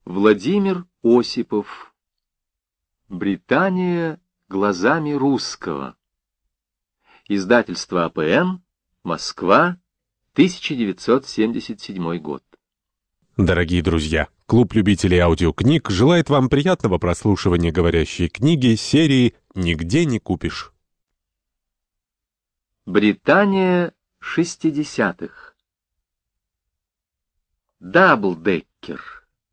Владимир Осипов. Британия глазами русского. Издательство АПН. Москва. 1977 год. Дорогие друзья, клуб любителей аудиокниг желает вам приятного прослушивания говорящей книги серии «Нигде не купишь». Британия 60-х. Даблдеккер.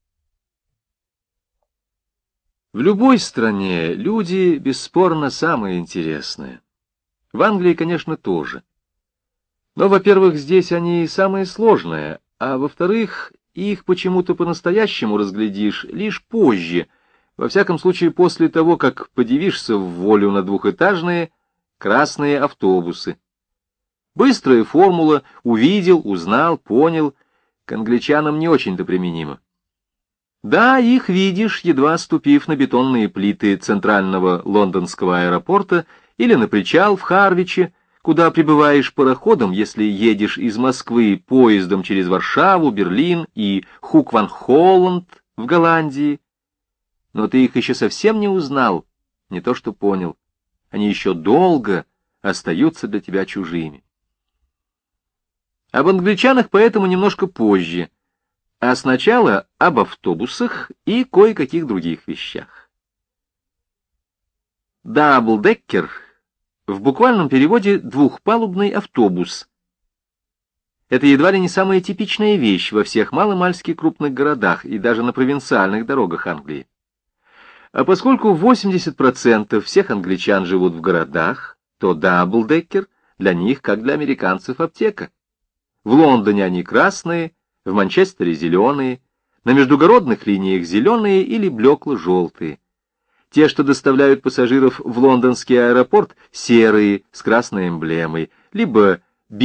В любой стране люди, бесспорно, самые интересные. В Англии, конечно, тоже. Но, во-первых, здесь они самые сложные, а во-вторых, их почему-то по-настоящему разглядишь лишь позже, во всяком случае после того, как подивишься в волю на двухэтажные красные автобусы. Быстрая формула: увидел, узнал, понял, к англичанам не очень-то применима. Да, их видишь, едва ступив на бетонные плиты центрального лондонского аэропорта или на причал в Харвиче, куда прибываешь пароходом, если едешь из Москвы поездом через Варшаву, Берлин и Хук-ван-Холланд в Голландии. Но ты их еще совсем не узнал, не то что понял. Они еще долго остаются для тебя чужими. Об англичанах поэтому немножко позже, а сначала об автобусах и кое-каких других вещах. Даблдеккер в буквальном переводе двухпалубный автобус. Это едва ли не самая типичная вещь во всех маломальски крупных городах и даже на провинциальных дорогах Англии. А поскольку 80% всех англичан живут в городах, то даблдеккер для них, как для американцев, аптека. В Лондоне они красные, в Манчестере зеленые, на междугородных линиях зеленые или блекло-желтые. Те, что доставляют пассажиров в лондонский аэропорт, серые, с красной эмблемой, либо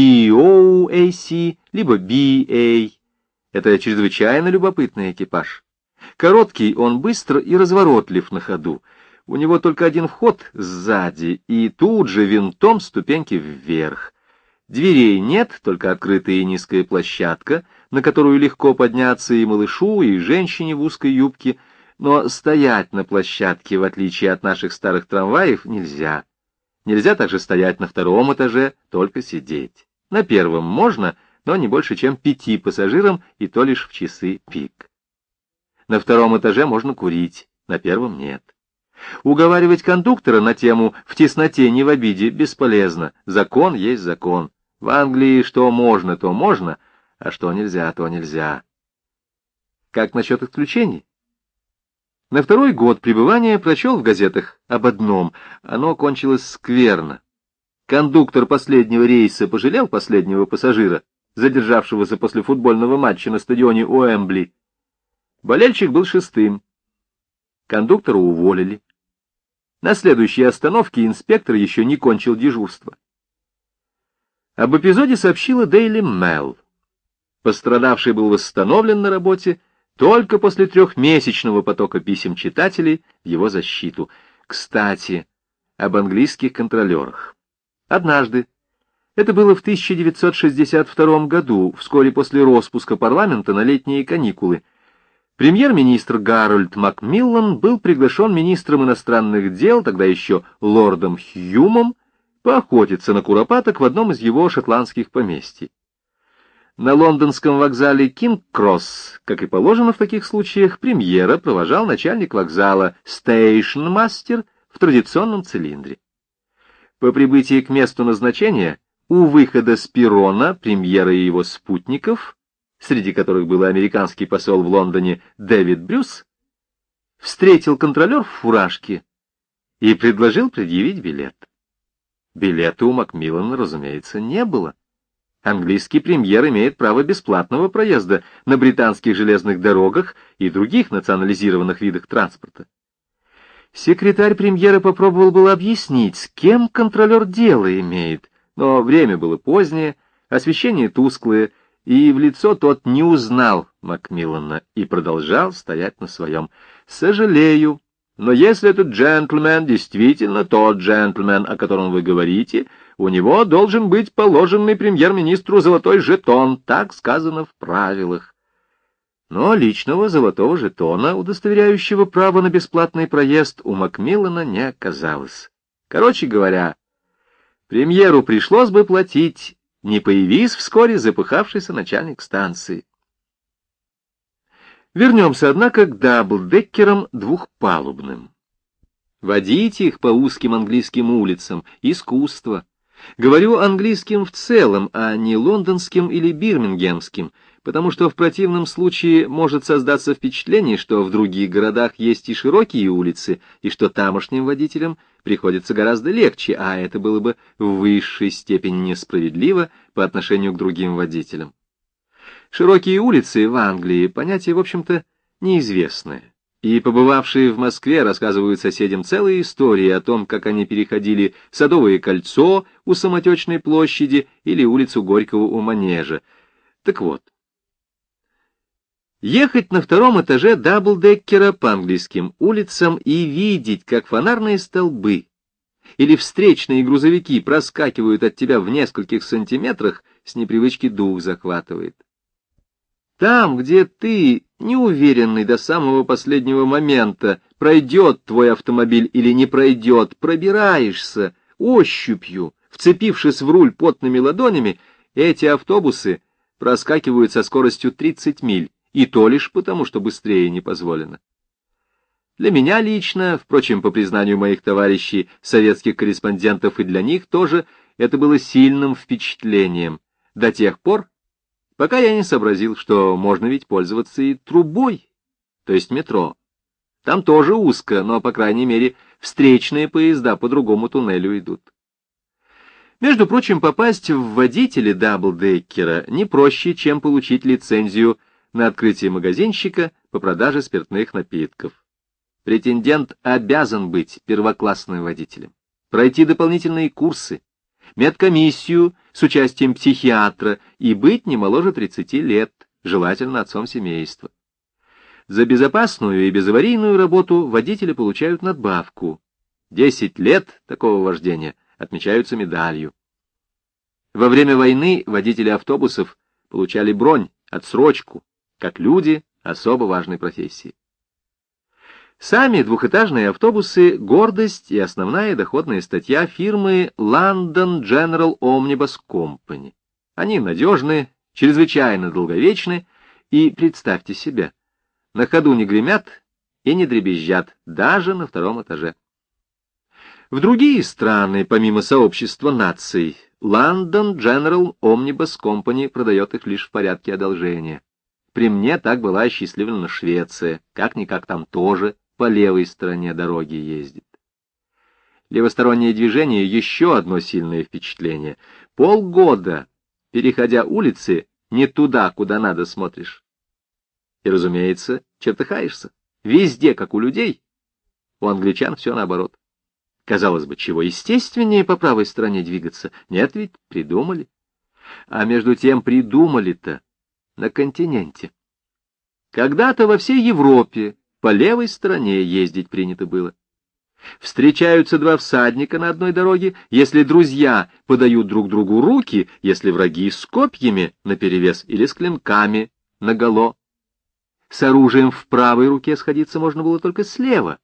BOAC, либо BA. Это чрезвычайно любопытный экипаж. Короткий, он быстр и разворотлив на ходу. У него только один вход сзади, и тут же винтом ступеньки вверх. Дверей нет, только открытая и низкая площадка, на которую легко подняться и малышу, и женщине в узкой юбке, но стоять на площадке, в отличие от наших старых трамваев, нельзя. Нельзя также стоять на втором этаже, только сидеть. На первом можно, но не больше, чем 5 пассажирам, и то лишь в часы пик. На втором этаже можно курить, на первом нет. Уговаривать кондуктора на тему «в тесноте, не в обиде» бесполезно. Закон есть закон. В Англии что можно, то можно, а что нельзя, то нельзя. Как насчет исключений? На второй год пребывания прочел в газетах об одном. Оно кончилось скверно. Кондуктор последнего рейса пожалел последнего пассажира, задержавшегося после футбольного матча на стадионе Уэмбли. Болельщик был 6-м. Кондуктора уволили. На следующей остановке инспектор еще не кончил дежурство. Об эпизоде сообщила Daily Mail. Пострадавший был восстановлен на работе только после 3-месячного потока писем читателей в его защиту. Кстати, об английских контролерах. Однажды, это было в 1962 году, вскоре после распуска парламента на летние каникулы, премьер-министр Гарольд Макмиллан был приглашен министром иностранных дел, тогда еще лордом Хьюмом, поохотиться на куропаток в одном из его шотландских поместий. На лондонском вокзале Кинг-Кросс, как и положено в таких случаях, премьера провожал начальник вокзала стейшн-мастер в традиционном цилиндре. По прибытии к месту назначения, у выхода с перрона премьера и его спутников, среди которых был американский посол в Лондоне Дэвид Брюс, встретил контролер в фуражке и предложил предъявить билет. Билета у Макмиллана, разумеется, не было. Английский премьер имеет право бесплатного проезда на британских железных дорогах и других национализированных видах транспорта. Секретарь премьера попробовал было объяснить, с кем контролер дело имеет, но время было позднее, освещение тусклое, и в лицо тот не узнал Макмиллана и продолжал стоять на своем. «Сожалею, но если этот джентльмен действительно тот джентльмен, о котором вы говорите, у него должен быть положенный премьер-министру золотой жетон, так сказано в правилах». Но личного золотого жетона, удостоверяющего право на бесплатный проезд, у Макмиллана не оказалось. Короче говоря, премьеру пришлось бы платить, не появись вскоре запыхавшийся начальник станции. Вернемся, однако, к даблдеккерам двухпалубным. Водить их по узким английским улицам — искусство. Говорю английским в целом, а не лондонским или бирмингемским, потому что в противном случае может создаться впечатление, что в других городах есть и широкие улицы, и что тамошним водителям приходится гораздо легче, а это было бы в высшей степени несправедливо по отношению к другим водителям. Широкие улицы в Англии — понятие, в общем-то, неизвестное. И побывавшие в Москве рассказывают соседям целые истории о том, как они переходили Садовое кольцо у Самотечной площади или улицу Горького у Манежа. Так вот, ехать на втором этаже даблдеккера по английским улицам и видеть, как фонарные столбы или встречные грузовики проскакивают от тебя в нескольких сантиметрах, с непривычки дух захватывает. Там, где ты, неуверенный до самого последнего момента, пройдет твой автомобиль или не пройдет, пробираешься ощупью, вцепившись в руль потными ладонями, эти автобусы проскакивают со скоростью 30 миль, и то лишь потому, что быстрее не позволено. Для меня лично, впрочем, по признанию моих товарищей, советских корреспондентов, и для них тоже, это было сильным впечатлением, до тех пор, пока я не сообразил, что можно ведь пользоваться и трубой, то есть метро. Там тоже узко, но, по крайней мере, встречные поезда по другому туннелю идут. Между прочим, попасть в водители даблдеккера не проще, чем получить лицензию на открытие магазинчика по продаже спиртных напитков. Претендент обязан быть первоклассным водителем, пройти дополнительные курсы, медкомиссию с участием психиатра и быть не моложе 30 лет, желательно отцом семейства. За безопасную и безаварийную работу водители получают надбавку. 10 лет такого вождения отмечаются медалью. Во время войны водители автобусов получали бронь, отсрочку, как люди особо важной профессии. Сами двухэтажные автобусы — гордость и основная доходная статья фирмы London General Omnibus Company. Они надежны, чрезвычайно долговечны, и, представьте себе, на ходу не гремят и не дребезжат, даже на втором этаже. В другие страны, помимо сообщества наций, London General Omnibus Company продает их лишь в порядке одолжения. При мне так была осчастливлена Швеция, как-никак там тоже по левой стороне дороги ездит. Левостороннее движение — еще одно сильное впечатление. Полгода, переходя улицы, не туда, куда надо, смотришь. И, разумеется, чертыхаешься. Везде, как у людей, у англичан все наоборот. Казалось бы, чего естественнее по правой стороне двигаться? Нет, ведь придумали. А между тем придумали-то на континенте. Когда-то во всей Европе по левой стороне ездить принято было. Встречаются два всадника на одной дороге, если друзья подают друг другу руки, если враги с копьями наперевес или с клинками наголо. С оружием в правой руке сходиться можно было только слева.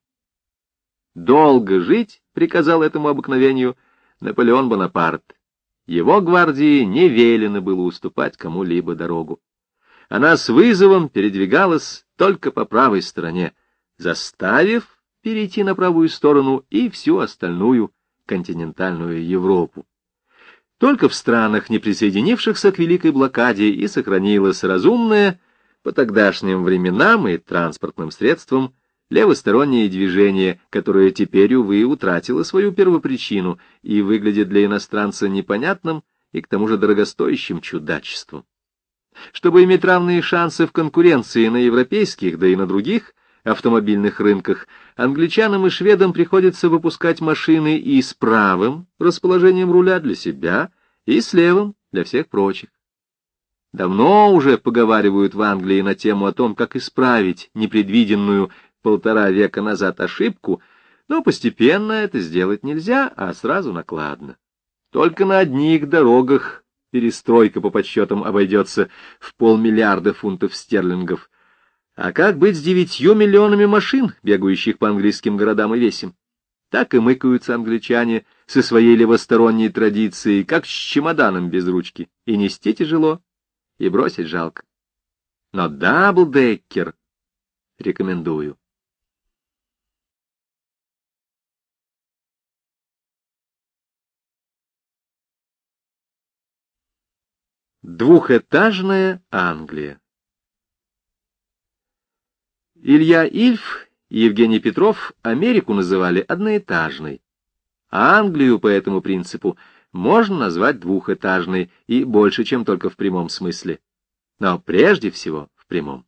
«Долго жить», — приказал этому обыкновению Наполеон Бонапарт. Его гвардии не велено было уступать кому-либо дорогу. Она с вызовом передвигалась только по правой стороне, заставив перейти на правую сторону и всю остальную континентальную Европу. Только в странах, не присоединившихся к Великой блокаде, и сохранилось разумное, по тогдашним временам и транспортным средствам, левостороннее движение, которое теперь, увы, утратило свою первопричину и выглядит для иностранца непонятным и к тому же дорогостоящим чудачеством. Чтобы иметь равные шансы в конкуренции на европейских, да и на других автомобильных рынках, англичанам и шведам приходится выпускать машины и с правым расположением руля для себя, и с левым для всех прочих. Давно уже поговаривают в Англии на тему о том, как исправить непредвиденную 1,5 века назад ошибку, но постепенно это сделать нельзя, а сразу накладно. Только на одних дорогах перестройка по подсчетам обойдется в 500 миллиарда фунтов стерлингов, А как быть с 9 миллионами машин, бегающих по английским городам и весям? Так и мыкаются англичане со своей левосторонней традицией, как с чемоданом без ручки. И нести тяжело, и бросить жалко. Но даблдекер рекомендую. Двухэтажная Англия. Илья Ильф и Евгений Петров Америку называли одноэтажной, а Англию по этому принципу можно назвать двухэтажной и больше, чем только в прямом смысле. Но прежде всего в прямом.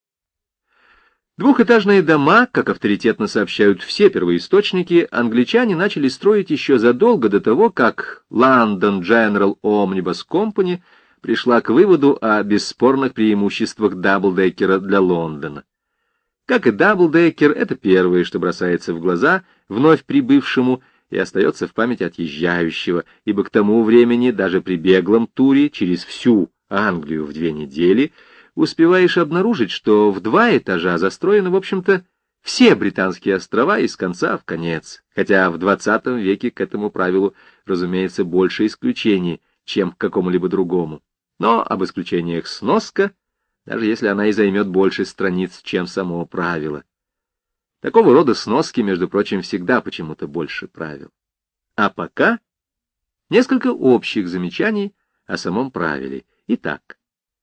Двухэтажные дома, как авторитетно сообщают все первоисточники, англичане начали строить еще задолго до того, как London General Omnibus Company пришла к выводу о бесспорных преимуществах даблдекера для Лондона. Как и даблдекер, это первое, что бросается в глаза вновь прибывшему и остается в памяти отъезжающего, ибо к тому времени даже при беглом туре через всю Англию в 2 недели успеваешь обнаружить, что в 2 этажа застроены, в общем-то, все британские острова из конца в конец, хотя в 20 веке к этому правилу, разумеется, больше исключений, чем к какому-либо другому. Но об исключениях сноска, даже если она и займет больше страниц, чем само правило. Такого рода сноски, между прочим, всегда почему-то больше правил. А пока несколько общих замечаний о самом правиле. Итак.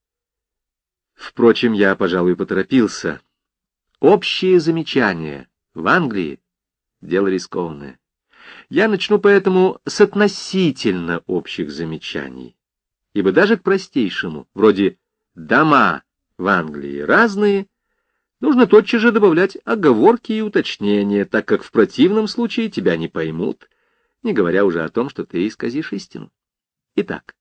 Впрочем, я, пожалуй, поторопился. Общие замечания в Англии — дело рискованное. Я начну поэтому с относительно общих замечаний, ибо даже к простейшему, вроде «дома в Англии разные», нужно тотчас же добавлять оговорки и уточнения, так как в противном случае тебя не поймут, не говоря уже о том, что ты исказишь истину. Итак,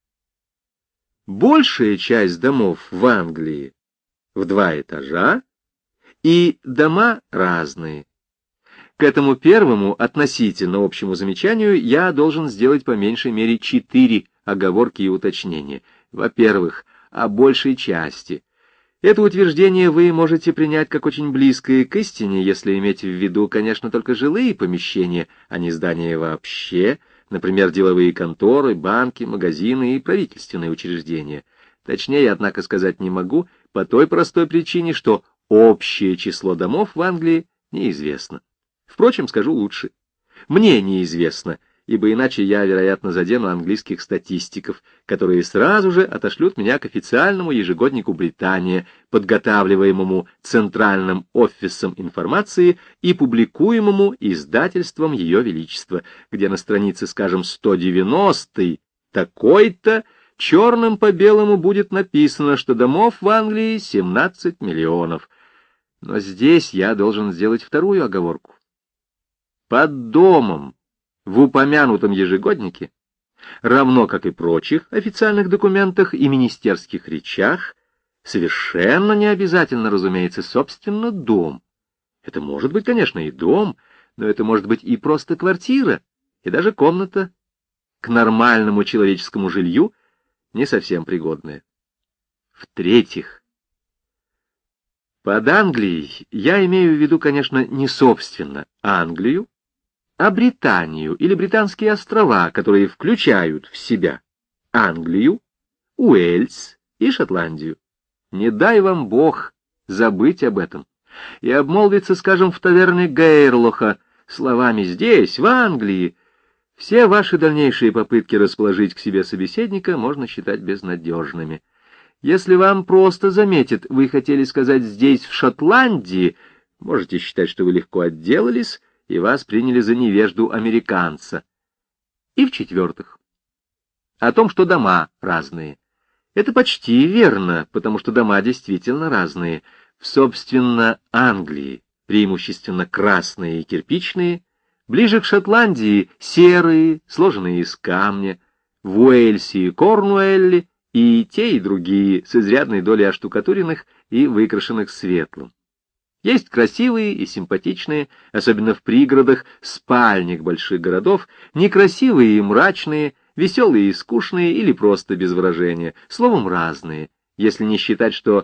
большая часть домов в Англии в 2 этажа, и дома разные. К этому первому относительно общему замечанию я должен сделать по меньшей мере 4 оговорки и уточнения. Во-первых, о большей части. Это утверждение вы можете принять как очень близкое к истине, если иметь в виду, конечно, только жилые помещения, а не здания вообще, например, деловые конторы, банки, магазины и правительственные учреждения. Точнее, однако, сказать не могу, по той простой причине, что общее число домов в Англии неизвестно. Впрочем, скажу лучше. Мне неизвестно, ибо иначе я, вероятно, задену английских статистиков, которые сразу же отошлют меня к официальному ежегоднику «Британия», подготавливаемому Центральным офисом информации и публикуемому издательством Ее Величества, где на странице, скажем, 190-й такой-то черным по белому будет написано, что домов в Англии 17 миллионов. Но здесь я должен сделать вторую оговорку. Под домом в упомянутом ежегоднике, равно как и прочих официальных документах и министерских речах, совершенно не обязательно, разумеется, собственно, дом. Это может быть, конечно, и дом, но это может быть и просто квартира, и даже комната, к нормальному человеческому жилью не совсем пригодная. В-третьих, под Англией я имею в виду, конечно, не собственно Англию, а Британию или Британские острова, которые включают в себя Англию, Уэльс и Шотландию. Не дай вам Бог забыть об этом и обмолвиться, скажем, в таверне Гейрлоха словами «здесь, в Англии». Все ваши дальнейшие попытки расположить к себе собеседника можно считать безнадежными. Если вам просто заметят, вы хотели сказать «здесь, в Шотландии», можете считать, что вы легко отделались, и вас приняли за невежду-американца. И в-четвертых, о том, что дома разные. Это почти верно, потому что дома действительно разные. В, собственно, Англии преимущественно красные и кирпичные, ближе к Шотландии серые, сложенные из камня, в Уэльсе и Корнуэлле и те, и другие, с изрядной долей оштукатуренных и выкрашенных светлым. Есть красивые и симпатичные, особенно в пригородах, спальник больших городов, некрасивые и мрачные, веселые и скучные или просто без выражения, словом, разные, если не считать, что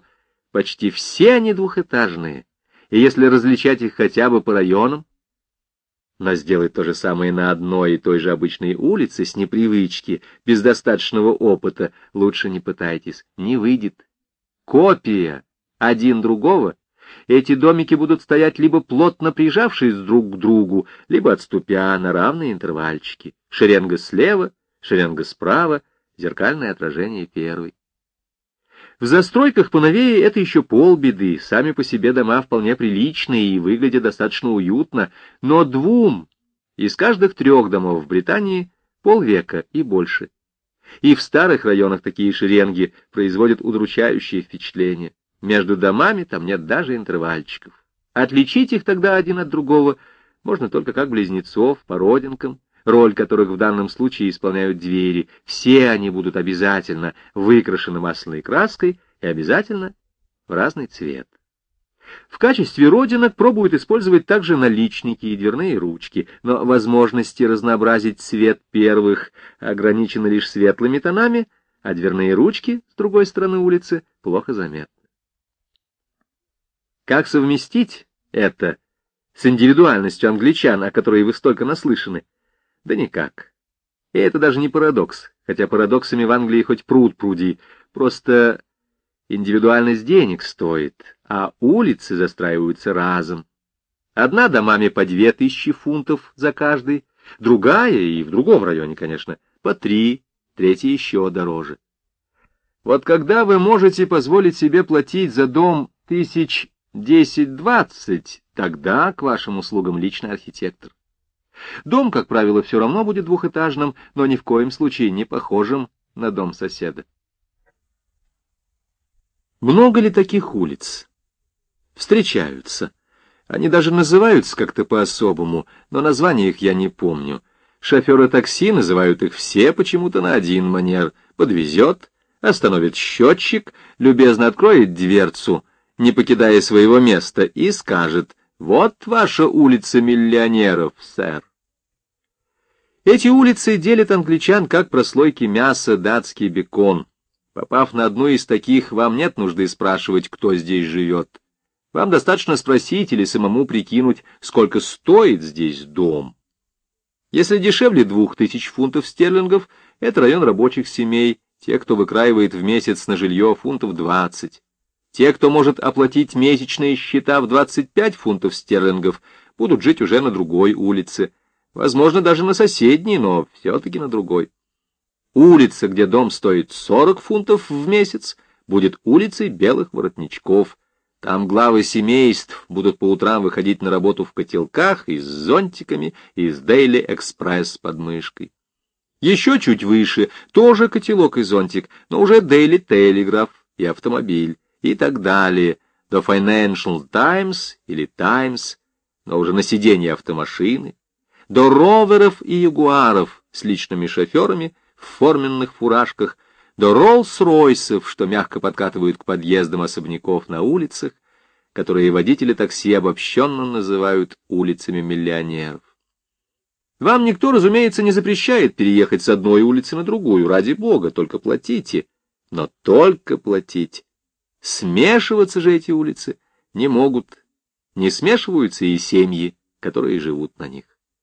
почти все они двухэтажные, и если различать их хотя бы по районам, но сделать то же самое на одной и той же обычной улице с непривычки, без достаточного опыта, лучше не пытайтесь, не выйдет. Копия один другого, эти домики будут стоять либо плотно прижавшись друг к другу, либо отступя на равные интервальчики. Шеренга слева, шеренга справа, зеркальное отражение первой. В застройках поновее это еще полбеды, сами по себе дома вполне приличные и выглядят достаточно уютно, но двум из каждых 3 домов в Британии полвека и больше. И в старых районах такие шеренги производят удручающее впечатление. Между домами там нет даже интервальчиков. Отличить их тогда один от другого можно только как близнецов по родинкам, роль которых в данном случае исполняют двери. Все они будут обязательно выкрашены масляной краской и обязательно в разный цвет. В качестве родинок пробуют использовать также наличники и дверные ручки, но возможности разнообразить цвет первых ограничены лишь светлыми тонами, а дверные ручки с другой стороны улицы плохо заметны. Как совместить это с индивидуальностью англичан, о которой вы столько наслышаны? Да никак. И это даже не парадокс, хотя парадоксами в Англии хоть пруд пруди. Просто индивидуальность денег стоит, а улицы застраиваются разом. Одна домами по 2000 фунтов за каждый, другая, и в другом районе, конечно, по 3, третья еще дороже. Вот когда вы можете позволить себе платить за дом 10-20, тогда к вашим услугам личный архитектор. Дом, как правило, все равно будет двухэтажным, но ни в коем случае не похожим на дом соседа. Много ли таких улиц? Встречаются. Они даже называются как-то по-особому, но названия их я не помню. Шоферы такси называют их все почему-то на один манер. Подвезет, остановит счетчик, любезно откроет дверцу, не покидая своего места, и скажет: «Вот ваша улица миллионеров, сэр». Эти улицы делят англичан как прослойки мяса датский бекон. Попав на одну из таких, вам нет нужды спрашивать, кто здесь живет. Вам достаточно спросить или самому прикинуть, сколько стоит здесь дом. Если дешевле 2000 фунтов стерлингов, это район рабочих семей, те, кто выкраивает в месяц на жилье фунтов 20. Те, кто может оплатить месячные счета в 25 фунтов стерлингов, будут жить уже на другой улице. Возможно, даже на соседней, но все-таки на другой. Улица, где дом стоит 40 фунтов в месяц, будет улицей белых воротничков. Там главы семейств будут по утрам выходить на работу в котелках и с зонтиками, и с Daily Express под мышкой. Еще чуть выше тоже котелок и зонтик, но уже Daily Telegraph и автомобиль, и так далее, до Financial Times или Times, но уже на сиденье автомашины, до роверов и ягуаров с личными шоферами в форменных фуражках, до Роллс-Ройсов, что мягко подкатывают к подъездам особняков на улицах, которые водители такси обобщенно называют улицами миллионеров. Вам никто, разумеется, не запрещает переехать с одной улицы на другую, ради бога, только платите, но только платите. Смешиваться же эти улицы не могут, не смешиваются и семьи, которые живут на них.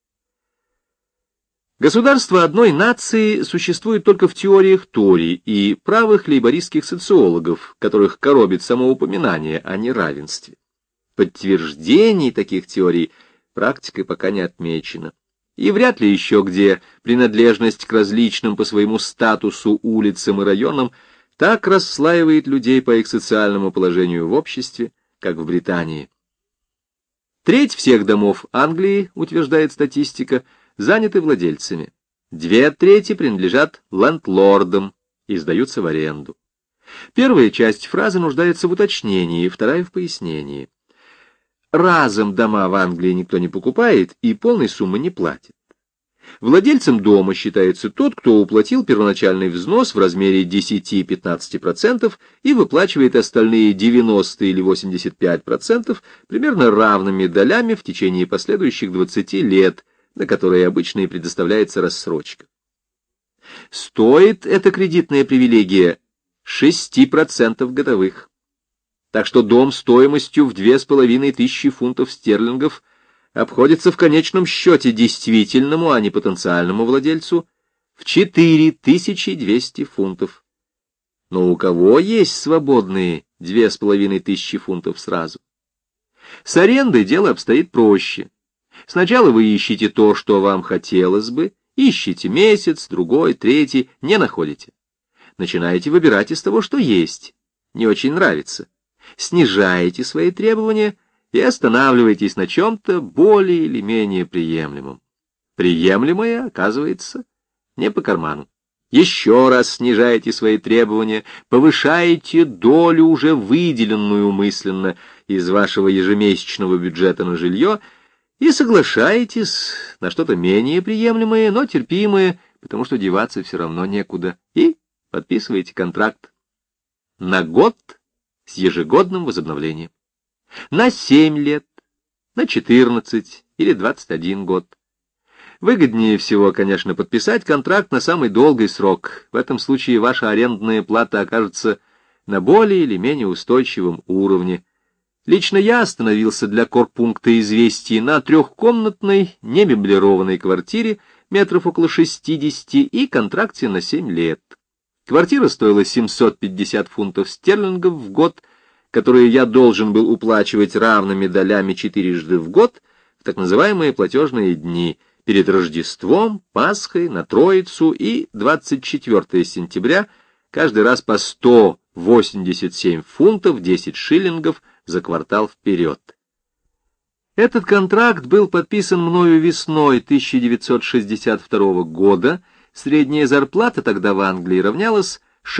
Государство одной нации существует только в теориях Тори и правых лейбористских социологов, которых коробит само упоминание о неравенстве. Подтверждений таких теорий практикой пока не отмечено. И вряд ли еще где принадлежность к различным по своему статусу улицам и районам так расслаивает людей по их социальному положению в обществе, как в Британии. Треть всех домов Англии, утверждает статистика, заняты владельцами. 2/3 принадлежат лендлордам и сдаются в аренду. Первая часть фразы нуждается в уточнении, вторая — в пояснении. Разом дома в Англии никто не покупает и полной суммы не платит. Владельцем дома считается тот, кто уплатил первоначальный взнос в размере 10-15% и выплачивает остальные 90 или 85% примерно равными долями в течение последующих 20 лет, на которые обычно и предоставляется рассрочка. Стоит эта кредитная привилегия 6% годовых. Так что дом стоимостью в 2500 фунтов стерлингов обходится в конечном счете действительному, а не потенциальному владельцу в 4200 фунтов. Но у кого есть свободные 2500 фунтов сразу? С арендой дело обстоит проще. Сначала вы ищете то, что вам хотелось бы, ищете месяц, другой, третий, не находите. Начинаете выбирать из того, что есть, не очень нравится. Снижаете свои требования и останавливаетесь на чем-то более или менее приемлемом. Приемлемое, оказывается, не по карману. Еще раз снижаете свои требования, повышаете долю, уже выделенную мысленно из вашего ежемесячного бюджета на жилье, и соглашаетесь на что-то менее приемлемое, но терпимое, потому что деваться все равно некуда, и подписываете контракт на год с ежегодным возобновлением, на 7 лет, на 14 или 21 год. Выгоднее всего, конечно, подписать контракт на самый долгий срок. В этом случае ваша арендная плата окажется на более или менее устойчивом уровне. Лично я остановился для корпункта известий на 3-комнатной, немеблированной квартире, метров около 60, и контракте на 7 лет. Квартира стоила 750 фунтов стерлингов в год, которые я должен был уплачивать равными долями 4 раза в год в так называемые платежные дни — перед Рождеством, Пасхой, на Троицу и 24 сентября, каждый раз по 187 фунтов 10 шиллингов за квартал вперед. Этот контракт был подписан мною весной 1962 года. Средняя зарплата тогда в Англии равнялась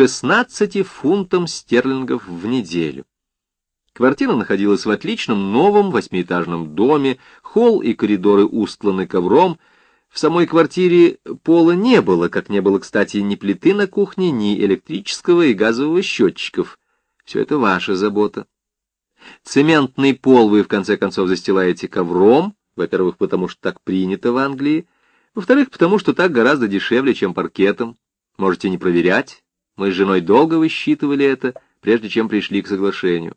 16 фунтам стерлингов в неделю. Квартира находилась в отличном новом 8-этажном доме, холл и коридоры устланы ковром. В самой квартире пола не было, как не было, кстати, ни плиты на кухне, ни электрического и газового счетчиков. Все это ваша забота. Цементный пол вы, в конце концов, застилаете ковром, во-первых, потому что так принято в Англии, во-вторых, потому что так гораздо дешевле, чем паркетом. Можете не проверять. Мы с женой долго высчитывали это, прежде чем пришли к соглашению.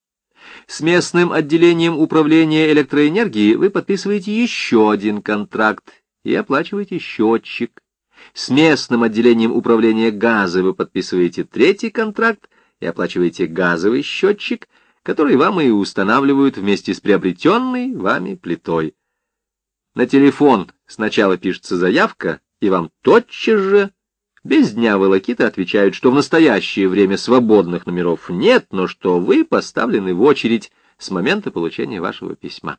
С местным отделением управления электроэнергией вы подписываете еще один контракт и оплачиваете счетчик. С местным отделением управления газа вы подписываете 3-й контракт и оплачиваете газовый счетчик, который вам и устанавливают вместе с приобретенной вами плитой. На телефон сначала пишется заявка, и вам тотчас же без дня волокиты отвечают, что в настоящее время свободных номеров нет, но что вы поставлены в очередь с момента получения вашего письма.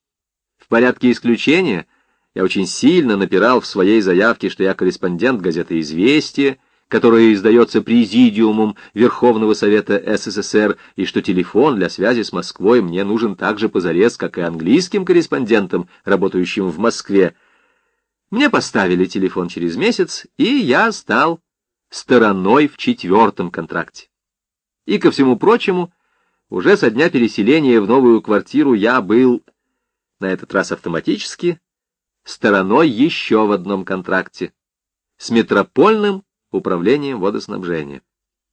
В порядке исключения я очень сильно напирал в своей заявке, что я корреспондент газеты «Известия», которая издается Президиумом Верховного Совета СССР, и что телефон для связи с Москвой мне нужен так же позарез, как и английским корреспондентам, работающим в Москве. Мне поставили телефон через месяц, и я стал стороной в 4-м контракте. И, ко всему прочему, уже со дня переселения в новую квартиру я был, на этот раз автоматически, стороной еще в одном контракте с метропольным управлением водоснабжения.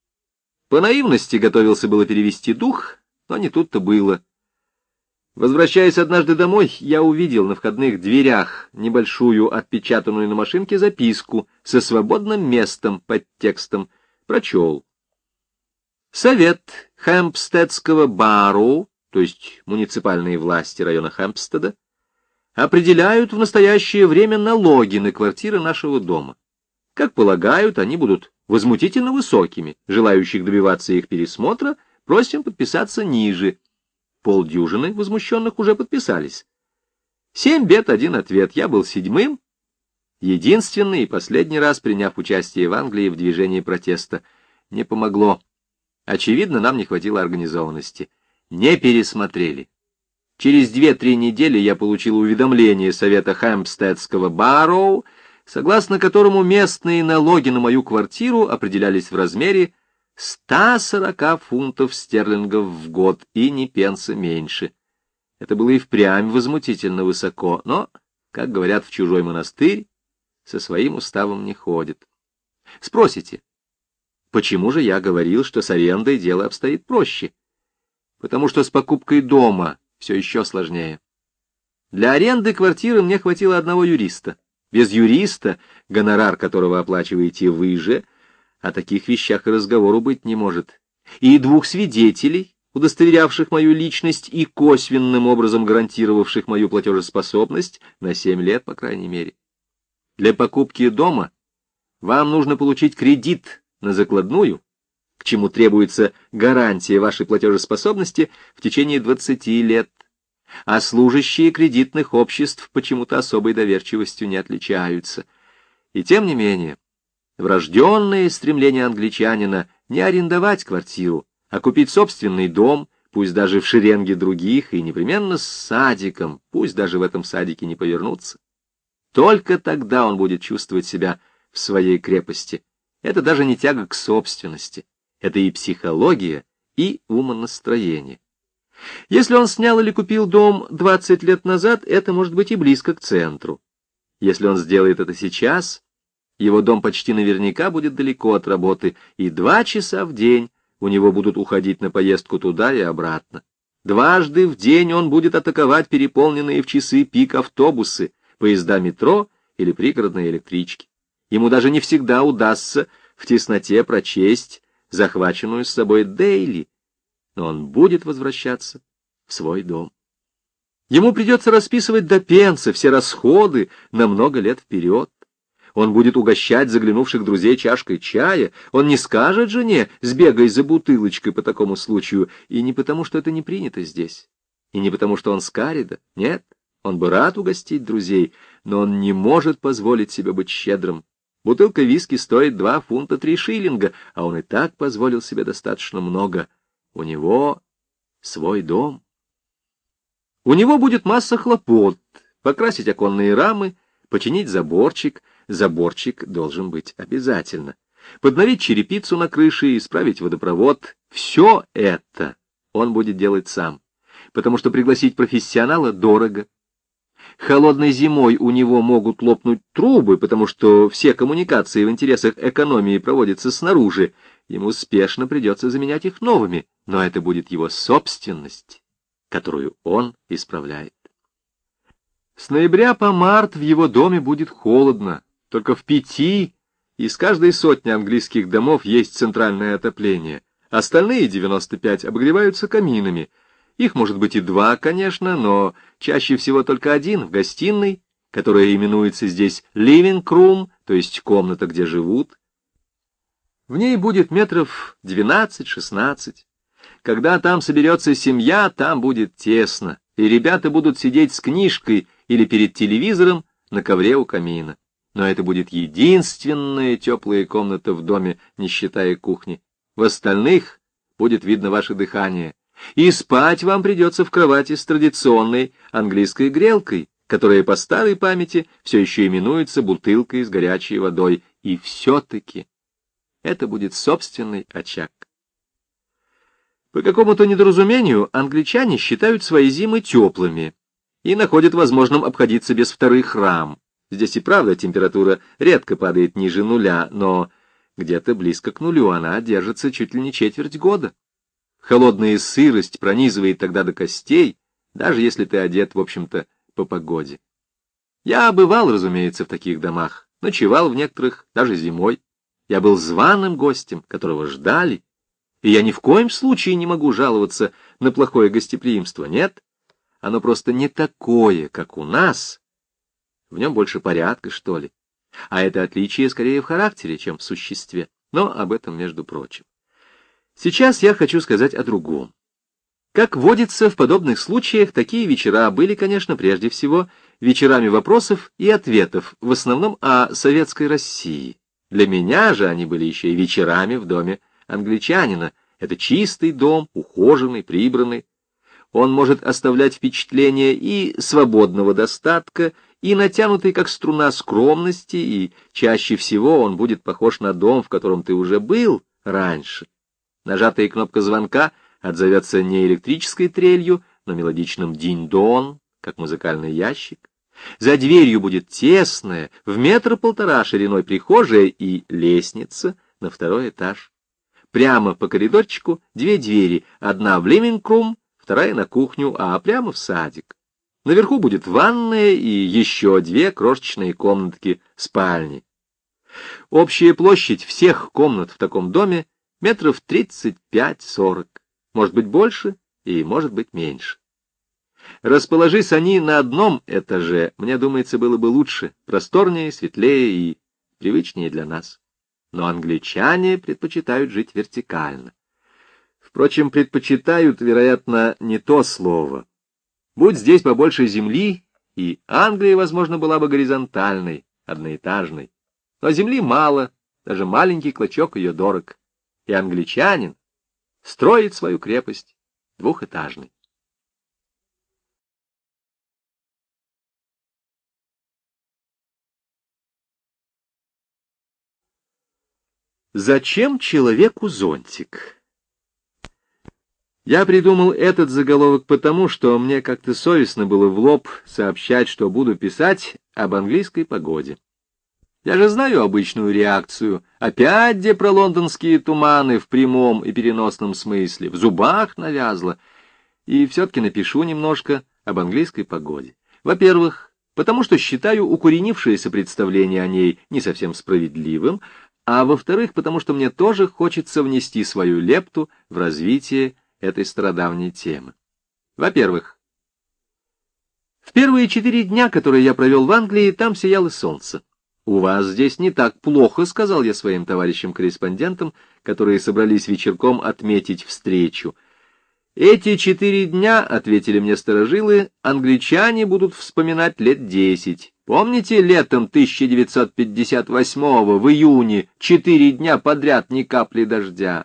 По наивности готовился было перевести дух, но не тут-то было. Возвращаясь однажды домой, я увидел на входных дверях небольшую отпечатанную на машинке записку со свободным местом под текстом. Прочел. Совет Хэмпстедского барроу, то есть муниципальные власти района Хэмпстеда, определяют в настоящее время налоги на квартиры нашего дома. Как полагают, они будут возмутительно высокими. Желающих добиваться их пересмотра просим подписаться ниже. Полдюжины возмущенных уже подписались. 7 бед, 1 ответ. Я был 7-м, единственный и последний раз приняв участие в Англии в движении протеста. Не помогло. Очевидно, нам не хватило организованности. Не пересмотрели. Через 2-3 недели я получил уведомление Совета Хэмпстедского барроу, согласно которому местные налоги на мою квартиру определялись в размере 140 фунтов стерлингов в год и ни пенса меньше. Это было и впрямь возмутительно высоко, но, как говорят в чужой монастырь, со своим уставом не ходит. Спросите, почему же я говорил, что с арендой дело обстоит проще? потому что с покупкой дома все еще сложнее. Для аренды квартиры мне хватило одного юриста. Без юриста, гонорар которого оплачиваете вы же, о таких вещах и разговору быть не может. И двух свидетелей, удостоверявших мою личность и косвенным образом гарантировавших мою платежеспособность на 7 лет, по крайней мере. Для покупки дома вам нужно получить кредит на закладную, к чему требуется гарантия вашей платежеспособности в течение 20 лет, а служащие кредитных обществ почему-то особой доверчивостью не отличаются. И тем не менее, врожденное стремление англичанина не арендовать квартиру, а купить собственный дом, пусть даже в шеренге других, и непременно с садиком, пусть даже в этом садике не повернуться. Только тогда он будет чувствовать себя в своей крепости. Это даже не тяга к собственности. Это и психология, и умонастроение. Если он снял или купил дом 20 лет назад, это может быть и близко к центру. Если он сделает это сейчас, его дом почти наверняка будет далеко от работы, и 2 часа в день у него будут уходить на поездку туда и обратно. Дважды в день он будет атаковать переполненные в часы пик автобусы, поезда метро или пригородные электрички. Ему даже не всегда удастся в тесноте прочесть захваченную с собой Дейли, но он будет возвращаться в свой дом. Ему придется расписывать до пенса все расходы на много лет вперед. Он будет угощать заглянувших друзей чашкой чая. Он не скажет жене: сбегай за бутылочкой по такому случаю, и не потому, что это не принято здесь, и не потому, что он с Карида. Нет, он бы рад угостить друзей, но он не может позволить себе быть щедрым. Бутылка виски стоит 2 фунта 3 шиллинга, а он и так позволил себе достаточно много. У него свой дом. У него будет масса хлопот: покрасить оконные рамы, починить заборчик. Заборчик должен быть обязательно. Подновить черепицу на крыше и исправить водопровод. Все это он будет делать сам, потому что пригласить профессионала дорого. Холодной зимой у него могут лопнуть трубы, потому что все коммуникации в интересах экономии проводятся снаружи. Ему спешно придется заменять их новыми, но это будет его собственность, которую он исправляет. С ноября по март в его доме будет холодно. Только в 5 из каждой сотни английских домов есть центральное отопление. Остальные 95 обогреваются каминами. Их может быть и 2, конечно, но чаще всего только 1 в гостиной, которая именуется здесь living room, то есть комната, где живут. В ней будет метров 12-16. Когда там соберется семья, там будет тесно, и ребята будут сидеть с книжкой или перед телевизором на ковре у камина. Но это будет единственная теплая комната в доме, не считая кухни. В остальных будет видно ваше дыхание. И спать вам придется в кровати с традиционной английской грелкой, которая по старой памяти все еще именуется бутылкой с горячей водой. И все-таки это будет собственный очаг. По какому-то недоразумению англичане считают свои зимы теплыми и находят возможным обходиться без 2-х рам. Здесь и правда температура редко падает ниже 0, но где-то близко к 0 она держится чуть ли не четверть года. Холодная сырость пронизывает тогда до костей, даже если ты одет, в общем-то, по погоде. Я бывал, разумеется, в таких домах, ночевал в некоторых даже зимой. Я был званым гостем, которого ждали, и я ни в коем случае не могу жаловаться на плохое гостеприимство. Нет, оно просто не такое, как у нас. В нем больше порядка, что ли. А это отличие скорее в характере, чем в существе. Но об этом между прочим. Сейчас я хочу сказать о другом. Как водится в подобных случаях, такие вечера были, конечно, прежде всего вечерами вопросов и ответов, в основном о советской России. Для меня же они были еще и вечерами в доме англичанина. Это чистый дом, ухоженный, прибранный. Он может оставлять впечатление и свободного достатка, и натянутый, как струна, скромности, и чаще всего он будет похож на дом, в котором ты уже был раньше. Нажатая кнопка звонка отзовется не электрической трелью, но мелодичным динь-дон, как музыкальный ящик. За дверью будет тесная, в 1,5 метра шириной прихожая и лестница на 2-й этаж. Прямо по коридорчику две двери, одна в living-room, вторая на кухню, а прямо в садик. Наверху будет ванная и еще две крошечные комнатки спальни. Общая площадь всех комнат в таком доме метров 35-40, может быть больше и может быть меньше. Расположись они на одном этаже, мне думается, было бы лучше, просторнее, светлее и привычнее для нас. Но англичане предпочитают жить вертикально. Впрочем, предпочитают, вероятно, не то слово. Будь здесь побольше земли, и Англия, возможно, была бы горизонтальной, одноэтажной. Но земли мало, даже маленький клочок ее дорог. И англичанин строит свою крепость двухэтажной. Зачем человеку зонтик? Я придумал этот заголовок потому, что мне как-то совестно было в лоб сообщать, что буду писать об английской погоде. Я же знаю обычную реакцию. Опять где про лондонские туманы в прямом и переносном смысле, в зубах навязло. И все-таки напишу немножко об английской погоде. Во-первых, потому что считаю укоренившееся представление о ней не совсем справедливым, а во-вторых, потому что мне тоже хочется внести свою лепту в развитие этой стародавней темы. Во-первых, в первые 4 дня, которые я провел в Англии, там сияло солнце. «У вас здесь не так плохо», — сказал я своим товарищам-корреспондентам, которые собрались вечерком отметить встречу. «Эти 4 дня, — ответили мне старожилы, — англичане будут вспоминать лет 10. Помните, летом 1958-го, в июне, 4 дня подряд ни капли дождя?»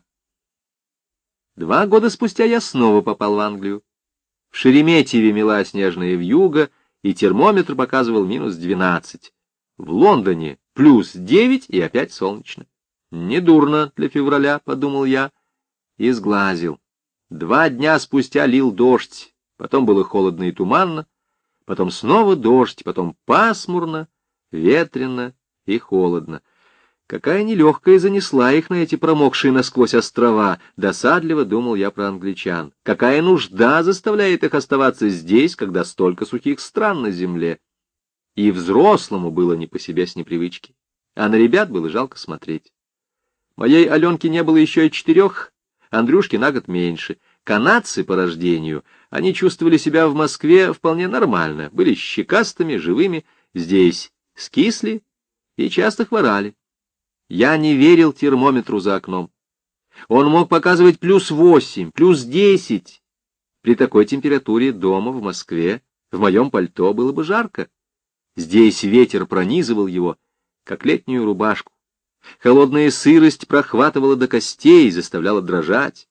2 года спустя я снова попал в Англию. В Шереметьеве мела снежная вьюга, и термометр показывал -12. В Лондоне +9 и опять солнечно. Недурно для февраля, подумал я, и сглазил. 2 дня спустя лил дождь, потом было холодно и туманно, потом снова дождь, потом пасмурно, ветрено и холодно. Какая нелегкая занесла их на эти промокшие насквозь острова, досадливо думал я про англичан. Какая нужда заставляет их оставаться здесь, когда столько сухих стран на земле? И взрослому было не по себе с непривычки, а на ребят было жалко смотреть. Моей Аленке не было еще и 4, Андрюшке на год меньше. Канадцы по рождению, они чувствовали себя в Москве вполне нормально, были щекастыми, живыми, здесь скисли и часто хворали. Я не верил термометру за окном. Он мог показывать +8, +10. При такой температуре дома в Москве в моем пальто было бы жарко. Здесь ветер пронизывал его, как летнюю рубашку. Холодная сырость прохватывала до костей и заставляла дрожать.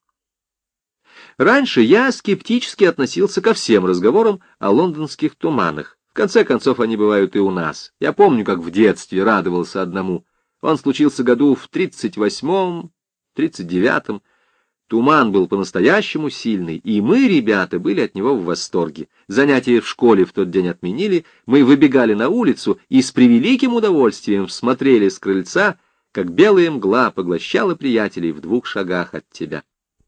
Раньше я скептически относился ко всем разговорам о лондонских туманах. В конце концов, они бывают и у нас. Я помню, как в детстве радовался одному. Он случился году в 38-м, 39-м. Туман был по-настоящему сильный, и мы, ребята, были от него в восторге. Занятия в школе в тот день отменили, мы выбегали на улицу и с превеликим удовольствием смотрели с крыльца, как белая мгла поглощала приятелей в 2 шагах от тебя.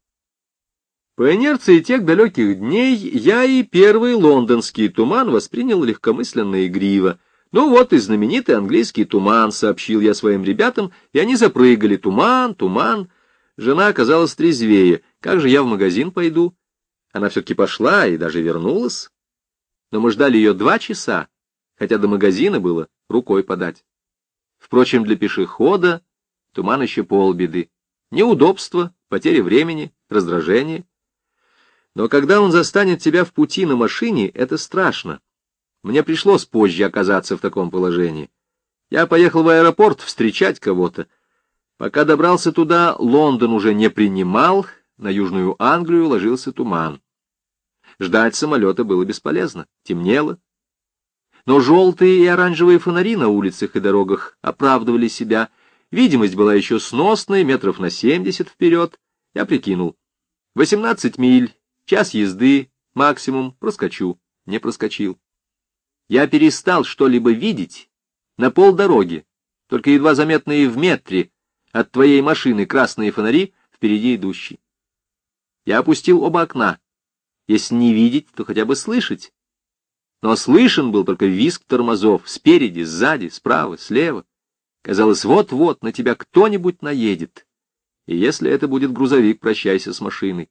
По инерции тех далеких дней я и первый лондонский туман воспринял легкомысленно и игриво. Ну вот и знаменитый английский туман, сообщил я своим ребятам, и они запрыгали. Туман, туман. Жена оказалась трезвее. Как же я в магазин пойду? Она все-таки пошла и даже вернулась. Но мы ждали ее 2 часа, хотя до магазина было рукой подать. Впрочем, для пешехода туман еще полбеды. Неудобство, потеря времени, раздражение. Но когда он застанет тебя в пути на машине, это страшно. Мне пришлось позже оказаться в таком положении. Я поехал в аэропорт встречать кого-то. Пока добрался туда, Лондон уже не принимал, на Южную Англию ложился туман. Ждать самолета было бесполезно, темнело. Но желтые и оранжевые фонари на улицах и дорогах оправдывали себя. Видимость была еще сносной, метров на 70 вперед. Я прикинул. 18 миль, час езды, максимум, проскочу. Не проскочил. Я перестал что-либо видеть на полдороги, только едва заметные в метре от твоей машины красные фонари впереди идущий. Я опустил оба окна. Если не видеть, то хотя бы слышать. Но слышен был только визг тормозов спереди, сзади, справа, слева. Казалось, вот-вот на тебя кто-нибудь наедет. И если это будет грузовик, прощайся с машиной.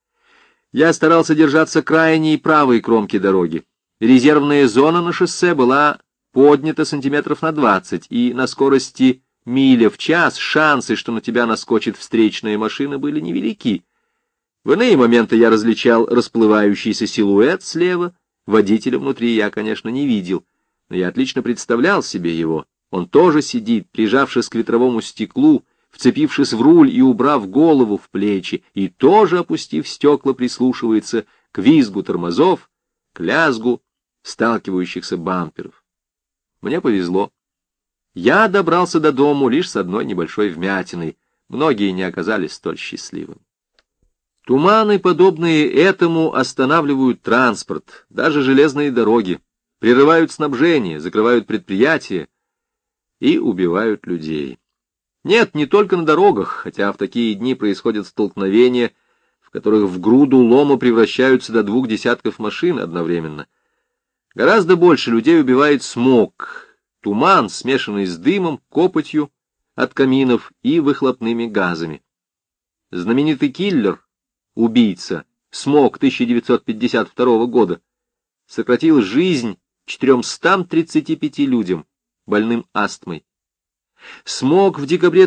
Я старался держаться крайней правой кромки дороги. Резервная зона на шоссе была поднята сантиметров на 20, и на скорости миля в час шансы, что на тебя наскочит встречная машина, были невелики. В иные моменты я различал расплывающийся силуэт слева. Водителя внутри я, конечно, не видел, но я отлично представлял себе его. Он тоже сидит, прижавшись к ветровому стеклу, вцепившись в руль и убрав голову в плечи, и тоже, опустив стекла, прислушивается к визгу тормозов, к лязгу сталкивающихся бамперов. Мне повезло. Я добрался до дому лишь с одной небольшой вмятиной. Многие не оказались столь счастливыми. Туманы, подобные этому, останавливают транспорт, даже железные дороги, прерывают снабжение, закрывают предприятия и убивают людей. Нет, не только на дорогах, хотя в такие дни происходят столкновения, в которых в груду лома превращаются до 2 десятков машин одновременно. Гораздо больше людей убивает смог, туман, смешанный с дымом, копотью от каминов и выхлопными газами. Знаменитый киллер, убийца, смог 1952 года, сократил жизнь 435 людям, больным астмой. Смог в декабре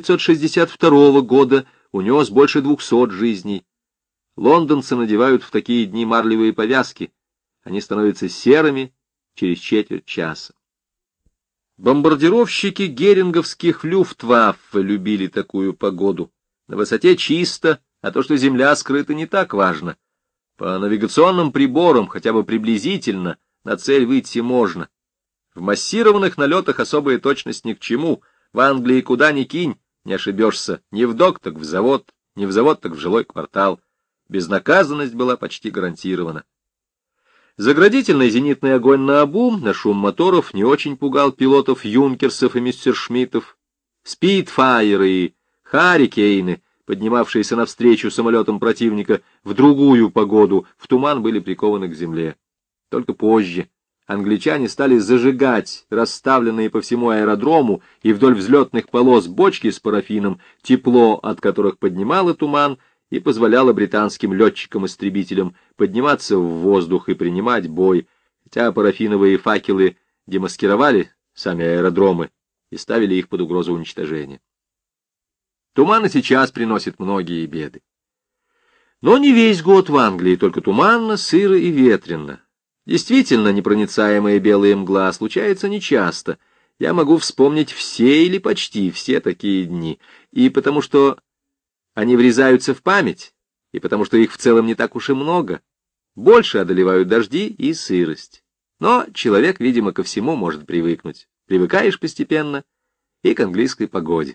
1962 года унес больше 200 жизней. Лондонцы надевают в такие дни марлевые повязки. Они становятся серыми через четверть часа. Бомбардировщики геринговских Люфтваффе любили такую погоду. На высоте чисто, а то, что земля скрыта, не так важно. По навигационным приборам, хотя бы приблизительно, на цель выйти можно. В массированных налетах особая точность ни к чему. В Англии куда ни кинь, не ошибешься. Ни в док, так в завод, ни в завод, так в жилой квартал. Безнаказанность была почти гарантирована. Заградительный зенитный огонь наобум, на шум моторов не очень пугал пилотов Юнкерсов и Мессершмиттов. Спитфайры и Харрикейны, поднимавшиеся навстречу самолетам противника в другую погоду, в туман были прикованы к земле. Только позже англичане стали зажигать расставленные по всему аэродрому и вдоль взлетных полос бочки с парафином, тепло от которых поднимало туман и позволяло британским летчикам-истребителям подниматься в воздух и принимать бой, хотя парафиновые факелы демаскировали сами аэродромы и ставили их под угрозу уничтожения. Туман и сейчас приносит многие беды. Но не весь год в Англии, только туманно, сыро и ветрено. Действительно, непроницаемая белая мгла случается нечасто. Я могу вспомнить все или почти все такие дни. И потому что они врезаются в память, и потому что их в целом не так уж и много, больше одолевают дожди и сырость. Но человек, видимо, ко всему может привыкнуть. Привыкаешь постепенно и к английской погоде.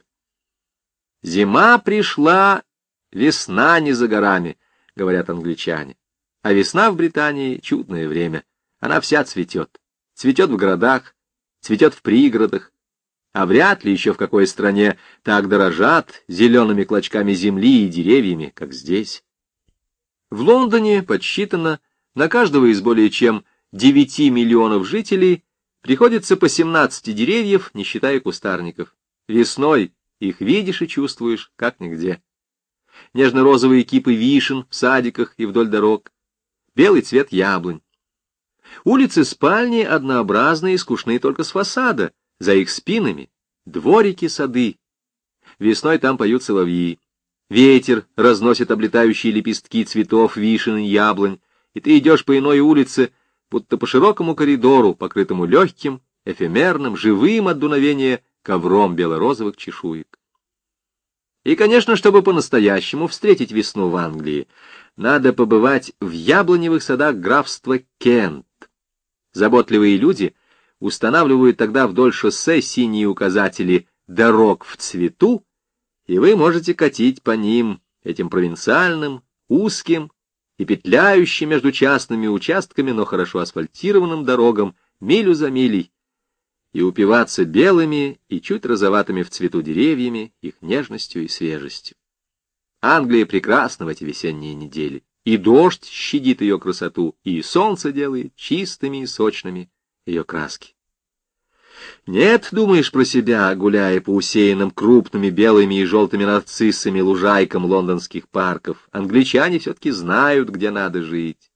Зима пришла, весна не за горами, говорят англичане. А весна в Британии — чудное время. Она вся цветет. Цветет в городах, цветет в пригородах. А вряд ли еще в какой стране так дорожат зелеными клочками земли и деревьями, как здесь. В Лондоне подсчитано, на каждого из более чем 9 миллионов жителей приходится по 17 деревьев, не считая кустарников. Весной их видишь и чувствуешь, как нигде. Нежно-розовые кипы вишен в садиках и вдоль дорог. Белый цвет яблонь. Улицы спальни однообразные и скучные только с фасада. За их спинами дворики, сады. Весной там поют соловьи. Ветер разносит облетающие лепестки цветов вишен и яблонь, и ты идешь по иной улице, будто по широкому коридору, покрытому легким, эфемерным, живым от дуновения ковром бело-розовых чешуек. И, конечно, чтобы по-настоящему встретить весну в Англии, надо побывать в яблоневых садах графства Кент. Заботливые люди устанавливают тогда вдоль шоссе синие указатели «Дорог в цвету», и вы можете катить по ним, этим провинциальным, узким и петляющим между частными участками, но хорошо асфальтированным дорогам, милю за милей, и упиваться белыми и чуть розоватыми в цвету деревьями, их нежностью и свежестью. Англия прекрасна в эти весенние недели. И дождь щадит ее красоту, и солнце делает чистыми и сочными ее краски. Нет, думаешь про себя, гуляя по усеянным крупными белыми и желтыми нарциссами лужайкам лондонских парков, англичане все-таки знают, где надо жить.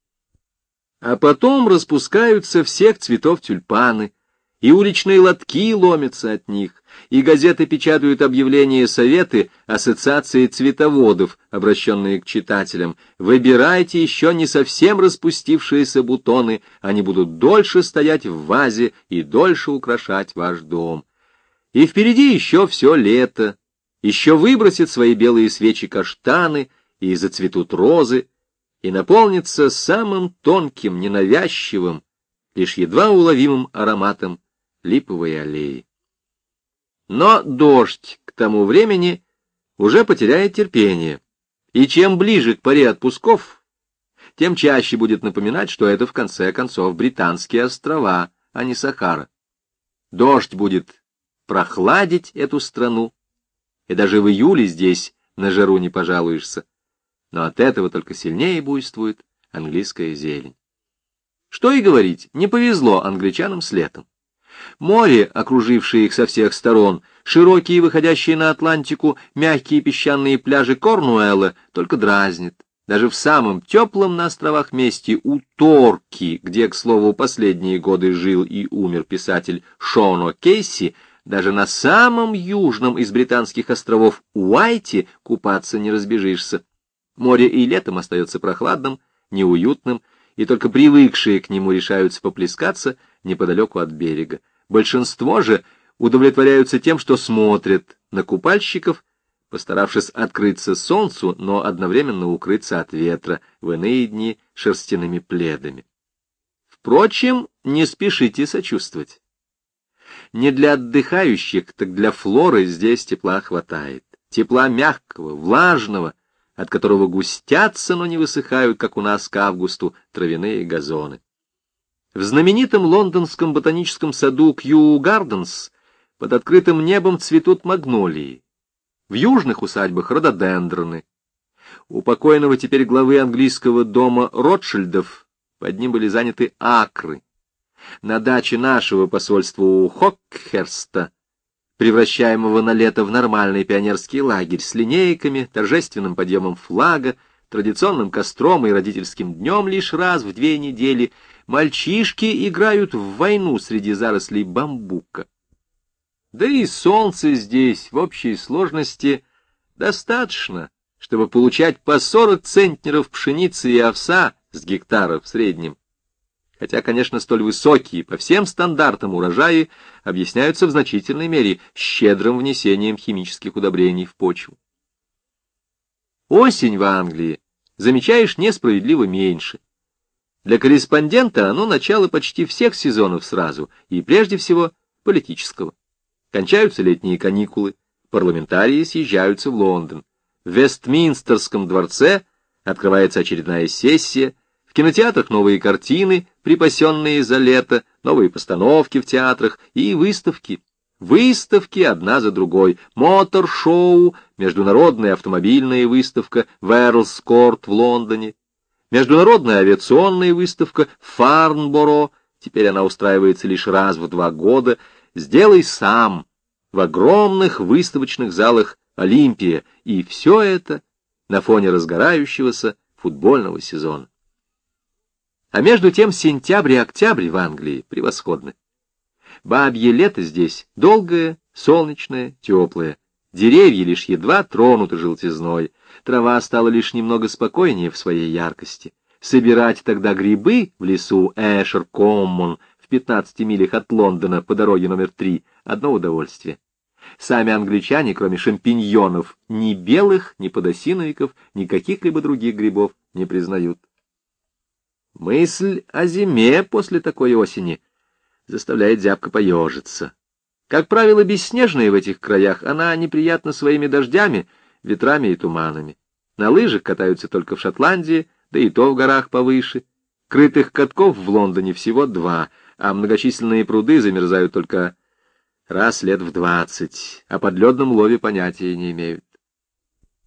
А потом распускаются всех цветов тюльпаны, и уличные лотки ломятся от них, и газеты печатают объявления советы ассоциации цветоводов, обращенные к читателям. Выбирайте еще не совсем распустившиеся бутоны, они будут дольше стоять в вазе и дольше украшать ваш дом. И впереди еще все лето, еще выбросят свои белые свечи каштаны, и зацветут розы, и наполнится самым тонким, ненавязчивым, лишь едва уловимым ароматом липовой аллеи. Но дождь к тому времени уже потеряет терпение, и чем ближе к поре отпусков, тем чаще будет напоминать, что это в конце концов Британские острова, а не Сахара. Дождь будет прохладить эту страну, и даже в июле здесь на жару не пожалуешься, но от этого только сильнее буйствует английская зелень. Что и говорить, не повезло англичанам с летом. Море, окружившее их со всех сторон, широкие, выходящие на Атлантику, мягкие песчаные пляжи Корнуэлла, только дразнит. Даже в самом теплом на островах месте у Торки, где, к слову, последние годы жил и умер писатель Шон О'Кейси, даже на самом южном из британских островов Уайти купаться не разбежишься. Море и летом остается прохладным, неуютным, и только привыкшие к нему решаются поплескаться неподалеку от берега. Большинство же удовлетворяются тем, что смотрят на купальщиков, постаравшись открыться солнцу, но одновременно укрыться от ветра, в иные дни шерстяными пледами. Впрочем, не спешите сочувствовать. Не для отдыхающих, так для флоры здесь тепла хватает. Тепла мягкого, влажного, от которого густятся, но не высыхают, как у нас к августу, травяные газоны. В знаменитом лондонском ботаническом саду Кью Гарденс под открытым небом цветут магнолии. В южных усадьбах рододендроны. У покойного теперь главы английского дома Ротшильдов под ним были заняты акры. На даче нашего посольства у Хокхерста, превращаемого на лето в нормальный пионерский лагерь с линейками, торжественным подъемом флага, традиционным костром и родительским днем лишь раз в 2 недели, мальчишки играют в войну среди зарослей бамбука. Да и солнца здесь в общей сложности достаточно, чтобы получать по 40 центнеров пшеницы и овса с гектара в среднем. Хотя, конечно, столь высокие по всем стандартам урожаи объясняются в значительной мере щедрым внесением химических удобрений в почву. Осень в Англии замечаешь несправедливо меньше. Для корреспондента оно начало почти всех сезонов сразу, и прежде всего политического. Кончаются летние каникулы, парламентарии съезжаются в Лондон. В Вестминстерском дворце открывается очередная сессия, в кинотеатрах новые картины, припасенные за лето, новые постановки в театрах и выставки. Выставки одна за другой. Мотор-шоу, международная автомобильная выставка в Эрлс-Корт в Лондоне, международная авиационная выставка в Фарнборо, теперь она устраивается лишь раз в 2 года, «Сделай сам» в огромных выставочных залах Олимпия, и все это на фоне разгорающегося футбольного сезона. А между тем сентябрь и октябрь в Англии превосходны. Бабье лето здесь долгое, солнечное, теплое. Деревья лишь едва тронуты желтизной. Трава стала лишь немного спокойнее в своей яркости. Собирать тогда грибы в лесу Эшер-Коммон в 15 милях от Лондона по дороге номер 3 — одно удовольствие. Сами англичане, кроме шампиньонов, ни белых, ни подосиновиков, ни каких-либо других грибов не признают. Мысль о зиме после такой осени заставляет зябко поежиться. Как правило, бесснежная в этих краях, она неприятна своими дождями, ветрами и туманами. На лыжах катаются только в Шотландии, да и то в горах повыше. Крытых катков в Лондоне всего 2, а многочисленные пруды замерзают только раз лет в 20, о подледном лове понятия не имеют.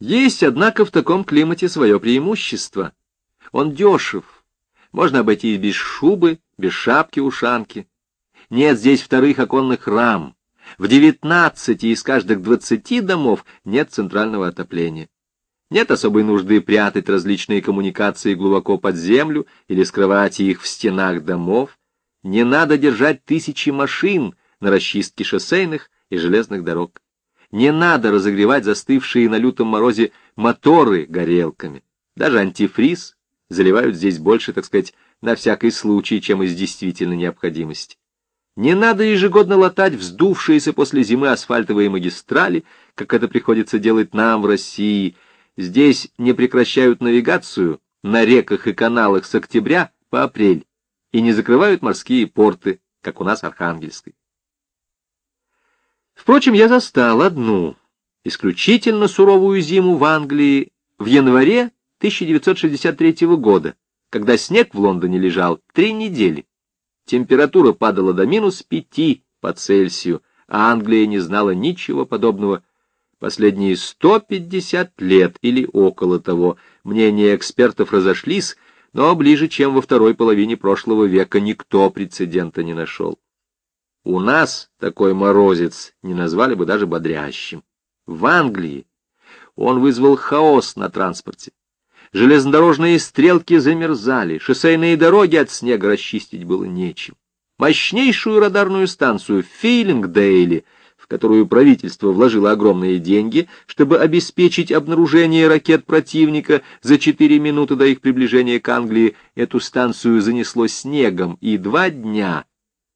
Есть, однако, в таком климате свое преимущество. Он дешев. Можно обойтись без шубы, без шапки-ушанки. Нет здесь вторых оконных рам. В 19 из каждых 20 домов нет центрального отопления. Нет особой нужды прятать различные коммуникации глубоко под землю или скрывать их в стенах домов. Не надо держать тысячи машин на расчистке шоссейных и железных дорог. Не надо разогревать застывшие на лютом морозе моторы горелками. Даже антифриз заливают здесь больше, так сказать, на всякий случай, чем из действительной необходимости. Не надо ежегодно латать вздувшиеся после зимы асфальтовые магистрали, как это приходится делать нам в России. Здесь не прекращают навигацию на реках и каналах с октября по апрель и не закрывают морские порты, как у нас в Архангельской. Впрочем, я застал одну исключительно суровую зиму в Англии в январе 1963 года, когда снег в Лондоне лежал 3 недели. Температура падала до -5 по Цельсию, а Англия не знала ничего подобного последние 150 лет или около того. Мнения экспертов разошлись, но ближе, чем во второй половине прошлого века, никто прецедента не нашел. У нас такой морозец не назвали бы даже бодрящим. В Англии он вызвал хаос на транспорте. Железнодорожные стрелки замерзали, шоссейные дороги от снега расчистить было нечем. Мощнейшую радарную станцию в Фейлингдейле, в которую правительство вложило огромные деньги, чтобы обеспечить обнаружение ракет противника за 4 минуты до их приближения к Англии, эту станцию занесло снегом, и 2 дня,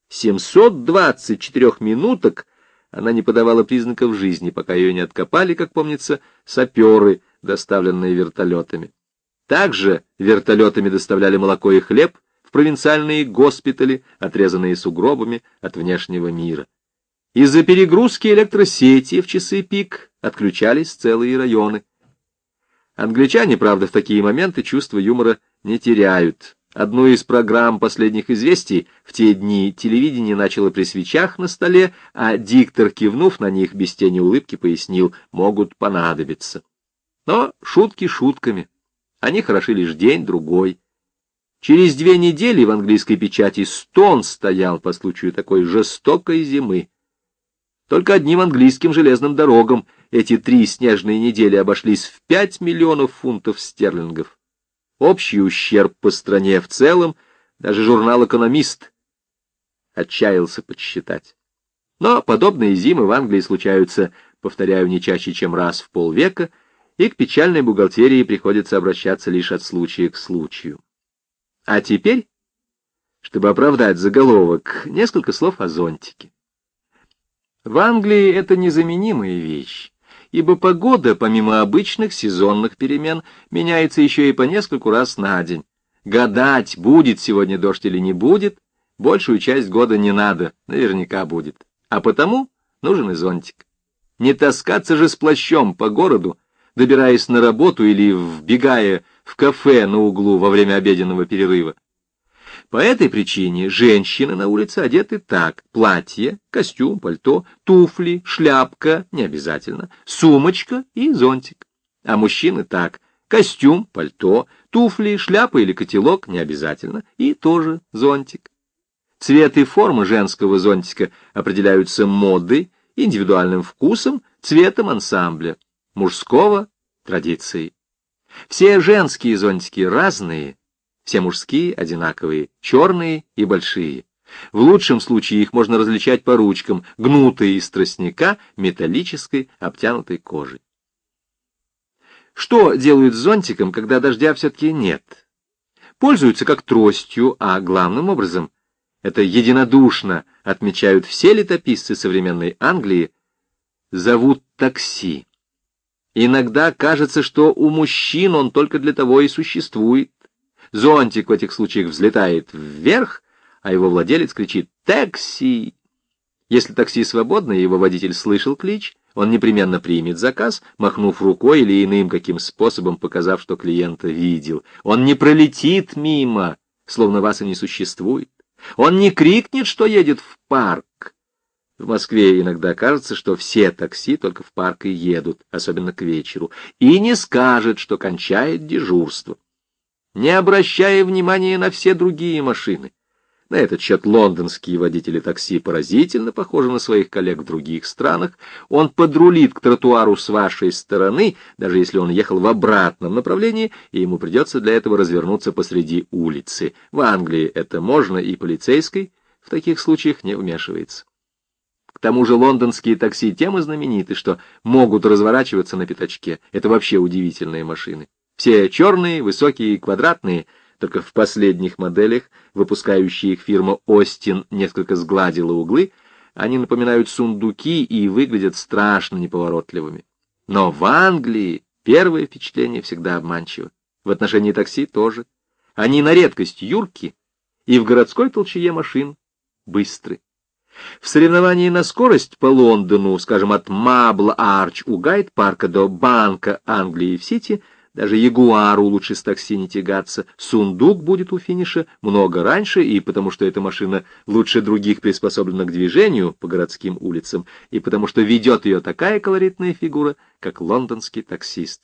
724 минуток, она не подавала признаков жизни, пока ее не откопали, как помнится, саперы, доставленные вертолетами. Также вертолетами доставляли молоко и хлеб в провинциальные госпитали, отрезанные сугробами от внешнего мира. Из-за перегрузки электросети в часы пик отключались целые районы. Англичане, правда, в такие моменты чувство юмора не теряют. Одну из программ последних известий в те дни телевидение начало при свечах на столе, а диктор, кивнув на них без тени улыбки, пояснил: могут понадобиться. Но шутки шутками. Они хороши лишь день-другой. Через 2 недели в английской печати стон стоял по случаю такой жестокой зимы. Только одним английским железным дорогам эти 3 снежные недели обошлись в 5 миллионов фунтов стерлингов. Общий ущерб по стране в целом даже журнал «Экономист» отчаялся подсчитать. Но подобные зимы в Англии случаются, повторяю, не чаще, чем раз в полвека, и к печальной бухгалтерии приходится обращаться лишь от случая к случаю. А теперь, чтобы оправдать заголовок, несколько слов о зонтике. В Англии это незаменимая вещь, ибо погода, помимо обычных сезонных перемен, меняется еще и по нескольку раз на день. Гадать, будет сегодня дождь или не будет, большую часть года не надо, наверняка будет. А потому нужен и зонтик. Не таскаться же с плащом по городу, добираясь на работу или вбегая в кафе на углу во время обеденного перерыва. По этой причине женщины на улице одеты так: платье, костюм, пальто, туфли, шляпка, не обязательно, сумочка и зонтик. А мужчины так: костюм, пальто, туфли, шляпа или котелок, не обязательно, и тоже зонтик. Цвет и форма женского зонтика определяются модой, индивидуальным вкусом, цветом ансамбля, мужского — традицией. Все женские зонтики разные, все мужские одинаковые, черные и большие. В лучшем случае их можно различать по ручкам, гнутые из тростника, металлической, обтянутой кожей. Что делают с зонтиком, когда дождя все-таки нет? Пользуются как тростью, а главным образом, это единодушно отмечают все летописцы современной Англии, зовут такси. Иногда кажется, что у мужчин он только для того и существует. Зонтик в этих случаях взлетает вверх, а его владелец кричит «Такси!». Если такси свободно, и его водитель слышал клич, он непременно примет заказ, махнув рукой или иным каким способом показав, что клиента видел. Он не пролетит мимо, словно вас и не существует. Он не крикнет, что едет в парк. В Москве иногда кажется, что все такси только в парк и едут, особенно к вечеру, и не скажет, что кончает дежурство, не обращая внимания на все другие машины. На этот счет лондонские водители такси поразительно похожи на своих коллег в других странах. Он подрулит к тротуару с вашей стороны, даже если он ехал в обратном направлении, и ему придется для этого развернуться посреди улицы. В Англии это можно, и полицейский в таких случаях не вмешивается. К тому же лондонские такси тем и знамениты, что могут разворачиваться на пятачке. Это вообще удивительные машины. Все черные, высокие и квадратные. Только в последних моделях, выпускающие их фирма Остин, несколько сгладила углы, они напоминают сундуки и выглядят страшно неповоротливыми. Но в Англии первое впечатление всегда обманчиво. В отношении такси тоже. Они на редкость юрки и в городской толчее машин быстры. В соревновании на скорость по Лондону, скажем, от Мабл-Арч у Гайд-парка до Банка Англии в Сити, даже Ягуару лучше с такси не тягаться. Сундук будет у финиша много раньше, и потому что эта машина лучше других приспособлена к движению по городским улицам, и потому что ведет ее такая колоритная фигура, как лондонский таксист.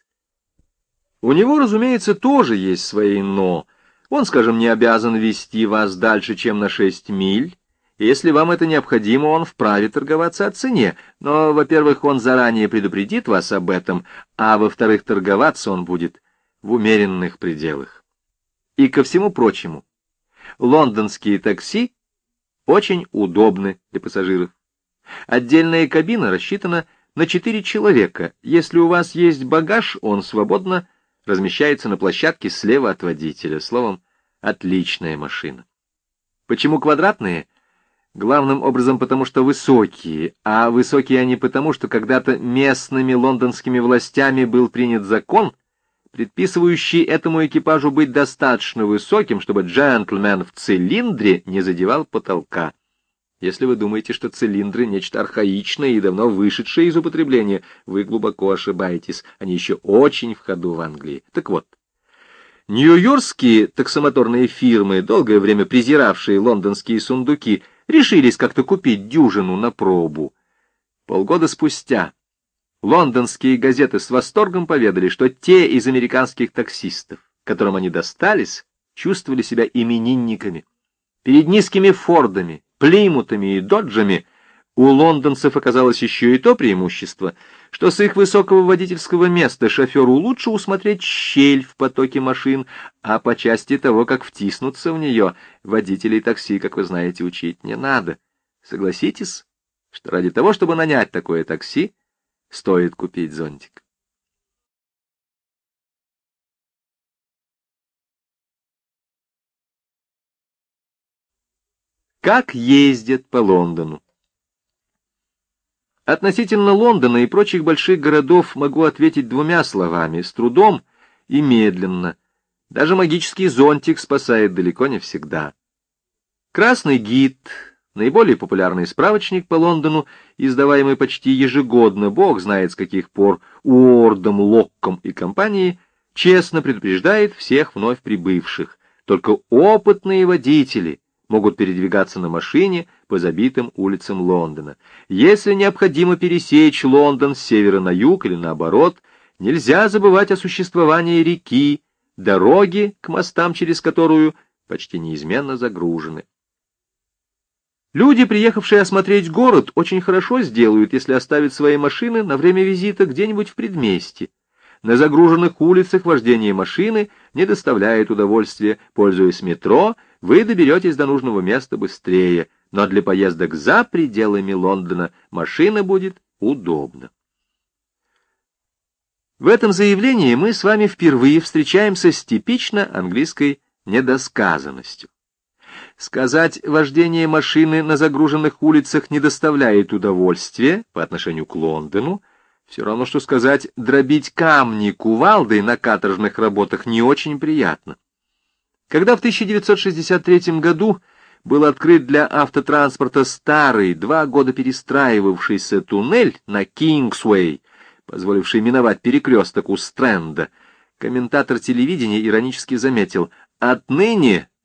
У него, разумеется, тоже есть свои «но». Он, скажем, не обязан вести вас дальше, чем на 6 миль. Если вам это необходимо, он вправе торговаться о цене, но, во-первых, он заранее предупредит вас об этом, а, во-вторых, торговаться он будет в умеренных пределах. И ко всему прочему, лондонские такси очень удобны для пассажиров. Отдельная кабина рассчитана на 4 человека. Если у вас есть багаж, он свободно размещается на площадке слева от водителя. Словом, отличная машина. Почему квадратные? Главным образом потому, что высокие, а высокие они потому, что когда-то местными лондонскими властями был принят закон, предписывающий этому экипажу быть достаточно высоким, чтобы джентльмен в цилиндре не задевал потолка. Если вы думаете, что цилиндры — нечто архаичное и давно вышедшее из употребления, вы глубоко ошибаетесь, они еще очень в ходу в Англии. Так вот, нью-йоркские таксомоторные фирмы, долгое время презиравшие лондонские сундуки, решились как-то купить дюжину на пробу. Полгода спустя лондонские газеты с восторгом поведали, что те из американских таксистов, которым они достались, чувствовали себя именинниками. Перед низкими Фордами, Плимутами и Доджами у лондонцев оказалось еще и то преимущество, что с их высокого водительского места шоферу лучше усмотреть щель в потоке машин, а по части того, как втиснуться в нее, водителей такси, как вы знаете, учить не надо. Согласитесь, что ради того, чтобы нанять такое такси, стоит купить зонтик. Как ездят по Лондону? Относительно Лондона и прочих больших городов могу ответить двумя словами: с трудом и медленно. Даже магический зонтик спасает далеко не всегда. Красный гид, наиболее популярный справочник по Лондону, издаваемый почти ежегодно, бог знает с каких пор, Уордом, Локком и компанией, честно предупреждает всех вновь прибывших. Только опытные водители могут передвигаться на машине по забитым улицам Лондона. Если необходимо пересечь Лондон с севера на юг или наоборот, нельзя забывать о существовании реки, дороги, к мостам через которую почти неизменно загружены. Люди, приехавшие осмотреть город, очень хорошо сделают, если оставят свои машины на время визита где-нибудь в предместье. На загруженных улицах вождение машины не доставляет удовольствия. Пользуясь метро, вы доберетесь до нужного места быстрее, но для поездок за пределами Лондона машина будет удобна. В этом заявлении мы с вами впервые встречаемся с типично английской недосказанностью. Сказать «вождение машины на загруженных улицах не доставляет удовольствия» по отношению к Лондону все равно, что сказать «дробить камни кувалдой на каторжных работах не очень приятно». Когда в 1963 году был открыт для автотранспорта старый, 2 года перестраивавшийся туннель на Кингсуэй, позволивший миновать перекресток у Стрэнда, комментатор телевидения иронически заметил: «Отныне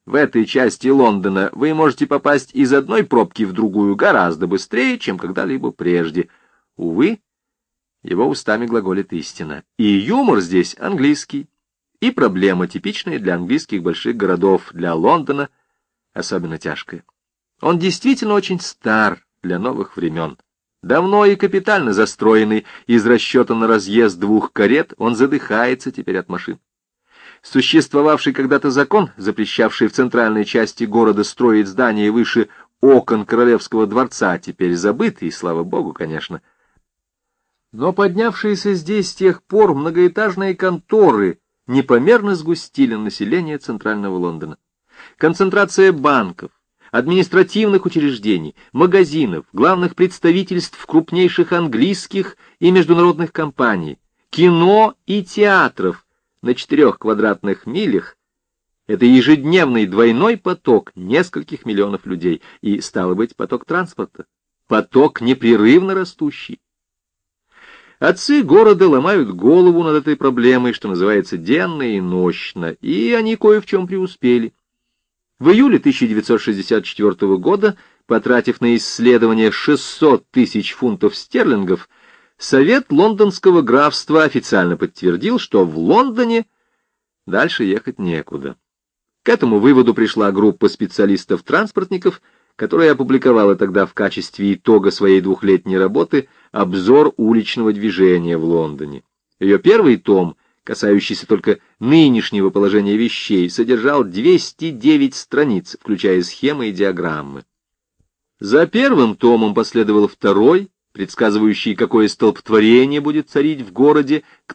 В этой части Лондона вы можете попасть из одной пробки в другую гораздо быстрее, чем когда-либо прежде. Увы, его устами глаголит истина. И юмор здесь английский, и проблема, типичная для английских больших городов, для Лондона особенно тяжкая. Он действительно очень стар для новых времен. Давно и капитально застроенный из расчета на разъезд двух карет, он задыхается теперь от машин. Существовавший когда-то закон, запрещавший в центральной части города строить здания выше окон Королевского дворца, теперь забыт, и слава богу, конечно. Но поднявшиеся здесь с тех пор многоэтажные конторы непомерно сгустили население центрального Лондона. Концентрация банков, административных учреждений, магазинов, главных представительств крупнейших английских и международных компаний, кино и театров на 4 квадратных милях — это ежедневный двойной поток нескольких миллионов людей, и, стало быть, поток транспорта, поток непрерывно растущий. Отцы города ломают голову над этой проблемой, что называется, денно и нощно, и они кое в чем преуспели. В июле 1964 года, потратив на исследование 600 тысяч фунтов стерлингов, Совет лондонского графства официально подтвердил, что в Лондоне дальше ехать некуда. К этому выводу пришла группа специалистов-транспортников, которая опубликовала тогда в качестве итога своей 2-летней работы обзор уличного движения в Лондоне. Ее первый том, касающийся только нынешнего положения вещей, содержал 209 страниц, включая схемы и диаграммы. За первым томом последовал второй, предсказывающий, какое столпотворение будет царить в городе к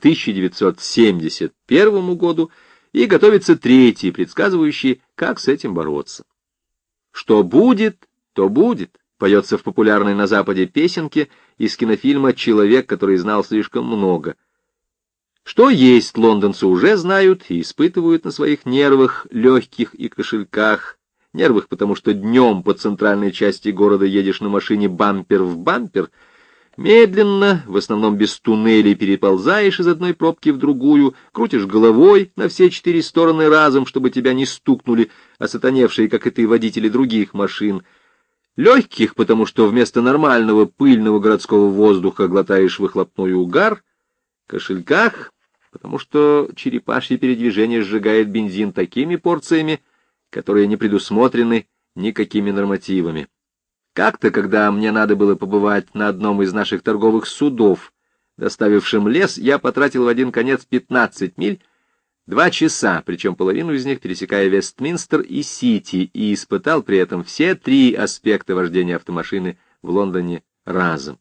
1971 году, и готовится третий, предсказывающий, как с этим бороться. «Что будет, то будет», поется в популярной на Западе песенке из кинофильма «Человек, который знал слишком много». Что есть, лондонцы уже знают и испытывают на своих нервах, легких и кошельках. Нервах, потому что днем по центральной части города едешь на машине бампер в бампер, медленно, в основном без туннелей, переползаешь из одной пробки в другую, крутишь головой на все 4 стороны разом, чтобы тебя не стукнули осатаневшие, как и ты, водители других машин. Легких, потому что вместо нормального пыльного городского воздуха глотаешь выхлопной угар, кошельках, потому что черепашье передвижение сжигает бензин такими порциями, которые не предусмотрены никакими нормативами. Как-то, когда мне надо было побывать на одном из наших торговых судов, доставившим лес, я потратил в один конец 15 миль, 2 часа, причем половину из них пересекая Вестминстер и Сити, и испытал при этом все 3 аспекта вождения автомашины в Лондоне разом.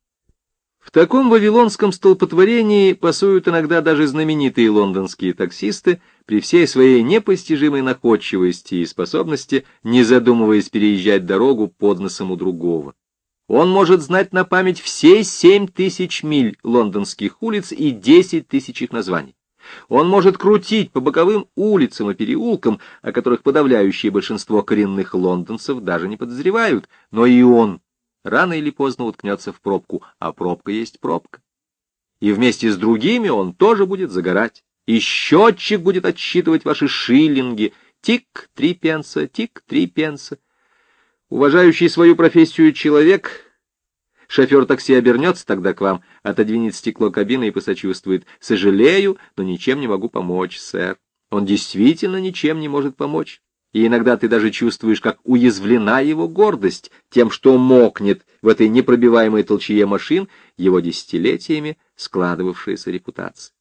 В таком вавилонском столпотворении пасуют иногда даже знаменитые лондонские таксисты, при всей своей непостижимой находчивости и способности, не задумываясь переезжать дорогу под носом у другого. Он может знать на память все 7000 миль лондонских улиц и 10 тысяч их названий. Он может крутить по боковым улицам и переулкам, о которых подавляющее большинство коренных лондонцев даже не подозревают, но и он рано или поздно уткнется в пробку, а пробка есть пробка. И вместе с другими он тоже будет загорать. И счетчик будет отсчитывать ваши шиллинги. Тик, 3 пенса, тик, 3 пенса. Уважающий свою профессию человек, шофер такси обернется тогда к вам, отодвинет стекло кабины и посочувствует: «Сожалею, но ничем не могу помочь, сэр». Он действительно ничем не может помочь. И иногда ты даже чувствуешь, как уязвлена его гордость тем, что мокнет в этой непробиваемой толчее машин его десятилетиями складывавшаяся репутация.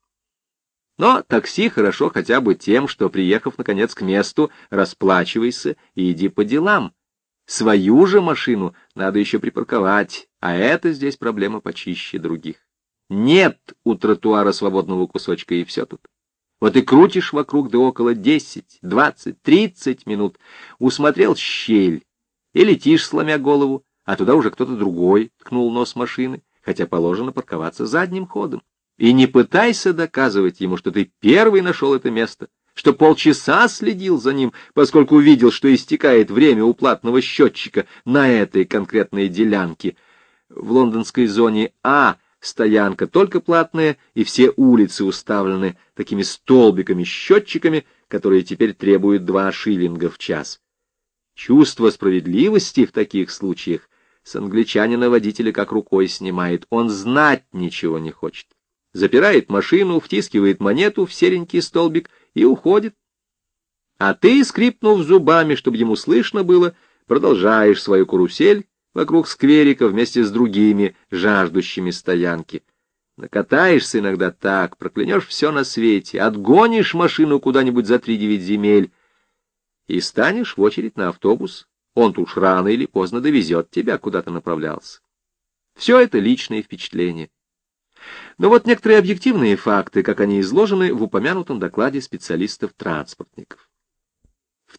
Но такси хорошо хотя бы тем, что, приехав, наконец, к месту, расплачивайся и иди по делам. Свою же машину надо еще припарковать, а это здесь проблема почище других. Нет у тротуара свободного кусочка, и все тут. Вот и крутишь вокруг да около 10, 20, 30 минут, усмотрел щель, и летишь, сломя голову, а туда уже кто-то другой ткнул нос машины, хотя положено парковаться задним ходом. И не пытайся доказывать ему, что ты первый нашел это место, что полчаса следил за ним, поскольку увидел, что истекает время у платного счетчика на этой конкретной делянке. В лондонской зоне А стоянка только платная, и все улицы уставлены такими столбиками-счетчиками, которые теперь требуют 2 шиллинга в час. Чувство справедливости в таких случаях с англичанина-водителя как рукой снимает. Он знать ничего не хочет. Запирает машину, втискивает монету в серенький столбик и уходит. А ты, скрипнув зубами, чтобы ему слышно было, продолжаешь свою карусель вокруг скверика вместе с другими, жаждущими стоянки. Накатаешься иногда так, проклянешь все на свете, отгонишь машину куда-нибудь за 3-9 земель и станешь в очередь на автобус. Он-то уж рано или поздно довезет тебя, куда ты направлялся. Все это личные впечатления. Но вот некоторые объективные факты, как они изложены в упомянутом докладе специалистов-транспортников. В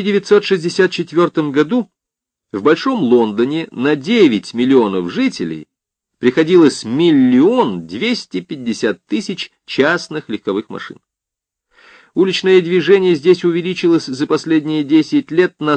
1964 году в Большом Лондоне на 9 миллионов жителей приходилось 1 250 000 частных легковых машин. Уличное движение здесь увеличилось за последние 10 лет на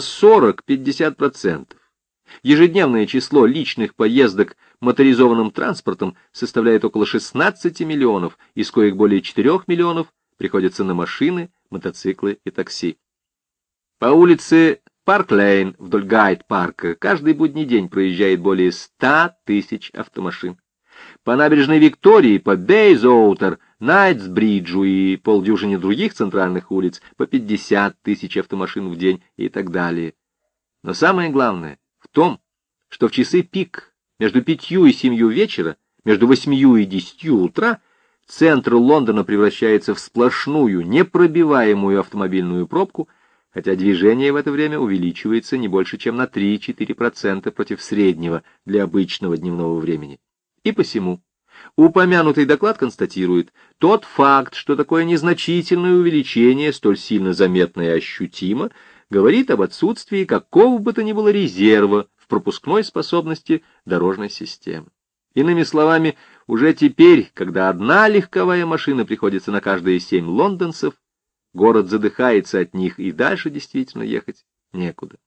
40-50%. Ежедневное число личных поездок моторизованным транспортом составляет около 16 миллионов, из коих более 4 миллионов приходится на машины, мотоциклы и такси. По улице Парк-Лейн вдоль Гайд-парка каждый будний день проезжает более 100 000 автомашин. По набережной Виктории, по Бейзоутер, Найтсбриджу и полдюжине других центральных улиц по 50 000 автомашин в день и так далее. Но самое главное в том, что в часы пик между 5 и 7 вечера, между 8 и 10 утра, центр Лондона превращается в сплошную, непробиваемую автомобильную пробку, хотя движение в это время увеличивается не больше, чем на 3-4% против среднего для обычного дневного времени. И посему упомянутый доклад констатирует тот факт, что такое незначительное увеличение, столь сильно заметно и ощутимо, говорит об отсутствии какого бы то ни было резерва в пропускной способности дорожной системы. Иными словами, уже теперь, когда одна легковая машина приходится на каждые 7 лондонцев, город задыхается от них, и дальше действительно ехать некуда.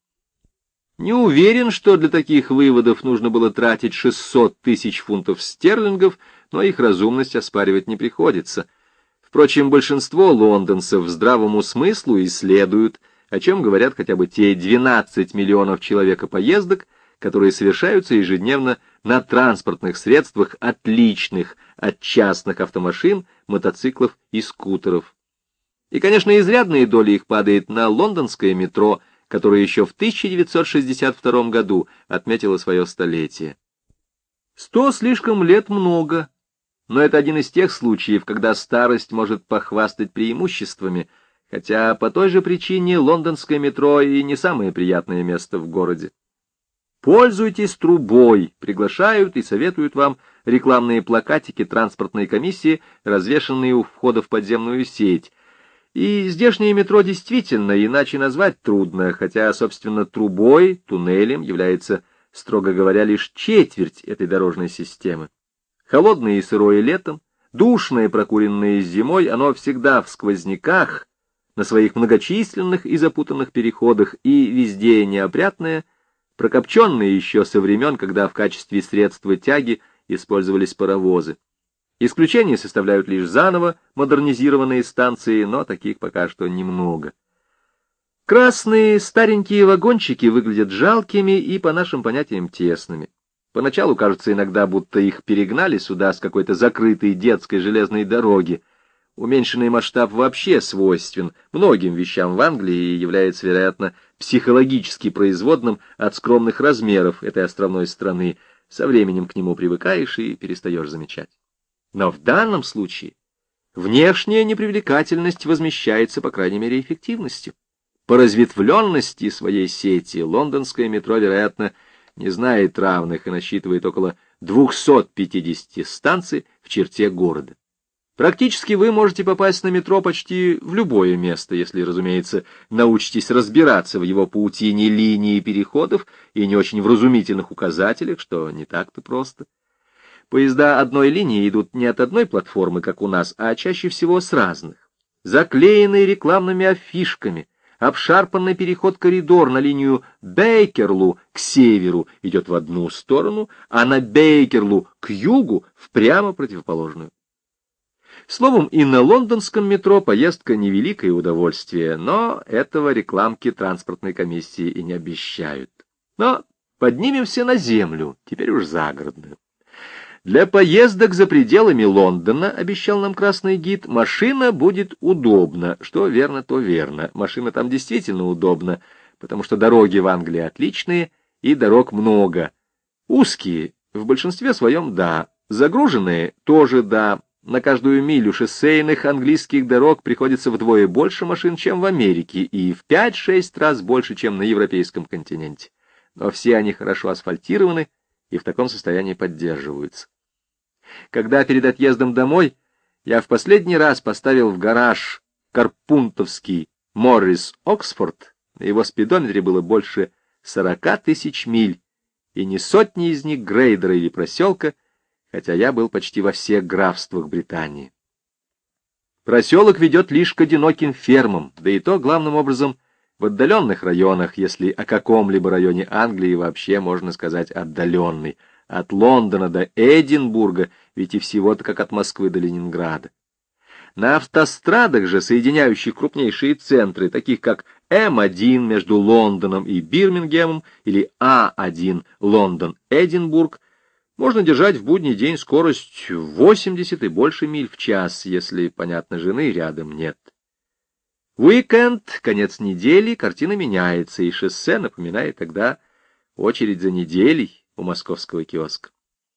Не уверен, что для таких выводов нужно было тратить 600 000 фунтов стерлингов, но их разумность оспаривать не приходится. Впрочем, большинство лондонцев здравому смыслу исследуют, о чем говорят хотя бы те 12 миллионов человекопоездок, которые совершаются ежедневно на транспортных средствах, отличных от частных автомашин, мотоциклов и скутеров. И, конечно, изрядная доля их падает на лондонское метро, которое еще в 1962 году отметило свое столетие. 100 слишком лет много, но это один из тех случаев, когда старость может похвастать преимуществами, хотя по той же причине лондонское метро и не самое приятное место в городе. Пользуйтесь трубой, приглашают и советуют вам рекламные плакатики транспортной комиссии, развешанные у входа в подземную сеть. И здешнее метро действительно иначе назвать трудно, хотя, собственно, трубой, туннелем является, строго говоря, лишь четверть этой дорожной системы. Холодное и сырое летом, душное прокуренное зимой, оно всегда в сквозняках, на своих многочисленных и запутанных переходах, и везде неопрятное, прокопченное еще со времен, когда в качестве средства тяги использовались паровозы. Исключения составляют лишь заново модернизированные станции, но таких пока что немного. Красные старенькие вагончики выглядят жалкими и, по нашим понятиям, тесными. Поначалу кажется иногда, будто их перегнали сюда с какой-то закрытой детской железной дороги. Уменьшенный масштаб вообще свойствен многим вещам в Англии и является, вероятно, психологически производным от скромных размеров этой островной страны. Со временем к нему привыкаешь и перестаешь замечать. Но в данном случае внешняя непривлекательность возмещается, по крайней мере, эффективностью. По разветвленности своей сети лондонское метро, вероятно, не знает равных и насчитывает около 250 станций в черте города. Практически вы можете попасть на метро почти в любое место, если, разумеется, научитесь разбираться в его паутине линий переходов и не очень вразумительных указателях, что не так-то просто. Поезда одной линии идут не от одной платформы, как у нас, а чаще всего с разных. Заклеенный рекламными афишками, обшарпанный переход-коридор на линию Бейкерлу к северу идет в одну сторону, а на Бейкерлу к югу в прямо противоположную. Словом, и на лондонском метро поездка невеликое удовольствие, но этого рекламки транспортной комиссии и не обещают. Но поднимемся на землю, теперь уж загородную. Для поездок за пределами Лондона, обещал нам красный гид, машина будет удобна. Что верно, то верно. Машина там действительно удобна, потому что дороги в Англии отличные, и дорог много. Узкие, в большинстве своем, да. Загруженные, тоже да. На каждую милю шоссейных английских дорог приходится вдвое больше машин, чем в Америке, и в 5-6 раз больше, чем на европейском континенте. Но все они хорошо асфальтированы и в таком состоянии поддерживаются. Когда перед отъездом домой я в последний раз поставил в гараж карпунтовский Моррис Оксфорд, на его спидометре было больше 40 тысяч миль, и ни сотни из них грейдера или проселка, хотя я был почти во всех графствах Британии. Проселок ведет лишь к одиноким фермам, да и то, главным образом, в отдаленных районах, если о каком-либо районе Англии вообще можно сказать отдаленный, от Лондона до Эдинбурга, ведь и всего-то как от Москвы до Ленинграда. На автострадах же, соединяющих крупнейшие центры, таких как М1 между Лондоном и Бирмингемом или А1 Лондон-Эдинбург, можно держать в будний день скорость 80 и больше миль в час, если, понятно, жены рядом нет. В уикенд, конец недели, картина меняется, и шоссе напоминает тогда очередь за неделей у московского киоска.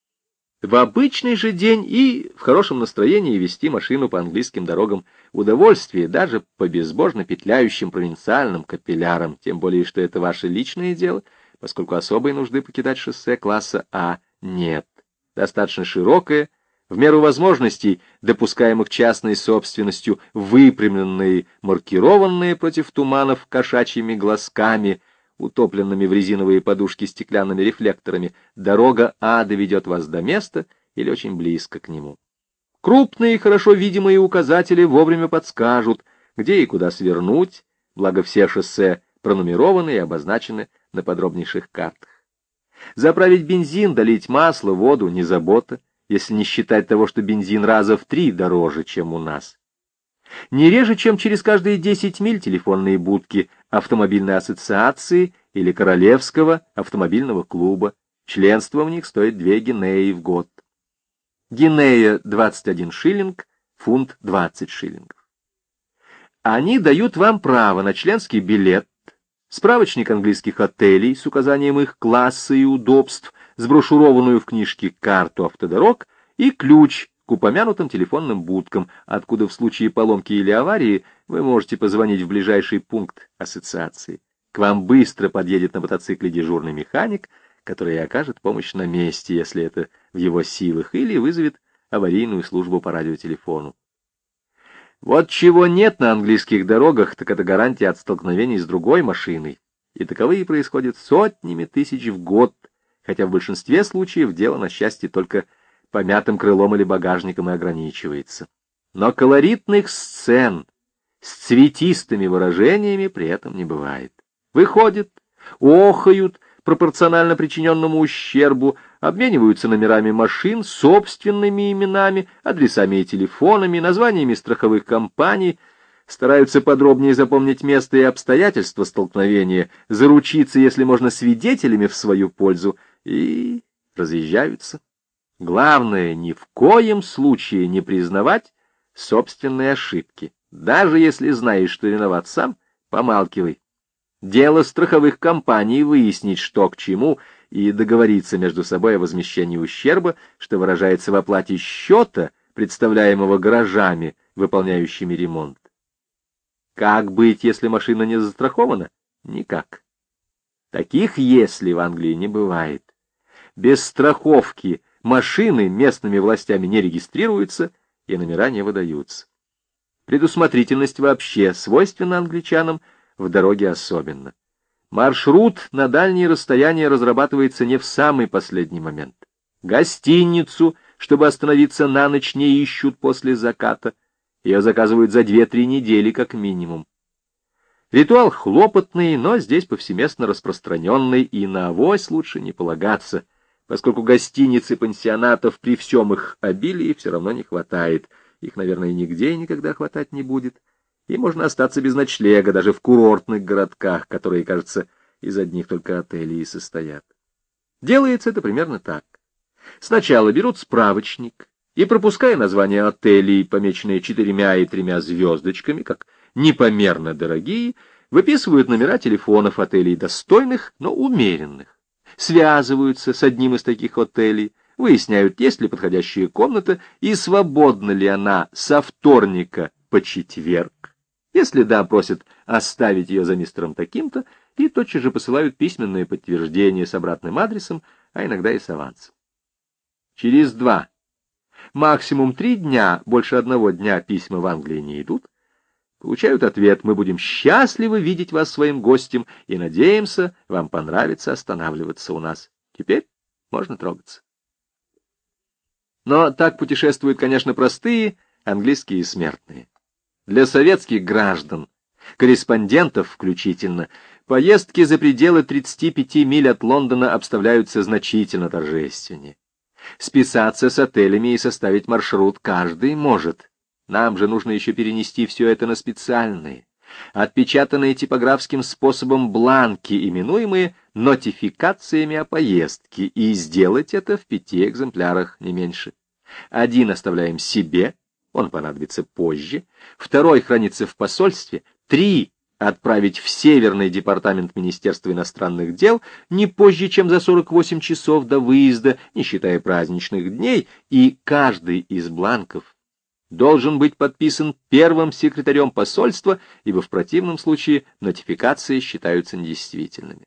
В обычный же день и в хорошем настроении вести машину по английским дорогам удовольствие, даже по безбожно петляющим провинциальным капиллярам, тем более, что это ваше личное дело, поскольку особой нужды покидать шоссе класса А нет. Достаточно широкое, в меру возможностей, допускаемых частной собственностью, выпрямленные, маркированные против туманов кошачьими глазками, утопленными в резиновые подушки стеклянными рефлекторами, дорога А доведет вас до места или очень близко к нему. Крупные, хорошо видимые указатели вовремя подскажут, где и куда свернуть, благо все шоссе пронумерованы и обозначены на подробнейших картах. Заправить бензин, долить масло, воду — не забота, если не считать того, что бензин раза в 3 дороже, чем у нас. Не реже, чем через каждые 10 миль телефонные будки автомобильной ассоциации или Королевского автомобильного клуба. Членство в них стоит 2 гинеи в год. Гинея 21 шиллинг, фунт 20 шиллингов. Они дают вам право на членский билет, справочник английских отелей с указанием их класса и удобств, сброшурованную в книжке карту автодорог и ключ к упомянутым телефонным будкам, откуда в случае поломки или аварии вы можете позвонить в ближайший пункт ассоциации. К вам быстро подъедет на мотоцикле дежурный механик, который окажет помощь на месте, если это в его силах, или вызовет аварийную службу по радиотелефону. Вот чего нет на английских дорогах, так это гарантия от столкновений с другой машиной, и таковые происходят сотнями тысяч в год, хотя в большинстве случаев дело, на счастье, только помятым крылом или багажником и ограничивается. Но колоритных сцен с цветистыми выражениями при этом не бывает. Выходят, охают пропорционально причиненному ущербу, обмениваются номерами машин, собственными именами, адресами и телефонами, названиями страховых компаний, стараются подробнее запомнить место и обстоятельства столкновения, заручиться, если можно, свидетелями в свою пользу, и разъезжаются. Главное, ни в коем случае не признавать собственные ошибки. Даже если знаешь, что виноват сам, помалкивай. Дело страховых компаний выяснить, что к чему, и договориться между собой о возмещении ущерба, что выражается в оплате счета, представляемого гаражами, выполняющими ремонт. Как быть, если машина не застрахована? Никак. Таких «если» в Англии не бывает. Без страховки машины местными властями не регистрируются и номера не выдаются. Предусмотрительность вообще свойственна англичанам, в дороге особенно. Маршрут на дальние расстояния разрабатывается не в самый последний момент. Гостиницу, чтобы остановиться на ночь, не ищут после заката. Ее заказывают за 2-3 недели как минимум. Ритуал хлопотный, но здесь повсеместно распространенный, и на авось лучше не полагаться, поскольку гостиниц и пансионатов при всем их обилии все равно не хватает. их, наверное, нигде и никогда хватать не будет, и можно остаться без ночлега даже в курортных городках, которые, кажется, из одних только отелей и состоят. Делается это примерно так. Сначала берут справочник и, пропуская названия отелей, помеченные 4 и 3 звездочками, как непомерно дорогие, выписывают номера телефонов отелей достойных, но умеренных, связываются с одним из таких отелей, выясняют, есть ли подходящая комната и свободна ли она со вторника по четверг. Если да, просят оставить ее за мистером таким-то, и тотчас же посылают письменное подтверждение с обратным адресом, а иногда и с авансом. Через 2, максимум 3 дня, больше 1 дня письма в Англии не идут, получают ответ: мы будем счастливы видеть вас своим гостем и надеемся, вам понравится останавливаться у нас. Теперь можно трогаться. Но так путешествуют, конечно, простые английские смертные. Для советских граждан, корреспондентов включительно, поездки за пределы 35 миль от Лондона обставляются значительно торжественнее. Списаться с отелями и составить маршрут каждый может. Нам же нужно еще перенести все это на специальные, отпечатанные типографским способом бланки, именуемые нотификациями о поездке, и сделать это в 5 экземплярах, не меньше. 1 оставляем себе, он понадобится позже, 2 хранится в посольстве, 3 отправить в Северный департамент Министерства иностранных дел не позже, чем за 48 часов до выезда, не считая праздничных дней, и каждый из бланков должен быть подписан первым секретарем посольства, ибо в противном случае нотификации считаются недействительными.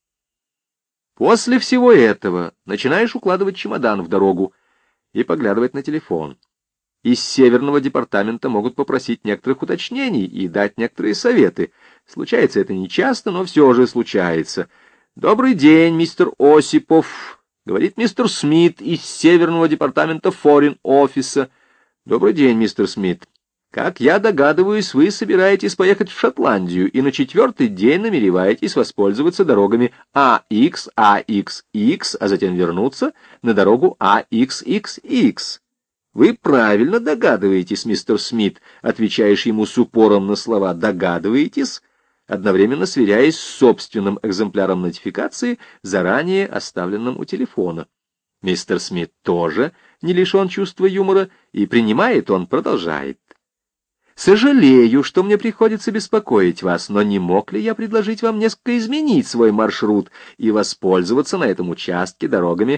После всего этого начинаешь укладывать чемодан в дорогу и поглядывать на телефон. Из Северного департамента могут попросить некоторых уточнений и дать некоторые советы. Случается это нечасто, но все же случается. «Добрый день, мистер Осипов», — говорит мистер Смит из Северного департамента форин-офиса. «Добрый день, мистер Смит. Как я догадываюсь, вы собираетесь поехать в Шотландию и на 4-й день намереваетесь воспользоваться дорогами АХ, АХХ, а затем вернуться на дорогу АХХХ. Вы правильно догадываетесь, мистер Смит», — отвечаешь ему с упором на слова «догадываетесь», одновременно сверяясь с собственным экземпляром нотификации, заранее оставленным у телефона. Мистер Смит тоже не лишен чувства юмора, и принимает он, продолжает. «Сожалею, что мне приходится беспокоить вас, но не мог ли я предложить вам несколько изменить свой маршрут и воспользоваться на этом участке дорогами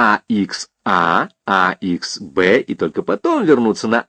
АХА, АХБ и только потом вернуться на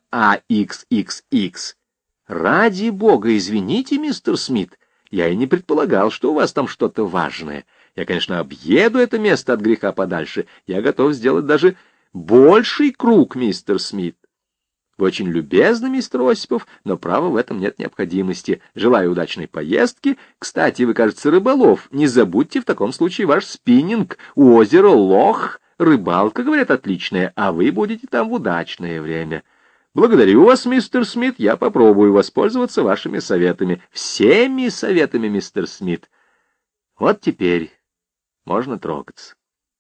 АХХХ? Ради бога, извините, мистер Смит, я и не предполагал, что у вас там что-то важное. Я, конечно, объеду это место от греха подальше. Я готов сделать даже больший круг, мистер Смит. Вы очень любезны, мистер Осипов, но, право, в этом нет необходимости. Желаю удачной поездки. Кстати, вы, кажется, рыболов. Не забудьте в таком случае ваш спиннинг. У озера Лох рыбалка, говорят, отличная, а вы будете там в удачное время. Благодарю вас, мистер Смит. Я попробую воспользоваться вашими советами. Всеми советами, мистер Смит. Вот теперь можно трогаться.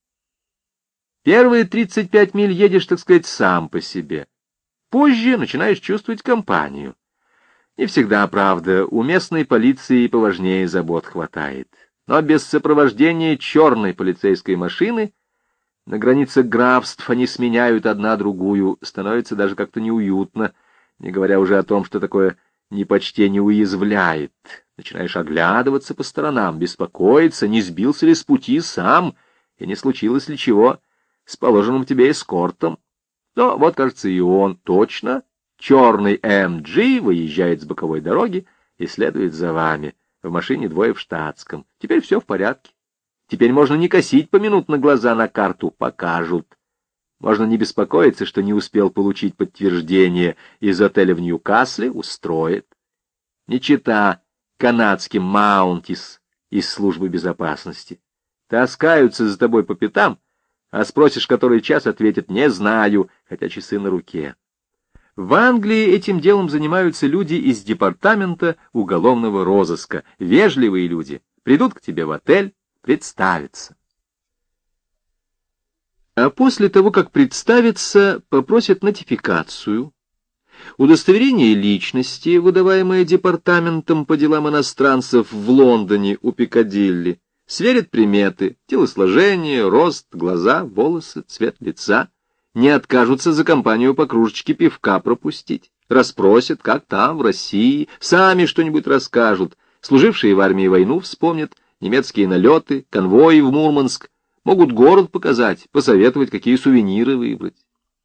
Первые 35 миль едешь, так сказать, сам по себе. Позже начинаешь чувствовать компанию. Не всегда, правда, у местной полиции поважнее забот хватает. Но без сопровождения черной полицейской машины на границах графств они сменяют одна другую, становится даже как-то неуютно, не говоря уже о том, что такое непочтение уязвляет. Начинаешь оглядываться по сторонам, беспокоиться, не сбился ли с пути сам, и не случилось ли чего с положенным тебе эскортом. Но вот, кажется, и он точно, черный МГ, выезжает с боковой дороги и следует за вами. В машине 2 в штатском. Теперь все в порядке. Теперь можно не косить поминутно глаза на карту, покажут. Можно не беспокоиться, что не успел получить подтверждение из отеля в Ньюкасле, устроит. Не чета канадским Маунтис из службы безопасности. Таскаются за тобой по пятам, а спросишь, который час, ответят «не знаю», хотя часы на руке. В Англии этим делом занимаются люди из департамента уголовного розыска, вежливые люди, придут к тебе в отель, представятся. А после того, как представятся, попросят нотификацию, Удостоверение личности, выдаваемое департаментом по делам иностранцев в Лондоне у Пикадилли, сверят приметы, телосложение, рост, глаза, волосы, цвет лица, не откажутся за компанию по кружечке пивка пропустить, расспросят, как там, в России, сами что-нибудь расскажут, служившие в армии войну вспомнят, немецкие налеты, конвои в Мурманск, могут город показать, посоветовать, какие сувениры выбрать.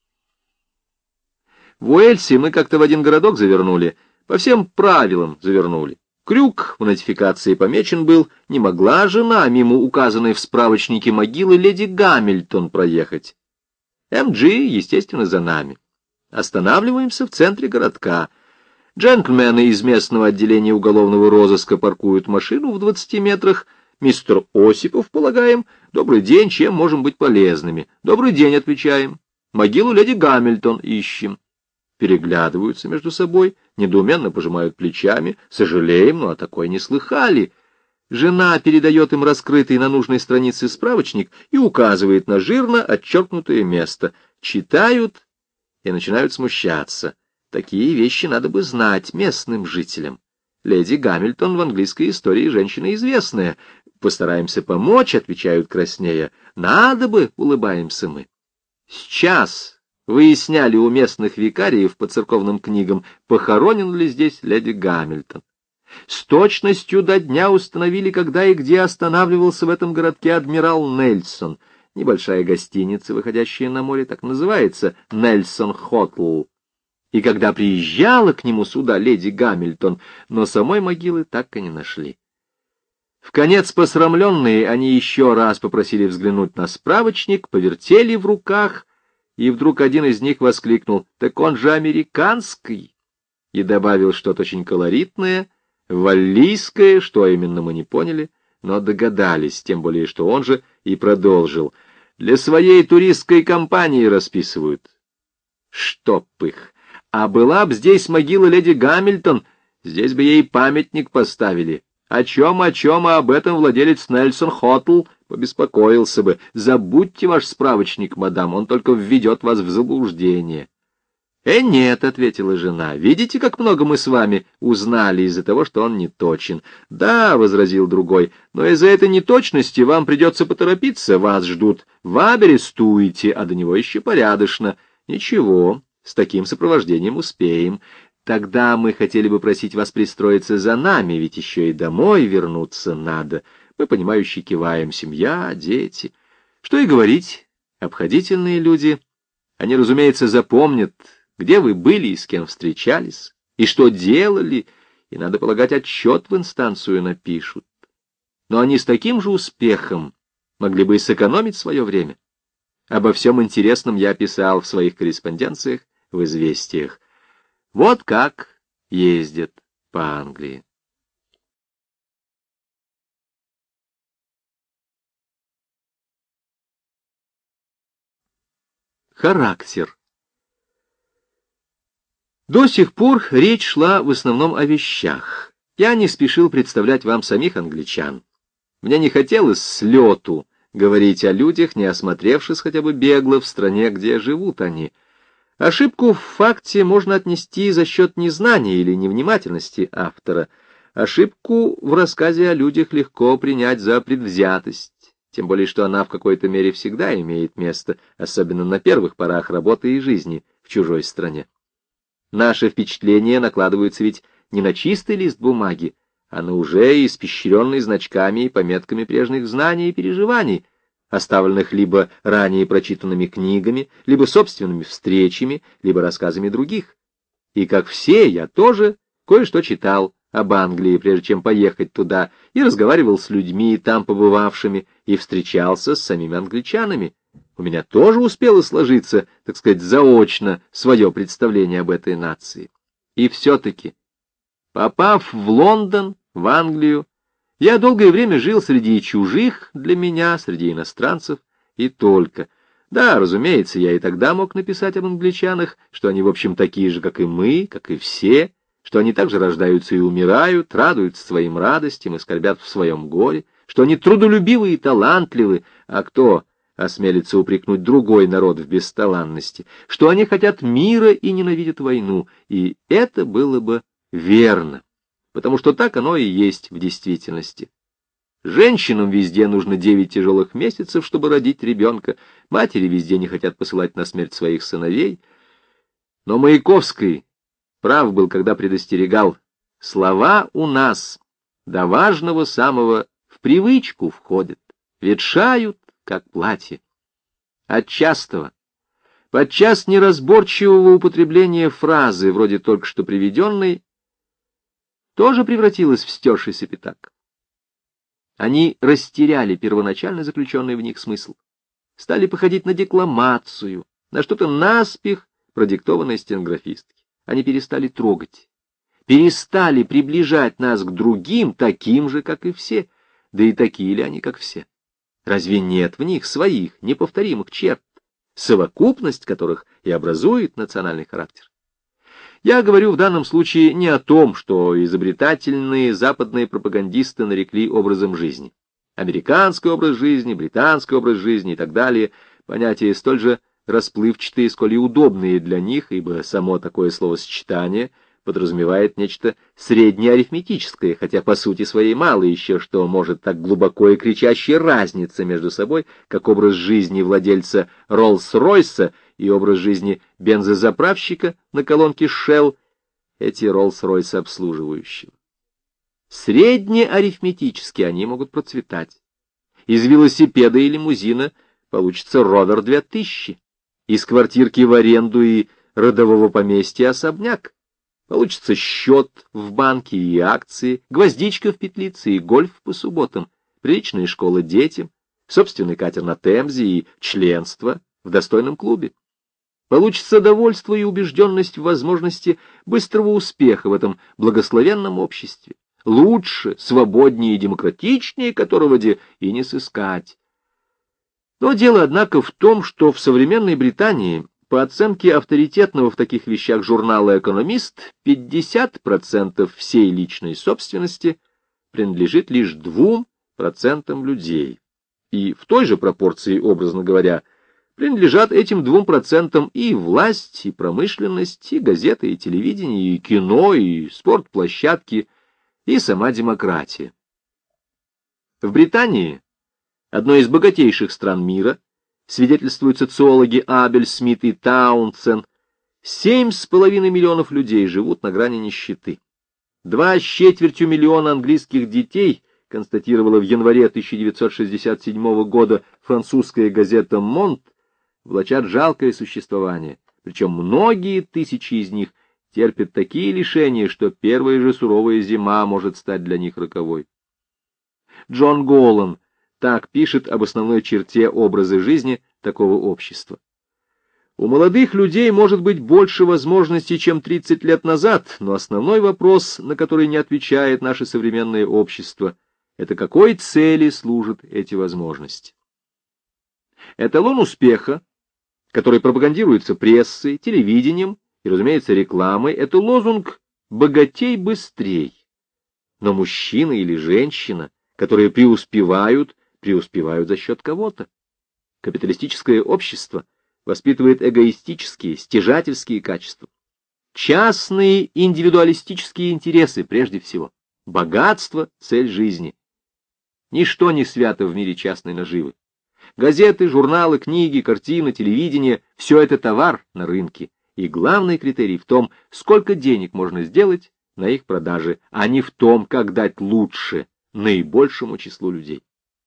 В Уэльсе мы как-то в один городок завернули, по всем правилам завернули. Крюк в нотификации помечен был, не могла жена мимо указанной в справочнике могилы леди Гамильтон проехать. МГ, естественно, за нами. Останавливаемся в центре городка. Джентльмены из местного отделения уголовного розыска паркуют машину в 20 метрах. Мистер Осипов, полагаем. Добрый день, чем можем быть полезными? Добрый день, отвечаем. Могилу леди Гамильтон ищем. Переглядываются между собой, недоуменно пожимают плечами. Сожалеем, но о такой не слыхали. Жена передает им раскрытый на нужной странице справочник и указывает на жирно отчеркнутое место. Читают и начинают смущаться. Такие вещи надо бы знать местным жителям. Леди Гамильтон в английской истории женщина известная. Постараемся помочь, отвечают краснея. Надо бы, улыбаемся мы. Сейчас выясняли у местных викариев по церковным книгам, похоронен ли здесь леди Гамильтон. С точностью до дня установили, когда и где останавливался в этом городке адмирал Нельсон. Небольшая гостиница, выходящая на море, так называется, Нельсон Хотл. И когда приезжала к нему сюда леди Гамильтон, но самой могилы так и не нашли. Вконец посрамленные, они еще раз попросили взглянуть на справочник, повертели в руках, и вдруг один из них воскликнул: «Так он же американский!» и добавил что-то очень колоритное, валлийское, что именно мы не поняли, но догадались, тем более, что он же и продолжил: «Для своей туристской компании расписывают». Чтоб их! А была б здесь могила леди Гамильтон, здесь бы ей памятник поставили. О чем, а об этом владелец Нельсон Хотл побеспокоился бы. Забудьте ваш справочник, мадам, он только введет вас в заблуждение. Нет, — ответила жена, — видите, как много мы с вами узнали из-за того, что он не точен. Да, — возразил другой, — но из-за этой неточности вам придется поторопиться, вас ждут. Вы арестуете, а до него еще порядочно. Ничего, с таким сопровождением успеем. Тогда мы хотели бы просить вас пристроиться за нами, ведь еще и домой вернуться надо. Мы, понимающе киваем: семья, дети. Что и говорить, обходительные люди. Они, разумеется, запомнят, где вы были и с кем встречались, и что делали, и, надо полагать, отчет в инстанцию напишут. Но они с таким же успехом могли бы и сэкономить свое время. Обо всем интересном я писал в своих корреспонденциях, в известиях. Вот как ездят по Англии. Характер. До сих пор речь шла в основном о вещах. Я не спешил представлять вам самих англичан. Мне не хотелось с лету говорить о людях, не осмотревшись хотя бы бегло в стране, где живут они. Ошибку в факте можно отнести за счет незнания или невнимательности автора. Ошибку в рассказе о людях легко принять за предвзятость, тем более что она в какой-то мере всегда имеет место, особенно на первых порах работы и жизни в чужой стране. Наши впечатления накладываются ведь не на чистый лист бумаги, а на уже испещренный значками и пометками прежних знаний и переживаний, оставленных либо ранее прочитанными книгами, либо собственными встречами, либо рассказами других. И как все, я тоже кое-что читал об Англии, прежде чем поехать туда, и разговаривал с людьми, там побывавшими, и встречался с самими англичанами. У меня тоже успело сложиться, так сказать, заочно свое представление об этой нации. И все-таки, попав в Лондон, в Англию, я долгое время жил среди чужих для меня, среди иностранцев, и только. Да, разумеется, я и тогда мог написать об англичанах, что они, в общем, такие же, как и мы, как и все, что они также рождаются и умирают, радуются своим радостям и скорбят в своем горе, что они трудолюбивы и талантливы, а кто осмелится упрекнуть другой народ в бесталанности, что они хотят мира и ненавидят войну, и это было бы верно, потому что так оно и есть в действительности. Женщинам везде нужно 9 тяжелых месяцев, чтобы родить ребенка, матери везде не хотят посылать на смерть своих сыновей. Но Маяковский прав был, когда предостерегал: слова у нас до важного самого в привычку входят, ветшают, как платье. От частого, подчас неразборчивого употребления фразы, вроде только что приведенной, тоже превратилась в стершийся пятак. Они растеряли первоначально заключенный в них смысл, стали походить на декламацию, на что-то наспех продиктованное стенографистки. Они перестали трогать, перестали приближать нас к другим, таким же, как и все, да и такие ли они, как все. Разве нет в них своих неповторимых черт, совокупность которых и образует национальный характер? Я говорю в данном случае не о том, что изобретательные западные пропагандисты нарекли образом жизни. Американский образ жизни, британский образ жизни и так далее — понятия столь же расплывчатые, сколь и удобные для них, ибо само такое словосочетание подразумевает нечто среднеарифметическое, хотя по сути своей мало еще что может так глубоко и кричаще разниться между собой, как образ жизни владельца Роллс-Ройса и образ жизни бензозаправщика на колонке Shell, эти Роллс-Ройсы обслуживающего. Среднеарифметически они могут процветать. Из велосипеда и лимузина получится Ровер 2000, из квартирки в аренду и родового поместья особняк. Получится счет в банке и акции, гвоздичка в петлице и гольф по субботам, приличная школа детям, собственный катер на Темзе и членство в достойном клубе. Получится довольство и убежденность в возможности быстрого успеха в этом благословенном обществе, лучше, свободнее и демократичнее которого де и не сыскать. Но дело, однако, в том, что в современной Британии, по оценке авторитетного в таких вещах журнала «Экономист», 50% всей личной собственности принадлежит лишь 2% людей. И в той же пропорции, образно говоря, принадлежат этим 2% и власть, и промышленность, и газеты, и телевидение, и кино, и спортплощадки, и сама демократия. В Британии, одной из богатейших стран мира, свидетельствуют социологи Абель, Смит и Таунсен, 7,5 миллионов людей живут на грани нищеты. 2,25 миллиона английских детей, констатировала в январе 1967 года французская газета «Монт», влачат жалкое существование, причем многие тысячи из них терпят такие лишения, что первая же суровая зима может стать для них роковой. Джон Голлан так пишет об основной черте образа жизни такого общества. У молодых людей может быть больше возможностей, чем 30 лет назад, но основной вопрос, на который не отвечает наше современное общество, это какой цели служат эти возможности. Эталон успеха, который пропагандируется прессой, телевидением и, разумеется, рекламой, это лозунг «богатей быстрей». Но мужчина или женщина, которые преуспевают за счет кого-то. Капиталистическое общество воспитывает эгоистические, стяжательские качества. Частные индивидуалистические интересы прежде всего. Богатство — цель жизни. Ничто не свято в мире частной наживы. Газеты, журналы, книги, картины, телевидение — все это товар на рынке. И главный критерий в том, сколько денег можно сделать на их продаже, а не в том, как дать лучше наибольшему числу людей.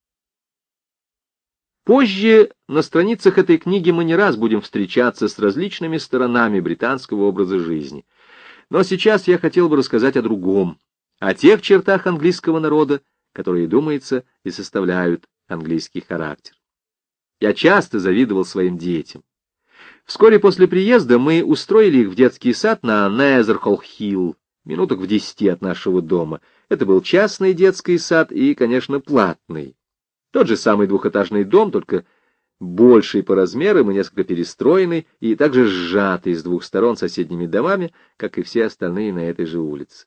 Позже на страницах этой книги мы не раз будем встречаться с различными сторонами британского образа жизни. Но сейчас я хотел бы рассказать о другом, о тех чертах английского народа, которые, думается, и составляют английский характер. Я часто завидовал своим детям. Вскоре после приезда мы устроили их в детский сад на Незерхолл-Хилл, минуток в 10 от нашего дома. Это был частный детский сад и, конечно, платный. Тот же самый двухэтажный дом, только больший по размерам и несколько перестроенный, и также сжатый с двух сторон соседними домами, как и все остальные на этой же улице.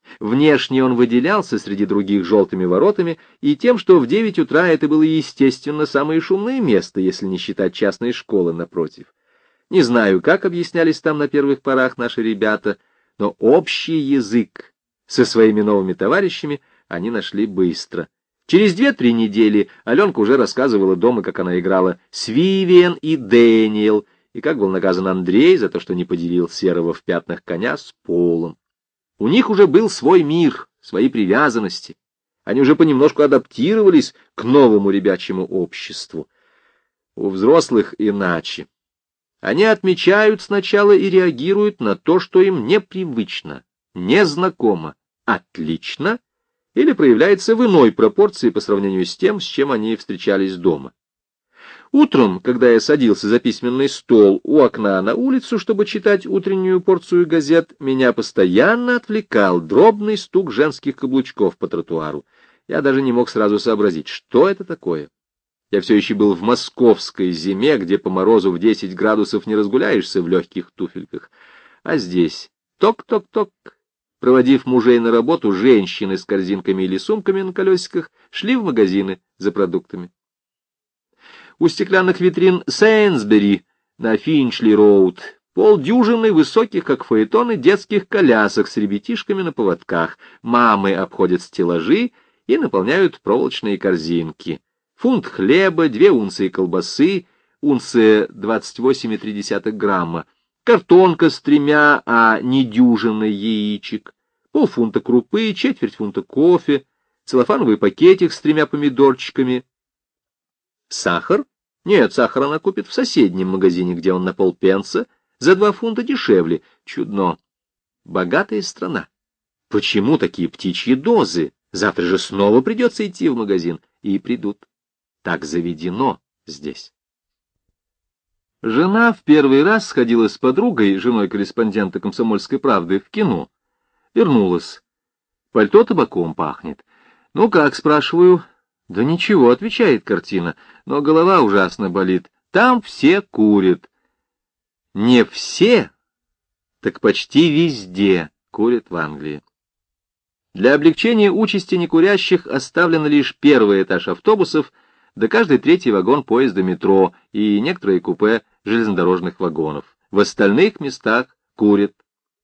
Внешне он выделялся среди других желтыми воротами и тем, что в 9 утра это было, естественно, самое шумное место, если не считать частной школы напротив. Не знаю, как объяснялись там на первых порах наши ребята, но общий язык со своими новыми товарищами они нашли быстро. Через 2-3 недели Аленка уже рассказывала дома, как она играла с Вивиан и Дэниел, и как был наказан Андрей за то, что не поделил серого в пятнах коня с Полом. У них уже был свой мир, свои привязанности. Они уже понемножку адаптировались к новому ребячьему обществу. У взрослых иначе. Они отмечают сначала и реагируют на то, что им непривычно, незнакомо, отлично или проявляется в иной пропорции по сравнению с тем, с чем они встречались дома. Утром, когда я садился за письменный стол у окна на улицу, чтобы читать утреннюю порцию газет, меня постоянно отвлекал дробный стук женских каблучков по тротуару. Я даже не мог сразу сообразить, что это такое. Я все еще был в московской зиме, где по морозу в 10 градусов не разгуляешься в легких туфельках. А здесь ток-ток-ток. Проводив мужей на работу, женщины с корзинками или сумками на колесиках шли в магазины за продуктами. У стеклянных витрин Сейнсбери на Финчли-роуд полдюжины высоких, как фаэтоны, детских колясок с ребятишками на поводках. Мамы обходят стеллажи и наполняют проволочные корзинки. Фунт хлеба, 2 унции колбасы, унция 28,3 грамма, картонка с 3, а не дюжиной яичек, полфунта крупы, четверть фунта кофе, целлофановый пакетик с 3 помидорчиками. Сахар? Нет, сахар она купит в соседнем магазине, где он на полпенса, за 2 фунта дешевле. Чудно. Богатая страна. Почему такие птичьи дозы? Завтра же снова придется идти в магазин. И придут. Так заведено здесь. Жена в первый раз сходила с подругой, женой корреспондента «Комсомольской правды», в кино. Вернулась. Пальто табаком пахнет. «Ну как?» — спрашиваю. «Да ничего», — отвечает картина, но голова ужасно болит. Там все курят. Не все, так почти везде курят в Англии. Для облегчения участи некурящих оставлен лишь первый этаж автобусов, да каждый 3-й вагон поезда метро и некоторые купе железнодорожных вагонов. В остальных местах курят.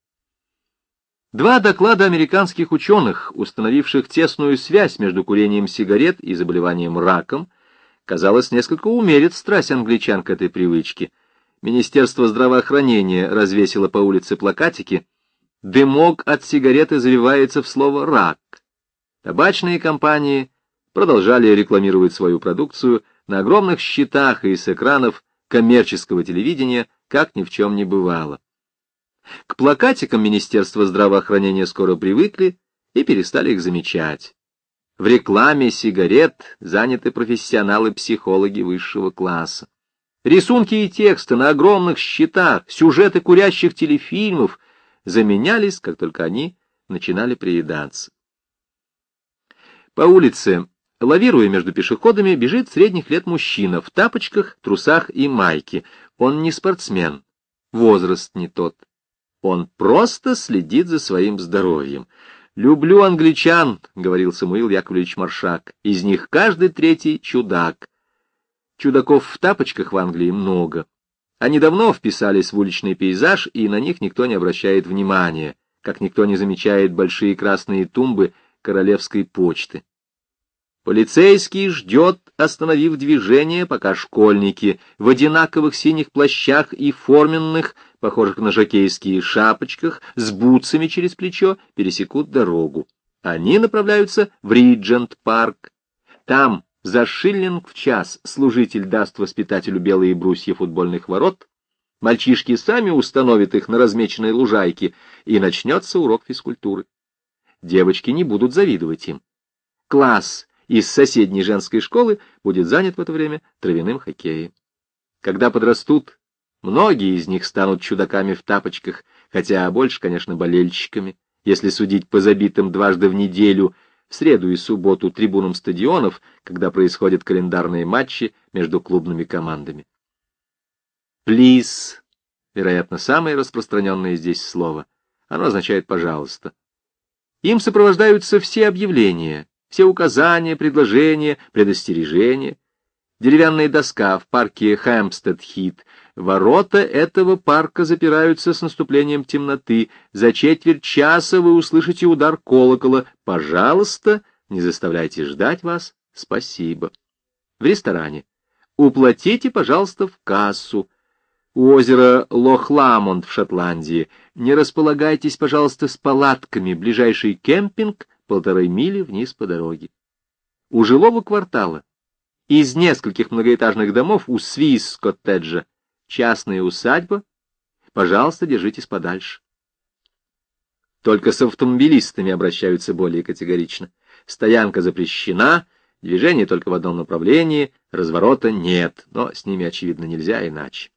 2 доклада американских ученых, установивших тесную связь между курением сигарет и заболеванием раком, казалось, несколько умерит страсть англичан к этой привычке. Министерство здравоохранения развесило по улице плакатики «Дымок от сигареты завивается в слово «рак». Табачные компании продолжали рекламировать свою продукцию на огромных щитах и с экранов коммерческого телевидения, как ни в чем не бывало. К плакатикам Министерства здравоохранения скоро привыкли и перестали их замечать. В рекламе сигарет заняты профессионалы-психологи высшего класса. Рисунки и тексты на огромных щитах, сюжеты курящих телефильмов заменялись, как только они начинали приедаться. По улице, лавируя между пешеходами, бежит средних лет мужчина в тапочках, трусах и майке. Он не спортсмен, возраст не тот. Он просто следит за своим здоровьем. «Люблю англичан», — говорил Самуил Яковлевич Маршак, — «из них каждый 3-й чудак». Чудаков в тапочках в Англии много. Они давно вписались в уличный пейзаж, и на них никто не обращает внимания, как никто не замечает большие красные тумбы королевской почты. Полицейский ждет, остановив движение, пока школьники в одинаковых синих плащах и форменных, похожих на жокейские шапочках, с бутсами через плечо, пересекут дорогу. Они направляются в Риджент-парк. Там за шиллинг в час служитель даст воспитателю белые брусья футбольных ворот, мальчишки сами установят их на размеченной лужайке, и начнется урок физкультуры. Девочки не будут завидовать им. Класс из соседней женской школы будет занят в это время травяным хоккеем. Когда подрастут, многие из них станут чудаками в тапочках, хотя больше, конечно, болельщиками, если судить по забитым дважды в неделю, в среду и субботу, трибунам стадионов, когда происходят календарные матчи между клубными командами. «Please», вероятно, самое распространенное здесь слово. Оно означает «пожалуйста». Им сопровождаются все объявления, все указания, предложения, предостережения. Деревянная доска в парке Хэмпстед-Хит. Ворота этого парка запираются с наступлением темноты. За четверть часа вы услышите удар колокола. Пожалуйста, не заставляйте ждать вас. Спасибо. В ресторане. Уплатите, пожалуйста, в кассу. У озера Лох-Ламонд в Шотландии. Не располагайтесь, пожалуйста, с палатками. Ближайший кемпинг 1,5 мили вниз по дороге. У жилого квартала из нескольких многоэтажных домов у Свисс-коттеджа частная усадьба. Пожалуйста, держитесь подальше. Только с автомобилистами обращаются более категорично. Стоянка запрещена, движение только в одном направлении, разворота нет, но с ними, очевидно, нельзя иначе.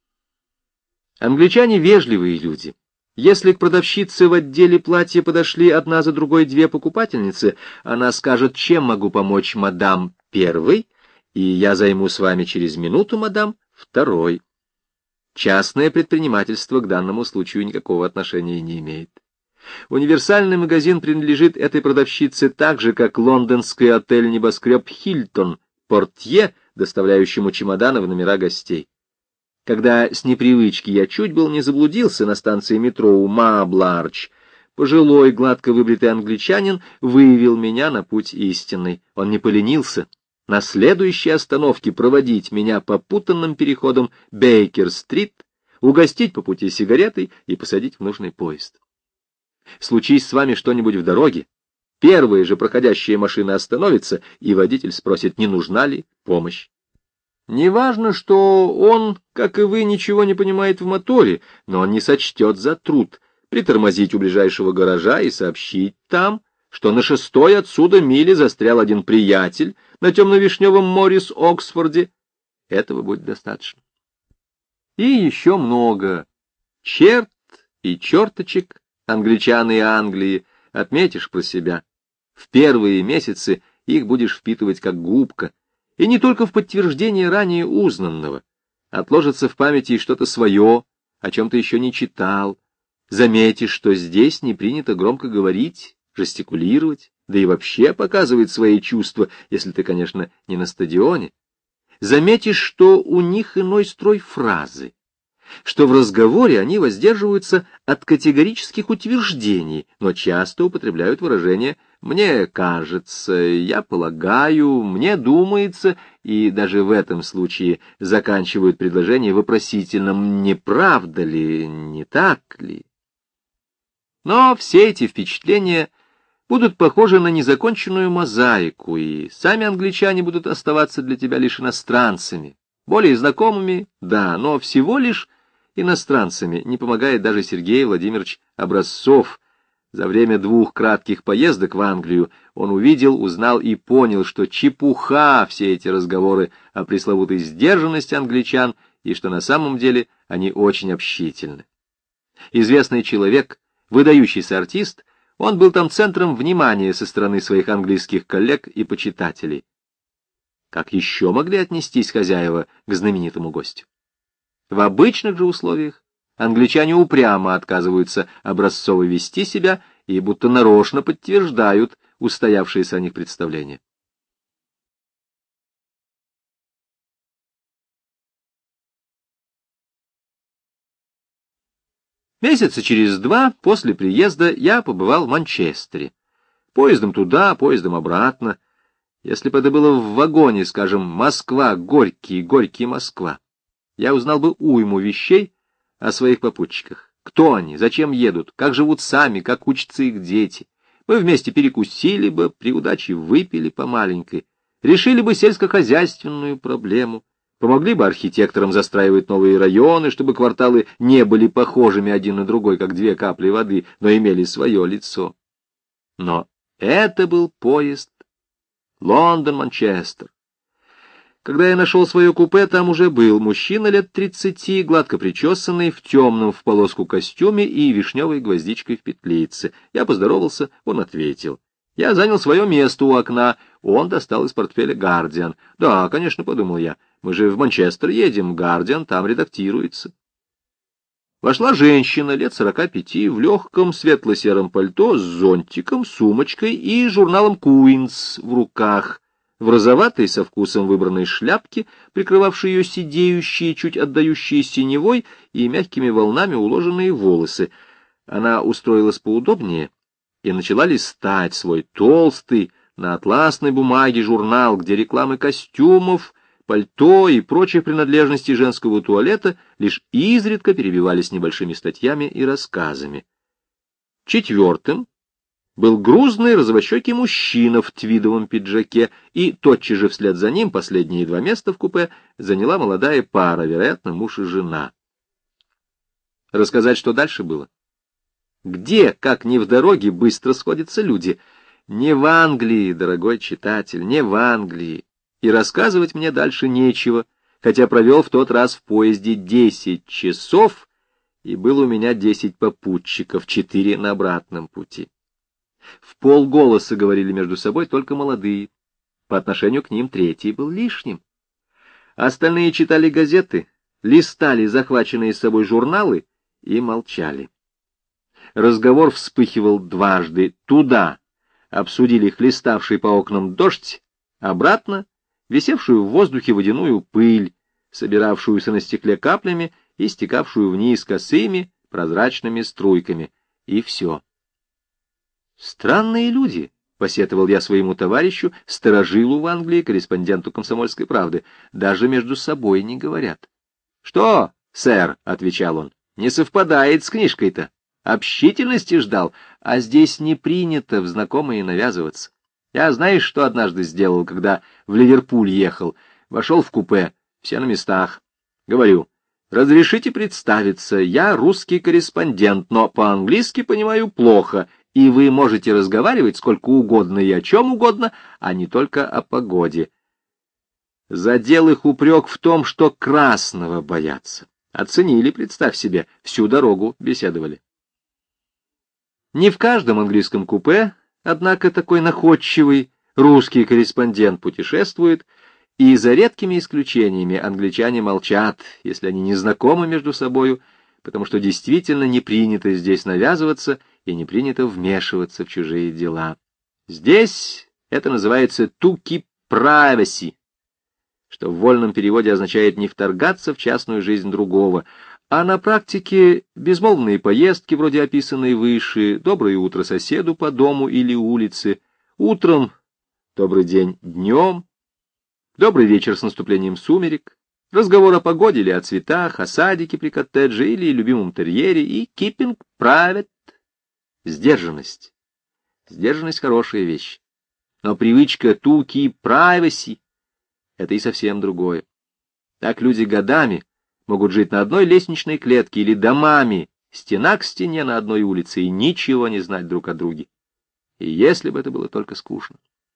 Англичане вежливые люди. Если к продавщице в отделе платья подошли одна за другой две покупательницы, она скажет: чем могу помочь, мадам, первый, и я займу с вами через минуту, мадам, второй. Частное предпринимательство к данному случаю никакого отношения не имеет. Универсальный магазин принадлежит этой продавщице так же, как лондонский отель-небоскреб «Хилтон», портье, доставляющему чемоданы в номера гостей. Когда с непривычки я чуть был не заблудился на станции метро у Мабларч, пожилой, гладко выбритый англичанин вывел меня на путь истинный. Он не поленился на следующей остановке проводить меня по путанным переходам Бейкер-стрит, угостить по пути сигаретой и посадить в нужный поезд. Случись с вами что-нибудь в дороге, первая же проходящая машина остановится, и водитель спросит, не нужна ли помощь. Неважно, что он, как и вы, ничего не понимает в моторе, но он не сочтет за труд притормозить у ближайшего гаража и сообщить там, что на 6-й отсюда миле застрял один приятель на темно-вишневом Моррис-Оксфорде. Этого будет достаточно. И еще много черт и черточек англичан и Англии отметишь про себя. В первые месяцы их будешь впитывать как губка, и не только в подтверждение ранее узнанного. Отложится в памяти что-то свое, о чем ты еще не читал. Заметишь, что здесь не принято громко говорить, жестикулировать, да и вообще показывать свои чувства, если ты, конечно, не на стадионе. Заметишь, что у них иной строй фразы, что в разговоре они воздерживаются от категорических утверждений, но часто употребляют выражение «мне кажется», «я полагаю», «мне думается», и даже в этом случае заканчивают предложение вопросительным «не правда ли, не так ли?». Но все эти впечатления будут похожи на незаконченную мозаику, и сами англичане будут оставаться для тебя лишь иностранцами, более знакомыми, да, но всего лишь иностранцами, не помогает даже Сергей Владимирович Образцов. За время 2 кратких поездок в Англию он увидел, узнал и понял, что чепуха все эти разговоры о пресловутой сдержанности англичан, и что на самом деле они очень общительны. Известный человек, выдающийся артист, он был там центром внимания со стороны своих английских коллег и почитателей. Как еще могли отнестись хозяева к знаменитому гостю? В обычных же условиях англичане упрямо отказываются Образцову вести себя и будто нарочно подтверждают устоявшиеся о них представления. Месяца через 2 после приезда я побывал в Манчестере. Поездом туда, поездом обратно. Если бы это было в вагоне, скажем, Москва-Горький, Горький-Москва, я узнал бы уйму вещей о своих попутчиках. Кто они, зачем едут, как живут сами, как учатся их дети. Мы вместе перекусили бы, при удаче выпили по маленькой, решили бы сельскохозяйственную проблему, помогли бы архитекторам застраивать новые районы, чтобы кварталы не были похожими один на другой, как 2 капли воды, но имели свое лицо. Но это был поезд Лондон-Манчестер. Когда я нашел свое купе, там уже был мужчина лет 30, гладко причесанный, в темном в полоску костюме и вишневой гвоздичкой в петлице. Я поздоровался, он ответил. Я занял свое место у окна, он достал из портфеля «Гардиан». Да, конечно, подумал я, мы же в Манчестер едем, «Гардиан» там редактируется. Вошла женщина лет 45 в легком светло-сером пальто с зонтиком, сумочкой и журналом «Куинс» в руках, в розоватой со вкусом выбранной шляпке, прикрывавшей ее сидеющие, чуть отдающие синевой и мягкими волнами уложенные волосы. Она устроилась поудобнее и начала листать свой толстый на атласной бумаге журнал, где рекламы костюмов, пальто и прочих принадлежностей женского туалета лишь изредка перебивались небольшими статьями и рассказами. Четвертым был грузный розовощекий мужчина в твидовом пиджаке, и тотчас же вслед за ним последние 2 места в купе заняла молодая пара, вероятно, муж и жена. Рассказать, что дальше было? Где, как ни в дороге, быстро сходятся люди? Не в Англии, дорогой читатель, не в Англии. И рассказывать мне дальше нечего, хотя провел в тот раз в поезде 10 часов, и было у меня 10 попутчиков, 4 на обратном пути. В полголоса говорили между собой только молодые. По отношению к ним 3-й был лишним. Остальные читали газеты, листали захваченные с собой журналы и молчали. Разговор вспыхивал дважды. Туда обсудили хлеставший по окнам дождь, обратно висевшую в воздухе водяную пыль, собиравшуюся на стекле каплями и стекавшую вниз косыми прозрачными струйками. И все. «Странные люди», — посетовал я своему товарищу, старожилу в Англии, корреспонденту «Комсомольской правды», даже между собой не говорят. «Что, сэр?» — отвечал он, — «не совпадает с книжкой-то. Общительности ждал, а здесь не принято в знакомые навязываться. Я, знаешь, что однажды сделал, когда в Ливерпуль ехал? Вошел в купе, все на местах. Говорю: разрешите представиться, я русский корреспондент, но по-английски понимаю плохо, и вы можете разговаривать сколько угодно и о чем угодно, а не только о погоде. Задел их упрек в том, что красного боятся. Оценили, представь себе, всю дорогу беседовали. Не в каждом английском купе, однако, такой находчивый русский корреспондент путешествует, и за редкими исключениями англичане молчат, если они не знакомы между собою, потому что действительно не принято здесь навязываться и не принято вмешиваться в чужие дела. Здесь это называется to keep privacy, что в вольном переводе означает не вторгаться в частную жизнь другого, а на практике безмолвные поездки, вроде описанной выше, доброе утро соседу по дому или улице, утром добрый день днем, добрый вечер с наступлением сумерек, разговор о погоде или о цветах, о садике при коттедже или любимом терьере и keeping private, сдержанность. Сдержанность — хорошая вещь, но привычка to keep privacy — это и совсем другое. Так люди годами могут жить на одной лестничной клетке или домами, стена к стене на одной улице, и ничего не знать друг о друге. И если бы это было только скучно.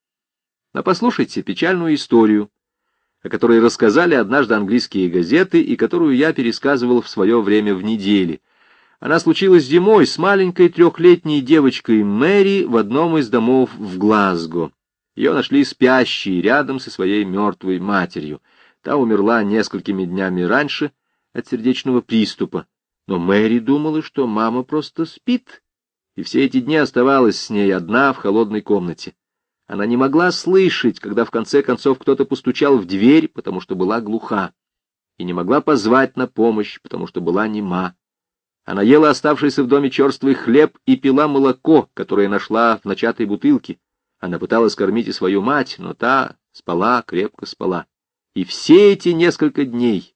Но послушайте печальную историю, о которой рассказали однажды английские газеты и которую я пересказывал в свое время в неделе. Она случилась зимой с маленькой 3-летней девочкой Мэри в одном из домов в Глазго. Ее нашли спящей рядом со своей мертвой матерью. Та умерла несколькими днями раньше от сердечного приступа, но Мэри думала, что мама просто спит, и все эти дни оставалась с ней одна в холодной комнате. Она не могла слышать, когда в конце концов кто-то постучал в дверь, потому что была глуха, и не могла позвать на помощь, потому что была нема. Она ела оставшийся в доме черствый хлеб и пила молоко, которое нашла в начатой бутылке. Она пыталась кормить и свою мать, но та спала, крепко спала. И все эти несколько дней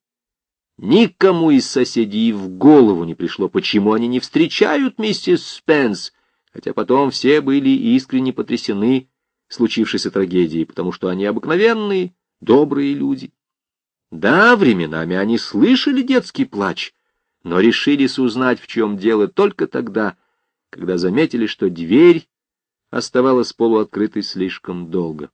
никому из соседей в голову не пришло, почему они не встречают миссис Спенс, хотя потом все были искренне потрясены случившейся трагедией, потому что они обыкновенные, добрые люди. Да, временами они слышали детский плач, но решились узнать, в чем дело, только тогда, когда заметили, что дверь оставалась полуоткрытой слишком долго.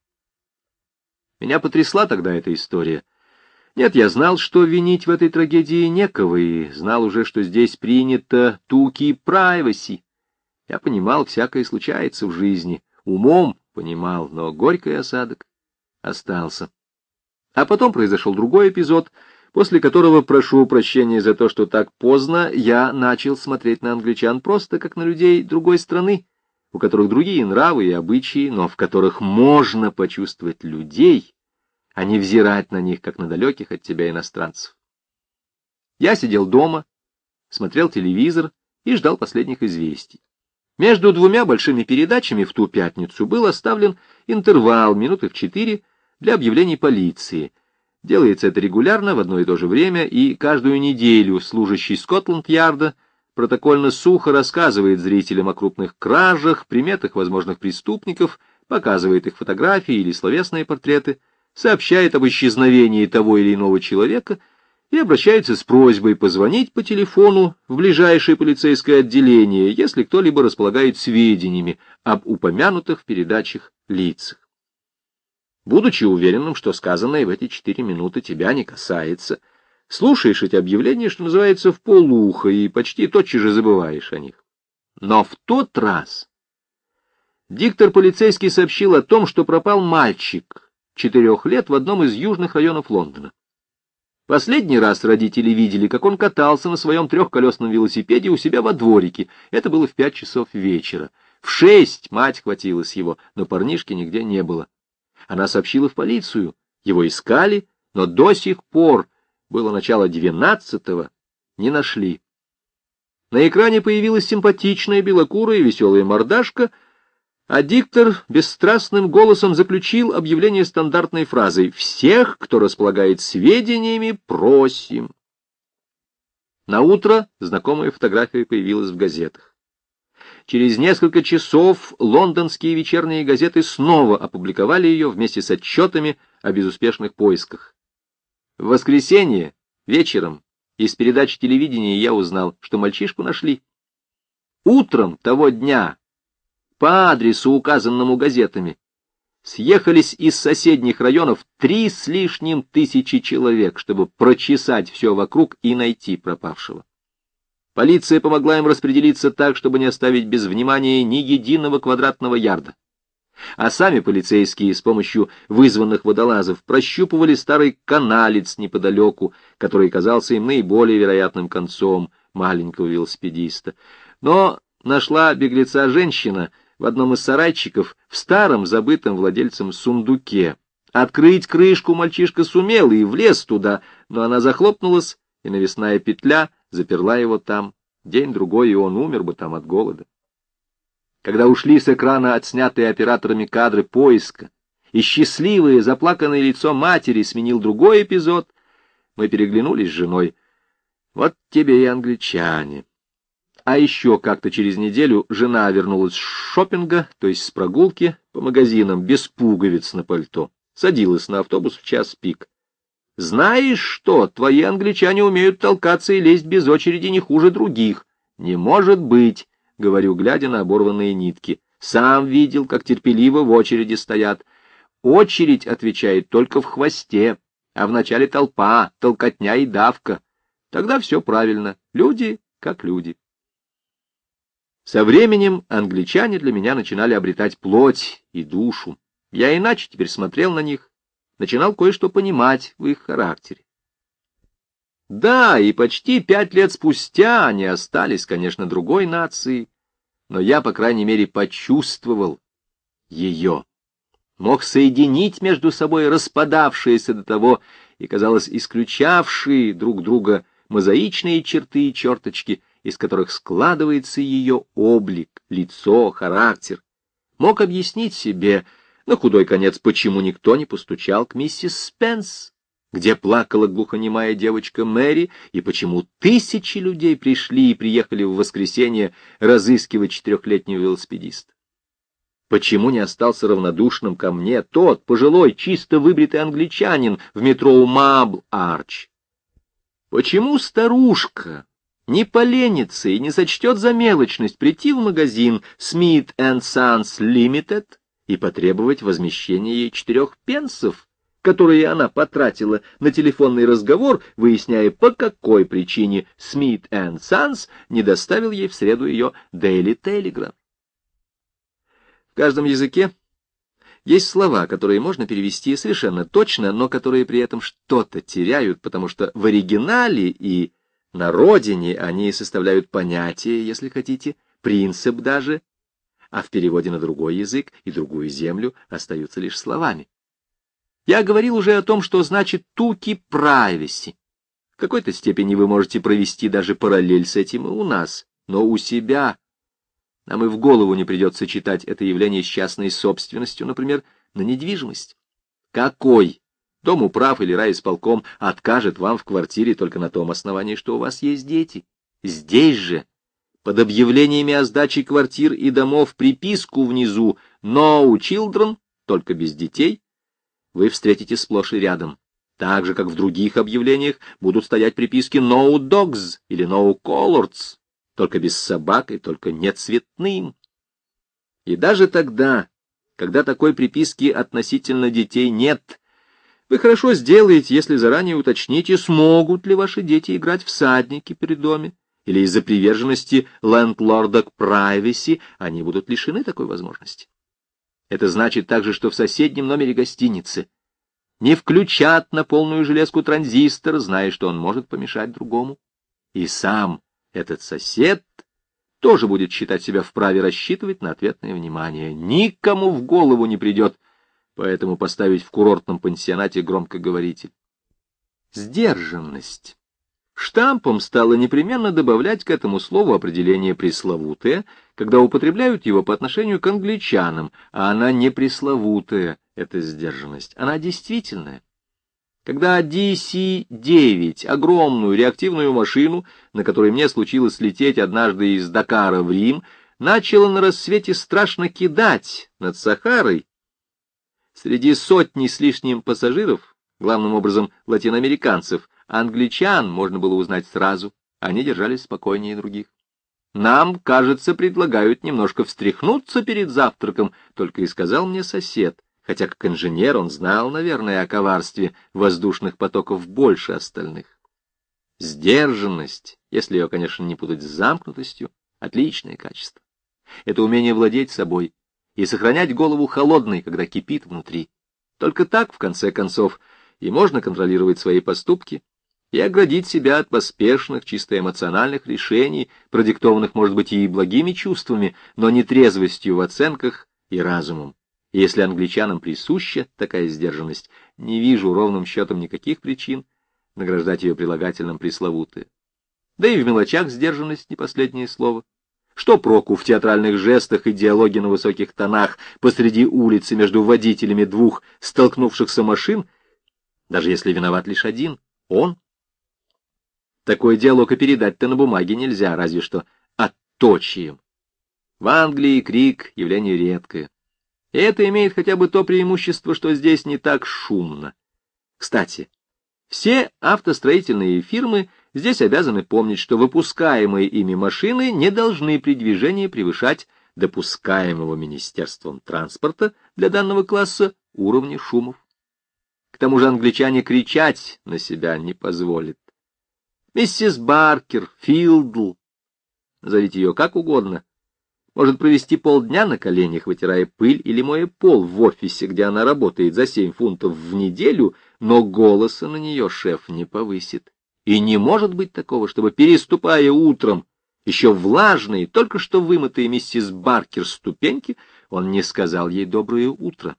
Меня потрясла тогда эта история. Нет, я знал, что винить в этой трагедии некого, и знал уже, что здесь принято to keep privacy. Я понимал, всякое случается в жизни, умом понимал, но горький осадок остался. А потом произошел другой эпизод, после которого, прошу прощения за то, что так поздно, я начал смотреть на англичан просто как на людей другой страны, у которых другие нравы и обычаи, но в которых можно почувствовать людей, а не взирать на них, как на далеких от тебя иностранцев. Я сидел дома, смотрел телевизор и ждал последних известий. Между двумя большими передачами в ту пятницу был оставлен интервал минуты в 4 для объявлений полиции. Делается это регулярно в одно и то же время, и каждую неделю служащий Скотланд-Ярда протокольно сухо рассказывает зрителям о крупных кражах, приметах возможных преступников, показывает их фотографии или словесные портреты, сообщает об исчезновении того или иного человека и обращается с просьбой позвонить по телефону в ближайшее полицейское отделение, если кто-либо располагает сведениями об упомянутых в передачах лицах. Будучи уверенным, что сказанное в эти 4 минуты тебя не касается, слушаешь эти объявления, что называется, вполуха, и почти тотчас же забываешь о них. Но в тот раз диктор полицейский сообщил о том, что пропал мальчик 4 лет в одном из южных районов Лондона. Последний раз родители видели, как он катался на своем 3-колесном велосипеде у себя во дворике. Это было в 5 часов вечера. В 6 мать хватилась его, но парнишки нигде не было. Она сообщила в полицию. Его искали, но до сих пор, было начало 12-го, не нашли. На экране появилась симпатичная белокурая и веселая мордашка, а диктор бесстрастным голосом заключил объявление стандартной фразой «Всех, кто располагает сведениями, просим». Наутро знакомая фотография появилась в газетах. Через несколько часов лондонские вечерние газеты снова опубликовали ее вместе с отчетами о безуспешных поисках. В воскресенье вечером из передач телевидения я узнал, что мальчишку нашли. Утром того дня по адресу, указанному газетами, съехались из соседних районов 3 с лишним тысячи человек, чтобы прочесать все вокруг и найти пропавшего. Полиция помогла им распределиться так, чтобы не оставить без внимания ни единого квадратного ярда. А сами полицейские с помощью вызванных водолазов прощупывали старый каналец неподалеку, который казался им наиболее вероятным концом маленького велосипедиста. Но нашла беглеца женщина в одном из сарайчиков в старом забытом владельцем сундуке. Открыть крышку мальчишка сумел и влез туда, но она захлопнулась, и навесная петля заперла его там. День-другой, и он умер бы там от голода. Когда ушли с экрана отснятые операторами кадры поиска, и счастливое заплаканное лицо матери сменил другой эпизод, мы переглянулись с женой. Вот тебе и англичане. А еще как-то через неделю жена вернулась с шопинга, то есть с прогулки по магазинам, без пуговиц на пальто. Садилась на автобус в час пик. «Знаешь что, твои англичане умеют толкаться и лезть без очереди не хуже других». «Не может быть», — говорю, глядя на оборванные нитки. «Сам видел, как терпеливо в очереди стоят». «Очередь», — отвечает, — «только в хвосте, а в начале толпа, толкотня и давка». Тогда все правильно. Люди как люди. Со временем англичане для меня начинали обретать плоть и душу. Я иначе теперь смотрел на них, начинал кое-что понимать в их характере. Да, и почти 5 лет спустя они остались, конечно, другой нацией, но я, по крайней мере, почувствовал ее. Мог соединить между собой распадавшиеся до того и, казалось, исключавшие друг друга мозаичные черты и черточки, из которых складывается ее облик, лицо, характер. Мог объяснить себе, на худой конец, почему никто не постучал к миссис Спенс, где плакала глухонемая девочка Мэри, и почему 1000 людей пришли и приехали в воскресенье разыскивать 4-летнего велосипедиста. Почему не остался равнодушным ко мне тот пожилой, чисто выбритый англичанин в метро Мабл-Арч? Почему старушка не поленится и не сочтет за мелочность прийти в магазин Smith & Sons Limited и потребовать возмещения ей 4 пенсов, которые она потратила на телефонный разговор, выясняя, по какой причине Smith & Sons не доставил ей в среду ее Daily Telegraph? В каждом языке Есть слова, которые можно перевести совершенно точно, но которые при этом что-то теряют, потому что в оригинале и на родине они составляют понятие, если хотите, принцип даже, а в переводе на другой язык и другую землю остаются лишь словами. Я говорил уже о том, что значит «туки privacy». В какой-то степени вы можете провести даже параллель с этим и у нас, но у себя нам и в голову не придет сочетать это явление с частной собственностью, например, на недвижимость. Какой Домуправ или райисполком откажет вам в квартире только на том основании, что у вас есть дети? Здесь же, под объявлениями о сдаче квартир и домов, приписку внизу «No children», только без детей, вы встретите сплошь и рядом. Так же, как в других объявлениях, будут стоять приписки «No dogs» или «No coloreds», только без собак и только не цветным. И даже тогда, когда такой приписки относительно детей нет, вы хорошо сделаете, если заранее уточните, смогут ли ваши дети играть в саднике при доме, или из-за приверженности лендлорда к privacy они будут лишены такой возможности. Это значит также, что в соседнем номере гостиницы не включат на полную железку транзистор, зная, что он может помешать другому. И сам этот сосед тоже будет считать себя вправе рассчитывать на ответное внимание. Никому в голову не придет, поэтому поставить в курортном пансионате громкоговоритель. Сдержанность. Штампом стало непременно добавлять к этому слову определение «пресловутое», когда употребляют его по отношению к англичанам, а она не пресловутая, эта сдержанность, она действительная. Когда DC-9, огромную реактивную машину, на которой мне случилось лететь однажды из Дакара в Рим, начала на рассвете страшно кидать над Сахарой, среди сотни с лишним пассажиров, главным образом латиноамериканцев, англичан можно было узнать сразу, они держались спокойнее других. Нам, кажется, предлагают немножко встряхнуться перед завтраком, только и сказал мне сосед, хотя как инженер он знал, наверное, о коварстве воздушных потоков больше остальных. Сдержанность, если ее, конечно, не путать с замкнутостью, отличное качество. Это умение владеть собой и сохранять голову холодной, когда кипит внутри. Только так, в конце концов, и можно контролировать свои поступки и оградить себя от поспешных, чисто эмоциональных решений, продиктованных, может быть, и благими чувствами, но не трезвостью в оценках и разумом. И если англичанам присуща такая сдержанность, не вижу ровным счетом никаких причин награждать ее прилагательным пресловутое. Да и в мелочах сдержанность не последнее слово. Что проку в театральных жестах и диалоге на высоких тонах посреди улицы между водителями двух столкнувшихся машин, даже если виноват лишь один, он? Такой диалог и передать-то на бумаге нельзя, разве что отточием. В Англии крик — явление редкое. И это имеет хотя бы то преимущество, что здесь не так шумно. Кстати, все автостроительные фирмы здесь обязаны помнить, что выпускаемые ими машины не должны при движении превышать допускаемого Министерством транспорта для данного класса уровня шумов. К тому же англичане кричать на себя не позволят. Миссис Баркер, Филдл, назовите ее как угодно, может провести полдня на коленях, вытирая пыль или моя пол в офисе, где она работает за 7 фунтов в неделю, но голоса на нее шеф не повысит. И не может быть такого, чтобы, переступая утром, еще влажные, только что вымытые миссис Баркер ступеньки, он не сказал ей «доброе утро».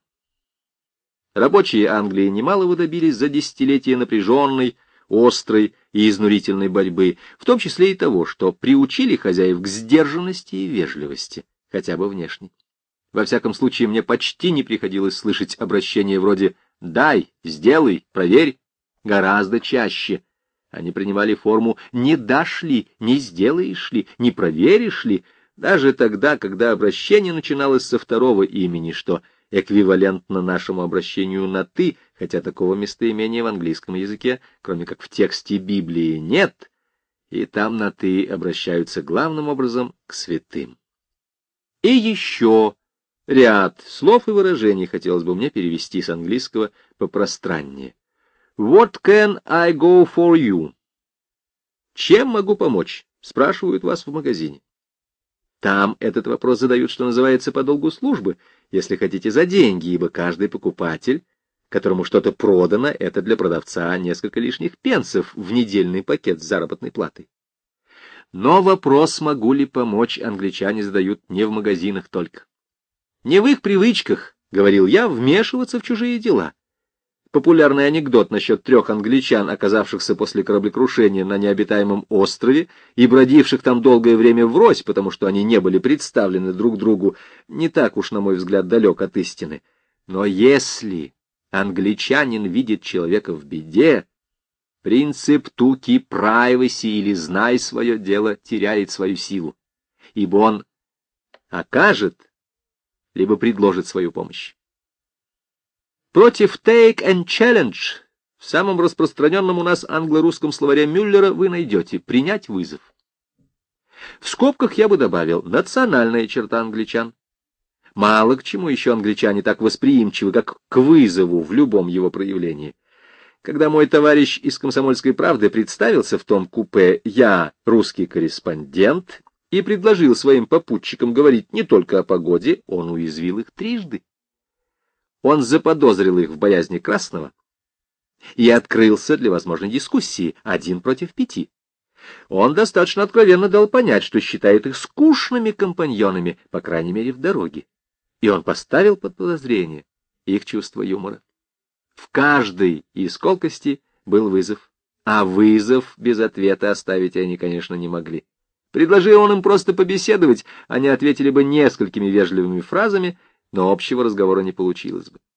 Рабочие Англии немалого добились за десятилетия напряженной, острой и изнурительной борьбы, в том числе и того, что приучили хозяев к сдержанности и вежливости, хотя бы внешней. Во всяком случае, мне почти не приходилось слышать обращения вроде «дай», «сделай», «проверь», гораздо чаще. Они принимали форму «не дашь ли», «не сделаешь ли», «не проверишь ли», даже тогда, когда обращение начиналось со второго имени, что эквивалентно нашему обращению на «ты», хотя такого местоимения в английском языке, кроме как в тексте Библии, нет, и там на «ты» обращаются главным образом к святым. И еще ряд слов и выражений хотелось бы мне перевести с английского попространнее. What can I go for you? Чем могу помочь? Спрашивают вас в магазине. Там этот вопрос задают, что называется, по долгу службы, если хотите, за деньги, ибо каждый покупатель, которому что-то продано, это для продавца несколько лишних пенсов в недельный пакет с заработной платой. Но вопрос, могу ли помочь, англичане задают не в магазинах только. Не в их привычках, говорил я, вмешиваться в чужие дела. Популярный анекдот насчет 3 англичан, оказавшихся после кораблекрушения на необитаемом острове и бродивших там долгое время врозь, потому что они не были представлены друг другу, не так уж, на мой взгляд, далек от истины. Но если англичанин видит человека в беде, принцип «туки privacy» или «знай свое дело» теряет свою силу, ибо он окажет либо предложит свою помощь. Против take and challenge в самом распространенном у нас англо-русском словаре Мюллера вы найдете «принять вызов». В скобках я бы добавил «национальная черта англичан». Мало к чему еще англичане так восприимчивы, как к вызову в любом его проявлении. Когда мой товарищ из «Комсомольской правды» представился в том купе «Я русский корреспондент» и предложил своим попутчикам говорить не только о погоде, он уязвил их трижды. Он заподозрил их в боязни красного и открылся для возможной дискуссии 1 против 5. Он достаточно откровенно дал понять, что считает их скучными компаньонами, по крайней мере, в дороге. И он поставил под подозрение их чувство юмора. В каждой из колкостей был вызов, а вызов без ответа оставить они, конечно, не могли. Предложи он им просто побеседовать, они ответили бы несколькими вежливыми фразами, но общего разговора не получилось бы.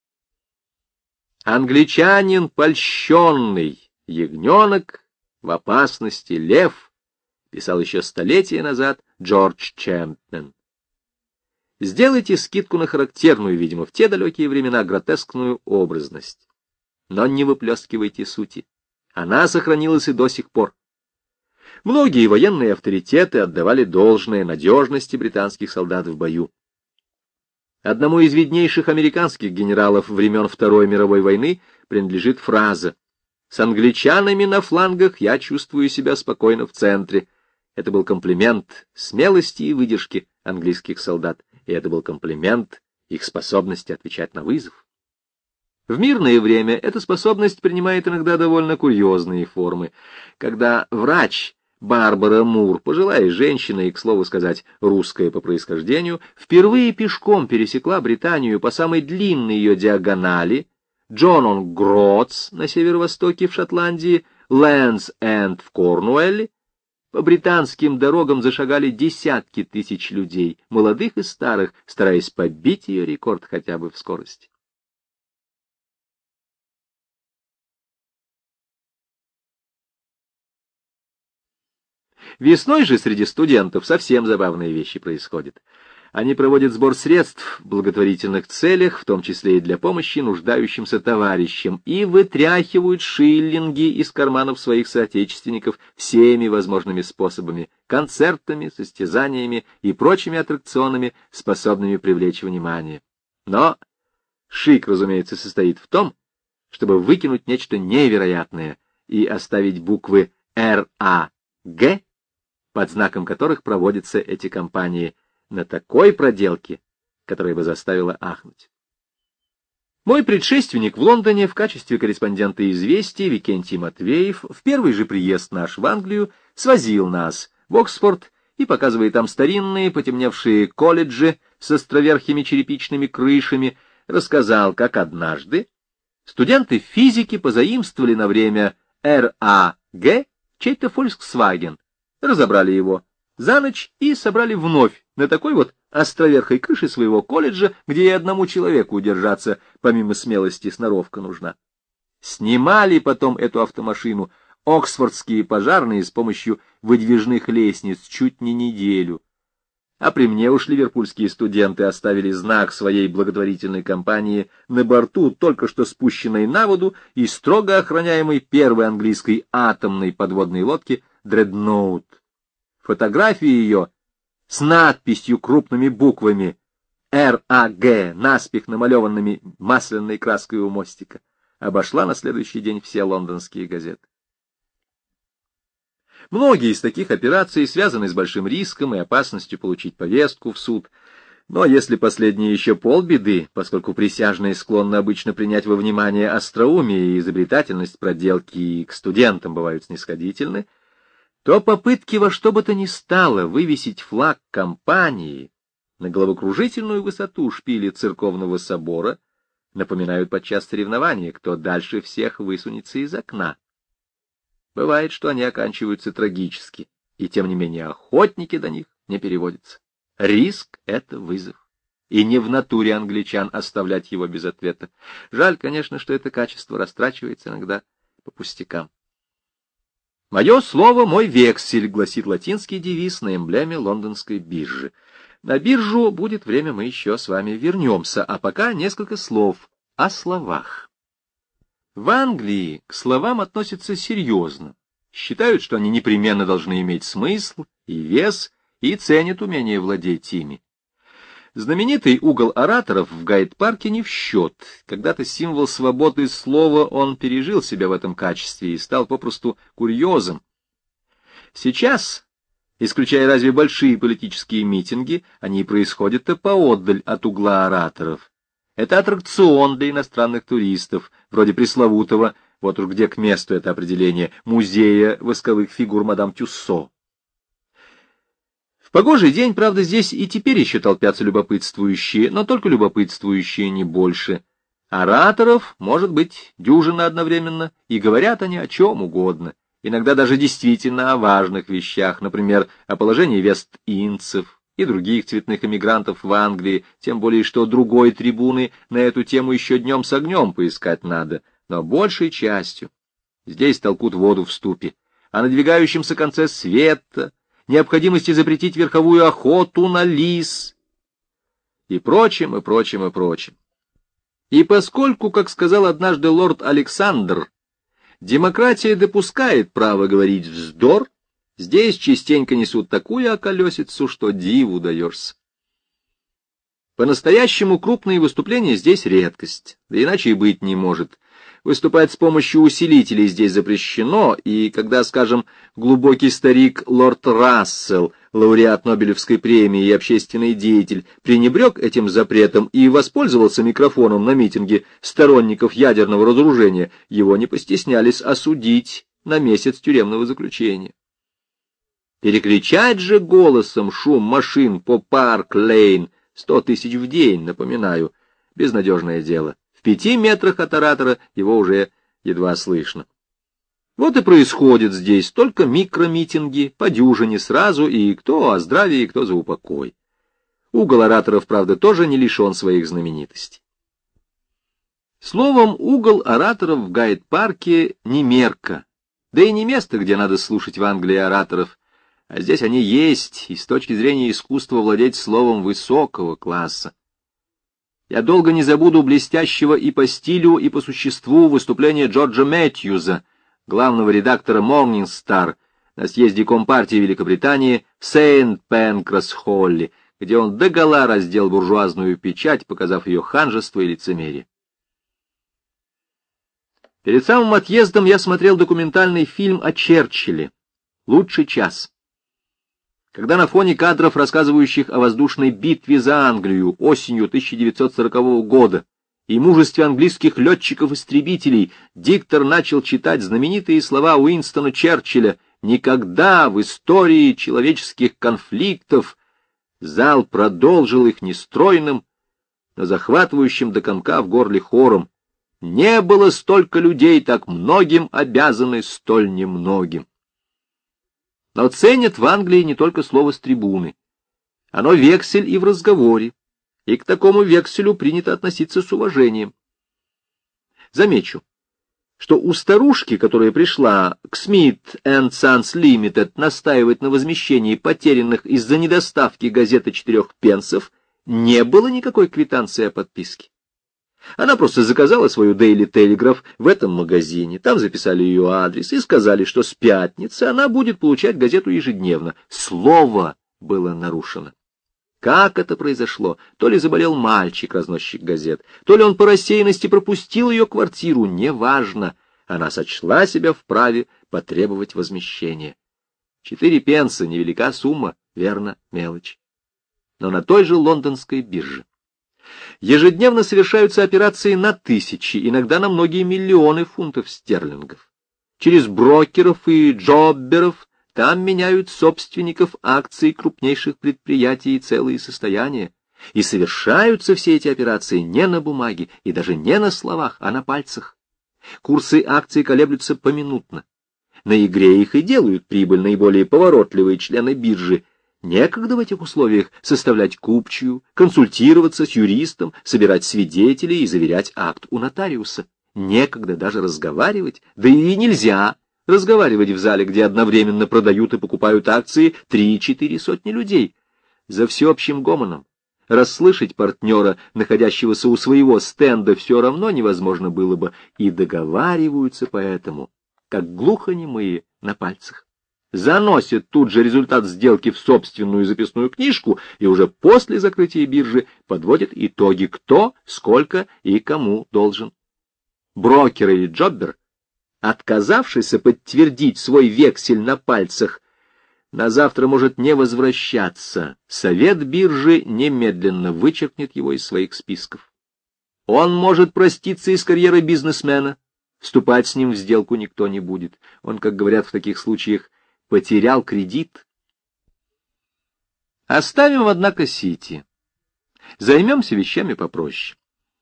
Англичанин польщенный, ягненок, в опасности лев, писал еще столетия назад Джордж Чемпмен. Сделайте скидку на характерную, видимо, в те далекие времена гротескную образность, но не выплескивайте сути. Она сохранилась и до сих пор. Многие военные авторитеты отдавали должное надежности британских солдат в бою. Одному из виднейших американских генералов времен Второй мировой войны принадлежит фраза «С англичанами на флангах я чувствую себя спокойно в центре». Это был комплимент смелости и выдержки английских солдат, и это был комплимент их способности отвечать на вызов. В мирное время эта способность принимает иногда довольно курьезные формы, когда врач Барбара Мур, пожилая женщина и, к слову сказать, русская по происхождению, впервые пешком пересекла Британию по самой длинной ее диагонали, Джонон Гротс на северо-востоке в Шотландии, Лэндс-Энд в Корнуэлле. По британским дорогам зашагали десятки тысяч людей, молодых и старых, стараясь побить ее рекорд хотя бы в скорости. Весной же среди студентов совсем забавные вещи происходят. Они проводят сбор средств в благотворительных целях, в том числе и для помощи нуждающимся товарищам, и вытряхивают шиллинги из карманов своих соотечественников всеми возможными способами, концертами, состязаниями и прочими аттракционами, способными привлечь внимание. Но шик, разумеется, состоит в том, чтобы выкинуть нечто невероятное и оставить буквы РАГ, под знаком которых проводятся эти кампании, на такой проделке, которая бы заставила ахнуть. Мой предшественник в Лондоне в качестве корреспондента «Известий» Викентий Матвеев в первый же приезд наш в Англию свозил нас в Оксфорд и, показывая там старинные потемневшие колледжи с островерхими черепичными крышами, рассказал, как однажды студенты физики позаимствовали на время РАГ чей-то Volkswagen, разобрали его за ночь и собрали вновь на такой вот островерхой крыше своего колледжа, где и одному человеку удержаться, помимо смелости, сноровка нужна. Снимали потом эту автомашину оксфордские пожарные с помощью выдвижных лестниц чуть не неделю. А при мне уж ливерпульские студенты оставили знак своей благотворительной кампании на борту только что спущенной на воду и строго охраняемой первой английской атомной подводной лодки «Дредноут». Фотографии ее с надписью крупными буквами «РАГ», наспех намалеванными масляной краской у мостика, обошла на следующий день все лондонские газеты. Многие из таких операций связаны с большим риском и опасностью получить повестку в суд. Но если последнее еще полбеды, поскольку присяжные склонны обычно принять во внимание остроумие и изобретательность проделки и к студентам бывают снисходительны, то попытки во что бы то ни стало вывесить флаг компании на головокружительную высоту шпиля церковного собора напоминают подчас соревнования, кто дальше всех высунется из окна. Бывает, что они оканчиваются трагически, и тем не менее охотники до них не переводятся. Риск — это вызов, и не в натуре англичан оставлять его без ответа. Жаль, конечно, что это качество растрачивается иногда по пустякам. «Мое слово — мой вексель», — гласит латинский девиз на эмблеме лондонской биржи. На биржу будет время, мы еще с вами вернемся, а пока несколько слов о словах. В Англии к словам относятся серьезно, считают, что они непременно должны иметь смысл и вес, и ценят умение владеть ими. Знаменитый угол ораторов в Гайд-парке не в счет. Когда-то символ свободы слова, он пережил себя в этом качестве и стал попросту курьезом. Сейчас, исключая разве большие политические митинги, они происходят-то поотдаль от угла ораторов. Это аттракцион для иностранных туристов, вроде пресловутого, вот уж где к месту это определение, музея восковых фигур мадам Тюссо. В погожий день, правда, здесь и теперь еще толпятся любопытствующие, но только любопытствующие, не больше. Ораторов, может быть, дюжина одновременно, и говорят они о чем угодно, иногда даже действительно о важных вещах, например, о положении вест-индцев и других цветных эмигрантов в Англии, тем более что другой трибуны на эту тему еще днем с огнем поискать надо, но большей частью здесь толкут воду в ступе, о надвигающемся конце света, необходимости запретить верховую охоту на лис и прочим, и прочим, и прочим. И поскольку, как сказал однажды лорд Александр, демократия допускает право говорить вздор, здесь частенько несут такую околесицу, что диву даешься. По-настоящему крупные выступления здесь редкость, да иначе и быть не может. Выступать с помощью усилителей здесь запрещено, и когда, скажем, глубокий старик лорд Рассел, лауреат Нобелевской премии и общественный деятель, пренебрег этим запретом и воспользовался микрофоном на митинге сторонников ядерного разоружения, его не постеснялись осудить на месяц тюремного заключения. Перекричать же голосом шум машин по Парк-Лейн 100 тысяч в день, напоминаю, безнадежное дело. В 5 метрах от оратора его уже едва слышно. Вот и происходит здесь только микромитинги, по дюжине сразу, и кто о здравии, кто за упокой. Угол ораторов, правда, тоже не лишен своих знаменитостей. Словом, угол ораторов в Гайд-парке не мерка, да и не место, где надо слушать в Англии ораторов, а здесь они есть, и с точки зрения искусства владеть словом высокого класса. Я долго не забуду блестящего и по стилю, и по существу выступления Джорджа Мэтьюза, главного редактора Morning Star, на съезде Компартии Великобритании в Сейнт-Пенкрас-Холле, где он догола раздел буржуазную печать, показав ее ханжество и лицемерие. Перед самым отъездом я смотрел документальный фильм о Черчилле «Лучший час». Когда на фоне кадров, рассказывающих о воздушной битве за Англию осенью 1940 года и мужестве английских летчиков-истребителей, диктор начал читать знаменитые слова Уинстона Черчилля «Никогда в истории человеческих конфликтов», зал продолжил их нестройным, но захватывающим до комка в горле хором: «Не было столько людей, так многим обязаны столь немногим». Но ценят в Англии не только слово с трибуны. Оно вексель и в разговоре, и к такому векселю принято относиться с уважением. Замечу, что у старушки, которая пришла к Smith & Sons Limited настаивать на возмещении потерянных из-за недоставки газеты 4 пенсов, не было никакой квитанции о подписке. Она просто заказала свою Daily Telegraph в этом магазине, там записали ее адрес и сказали, что с пятницы она будет получать газету ежедневно. Слово было нарушено. Как это произошло? То ли заболел мальчик, разносчик газет, то ли он по рассеянности пропустил ее квартиру, неважно. Она сочла себя вправе потребовать возмещения. 4 пенса — невелика сумма, верно, мелочь. но на той же лондонской бирже. Ежедневно совершаются операции на тысячи, иногда на многие миллионы фунтов стерлингов. Через брокеров и джобберов там меняют собственников акций крупнейших предприятий и целые состояния. И совершаются все эти операции не на бумаге и даже не на словах, а на пальцах. Курсы акций колеблются поминутно. На игре их и делают прибыль наиболее поворотливые члены биржи. Некогда в этих условиях составлять купчую, консультироваться с юристом, собирать свидетелей и заверять акт у нотариуса. Некогда даже разговаривать, да и нельзя разговаривать в зале, где одновременно продают и покупают акции 3-4 сотни людей. За всеобщим гомоном расслышать партнера, находящегося у своего стенда, все равно невозможно было бы, и договариваются поэтому, как глухонемые на пальцах. Заносят тут же результат сделки в собственную записную книжку и уже после закрытия биржи подводят итоги, кто, сколько и кому должен. Брокер или джоббер, отказавшийся подтвердить свой вексель на пальцах, на завтра может не возвращаться. Совет биржи немедленно вычеркнет его из своих списков. Он может проститься из карьеры бизнесмена, вступать с ним в сделку никто не будет. Он, как говорят в таких случаях, потерял кредит. Оставим, однако, Сити. Займемся вещами попроще.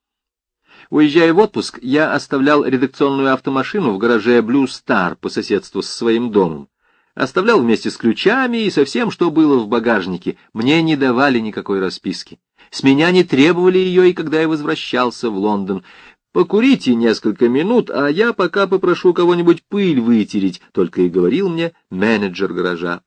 Уезжая в отпуск, я оставлял редакционную автомашину в гараже Blue Star по соседству со своим домом. Оставлял вместе с ключами и со всем, что было в багажнике. Мне не давали никакой расписки. С меня не требовали ее, и когда я возвращался в Лондон. «Покурите несколько минут, а я пока попрошу кого-нибудь пыль вытереть», — только и говорил мне менеджер гаража.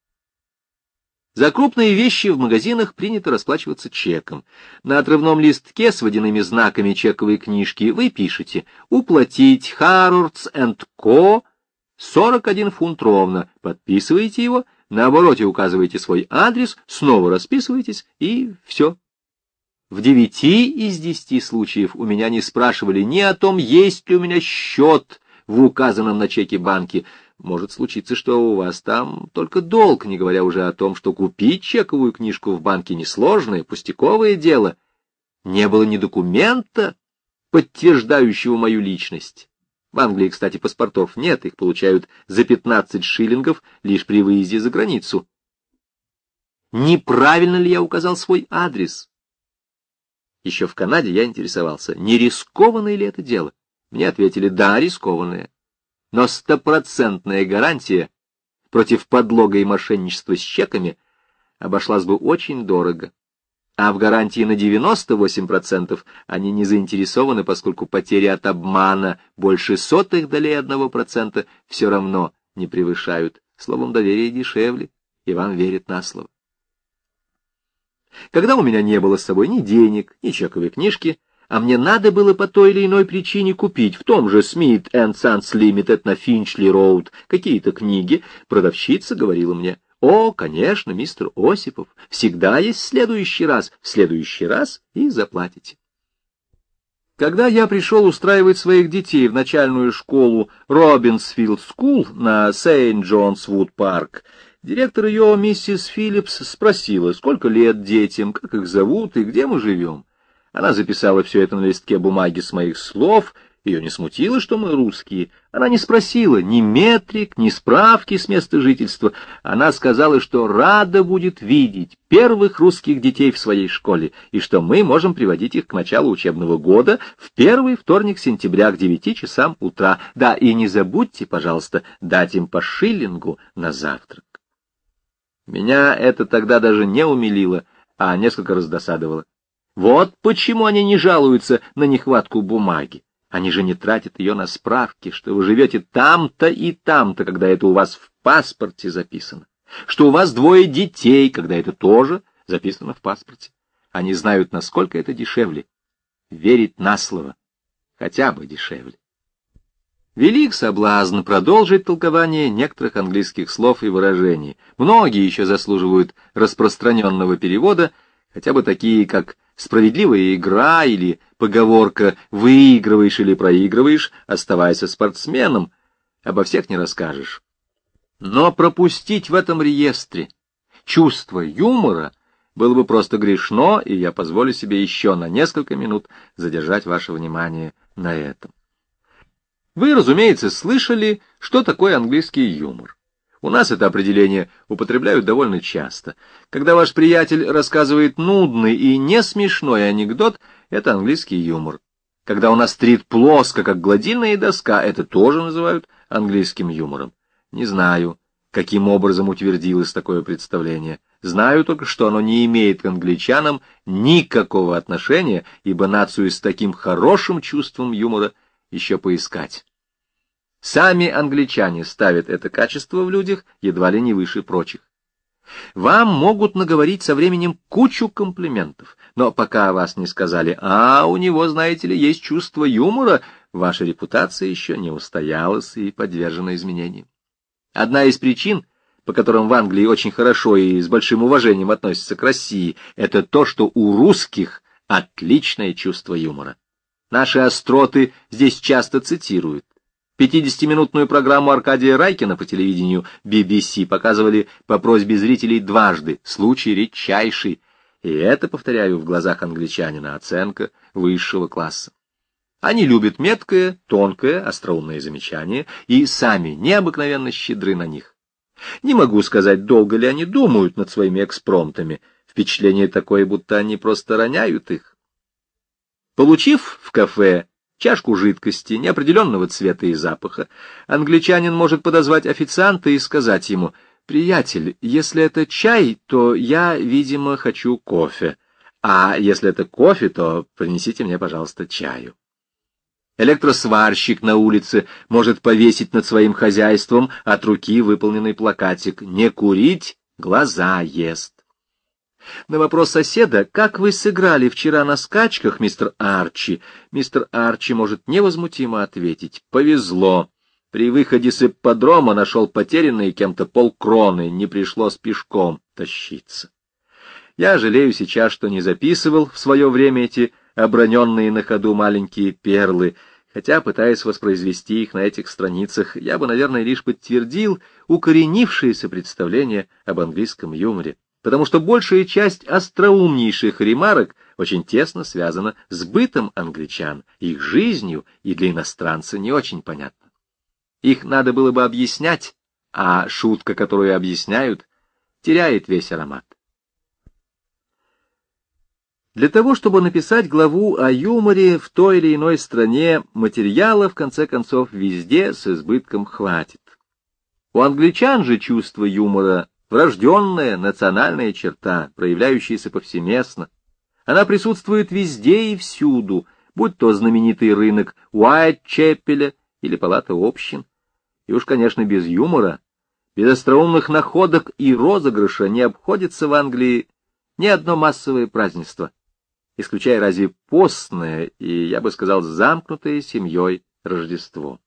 За крупные вещи в магазинах принято расплачиваться чеком. На отрывном листке с водяными знаками чековой книжки вы пишете «Уплатить Harrods & Co. 41 фунт ровно». Подписываете его, на обороте указываете свой адрес, снова расписываетесь, и все. В 9 из 10 случаев у меня не спрашивали ни о том, есть ли у меня счет в указанном на чеке банке. Может случиться, что у вас там только долг, не говоря уже о том, что купить чековую книжку в банке несложное, пустяковое дело. Не было ни документа, подтверждающего мою личность. В Англии, кстати, паспортов нет, их получают за 15 шиллингов лишь при выезде за границу. Неправильно ли я указал свой адрес? Еще в Канаде я интересовался, не рискованное ли это дело. Мне ответили, да, рискованное. Но 100% гарантия против подлога и мошенничества с чеками обошлась бы очень дорого. А в гарантии на 98% они не заинтересованы, поскольку потери от обмана больше 0,01% все равно не превышают. Словом, доверие дешевле, и вам верят на слово. Когда у меня не было с собой ни денег, ни чековой книжки, а мне надо было по той или иной причине купить в том же Smith & Sons Limited на Финчли-Роуд какие-то книги, продавщица говорила мне: «О, конечно, мистер Осипов, всегда есть в следующий раз и заплатите». Когда я пришел устраивать своих детей в начальную школу Робинсфилд Скул на Сент-Джонс-Вуд-Парк, директор ее, миссис Филлипс, спросила, сколько лет детям, как их зовут и где мы живем. Она записала все это на листке бумаги с моих слов. Ее не смутило, что мы русские. Она не спросила ни метрик, ни справки с места жительства. Она сказала, что рада будет видеть первых русских детей в своей школе, и что мы можем приводить их к началу учебного года в первый вторник сентября к 9 часам утра. Да, и не забудьте, пожалуйста, дать им по шиллингу на завтрак. Меня это тогда даже не умилило, а несколько раздосадовало. Вот почему они не жалуются на нехватку бумаги. Они же не тратят ее на справки, что вы живете там-то и там-то, когда это у вас в паспорте записано, что у вас 2 детей, когда это тоже записано в паспорте. Они знают, насколько это дешевле. Верить на слово хотя бы дешевле. Велик соблазн продолжить толкование некоторых английских слов и выражений. Многие еще заслуживают распространенного перевода, хотя бы такие, как «справедливая игра» или поговорка «выигрываешь или проигрываешь, оставайся спортсменом». Обо всех не расскажешь. Но пропустить в этом реестре чувство юмора Было бы просто грешно, и я позволю себе еще на несколько минут задержать ваше внимание на этом. Вы, разумеется, слышали, что такое английский юмор. У нас это определение употребляют довольно часто. Когда ваш приятель рассказывает нудный и не смешной анекдот, это английский юмор. Когда он острит плоско, как гладильная доска, это тоже называют английским юмором. Не знаю, каким образом утвердилось такое представление. Знаю только, что оно не имеет к англичанам никакого отношения, ибо нацию с таким хорошим чувством юмора еще поискать. Сами англичане ставят это качество в людях едва ли не выше прочих. Вам могут наговорить со временем кучу комплиментов, но пока о вас не сказали, у него, знаете ли, есть чувство юмора, ваша репутация еще не устоялась и подвержена изменениям. Одна из причин, по которым в Англии очень хорошо и с большим уважением относятся к России, это то, что у русских отличное чувство юмора. Наши остроты здесь часто цитируют. 50-минутную программу Аркадия Райкина по телевидению BBC показывали по просьбе зрителей дважды, случай редчайший, и это, повторяю, в глазах англичанина оценка высшего класса. Они любят меткое, тонкое, остроумное замечание и сами необыкновенно щедры на них. Не могу сказать, долго ли они думают над своими экспромтами, впечатление такое, будто они просто роняют их. Получив в кафе чашку жидкости неопределенного цвета и запаха, англичанин может подозвать официанта и сказать ему: «Приятель, если это чай, то я, видимо, хочу кофе, а если это кофе, то принесите мне, пожалуйста, чаю». Электросварщик на улице может повесить над своим хозяйством от руки выполненный плакатик «Не курить, глаза ест». На вопрос соседа: «Как вы сыграли вчера на скачках, мистер Арчи?», мистер Арчи может невозмутимо ответить: «Повезло. При выходе с ипподрома нашел потерянные кем-то полкроны, не пришлось пешком тащиться». Я жалею сейчас, что не записывал в свое время эти оброненные на ходу маленькие перлы, хотя, пытаясь воспроизвести их на этих страницах, я бы, наверное, лишь подтвердил укоренившееся представление об английском юморе, потому что большая часть остроумнейших ремарок очень тесно связана с бытом англичан, их жизнью, и для иностранца не очень понятна. Их надо было бы объяснять, а шутка, которую объясняют, теряет весь аромат. Для того, чтобы написать главу о юморе в той или иной стране, материала, в конце концов, везде с избытком хватит. У англичан же чувство юмора — врожденная национальная черта, проявляющаяся повсеместно. Она присутствует везде и всюду, будь то знаменитый рынок Уайтчепеля или палата общин. И уж, конечно, без юмора, без остроумных находок и розыгрыша не обходится в Англии ни одно массовое празднество, исключая разве постное и, я бы сказал, замкнутое семьей Рождество.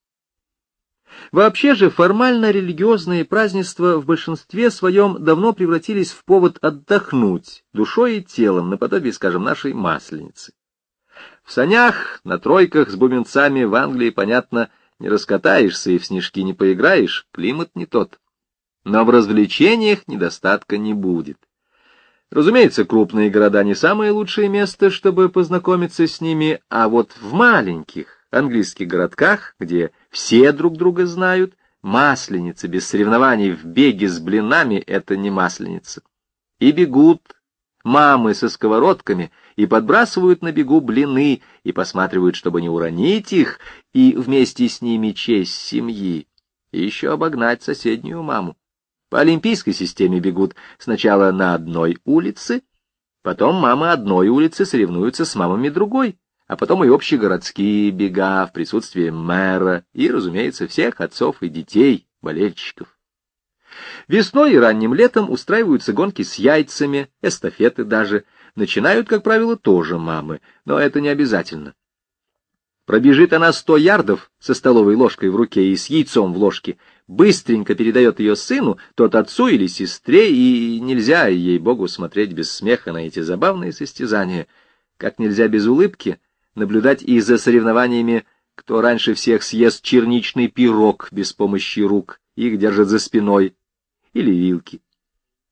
Вообще же формально-религиозные празднества в большинстве своем давно превратились в повод отдохнуть душой и телом, наподобие, скажем, нашей Масленицы. В санях, на тройках с бубенцами в Англии, понятно, не раскатаешься и в снежки не поиграешь, климат не тот. Но в развлечениях недостатка не будет. Разумеется, крупные города не самое лучшее место, чтобы познакомиться с ними, а вот в маленьких английских городках, где все друг друга знают, Масленица без соревнований в беге с блинами — это не Масленица. И бегут мамы со сковородками, и подбрасывают на бегу блины, и посматривают, чтобы не уронить их, и вместе с ними честь семьи, и еще обогнать соседнюю маму. По олимпийской системе бегут сначала на одной улице, потом мамы одной улицы соревнуются с мамами другой, а потом и общегородские бега в присутствии мэра и, разумеется, всех отцов и детей, болельщиков. Весной и ранним летом устраиваются гонки с яйцами, эстафеты даже. Начинают, как правило, тоже мамы, но это не обязательно. Пробежит она 100 ярдов со столовой ложкой в руке и с яйцом в ложке, быстренько передает ее сыну, тот отцу или сестре, и нельзя, ей-богу, смотреть без смеха на эти забавные состязания, как нельзя без улыбки наблюдать и за соревнованиями, кто раньше всех съест черничный пирог без помощи рук, их держат за спиной, или вилки.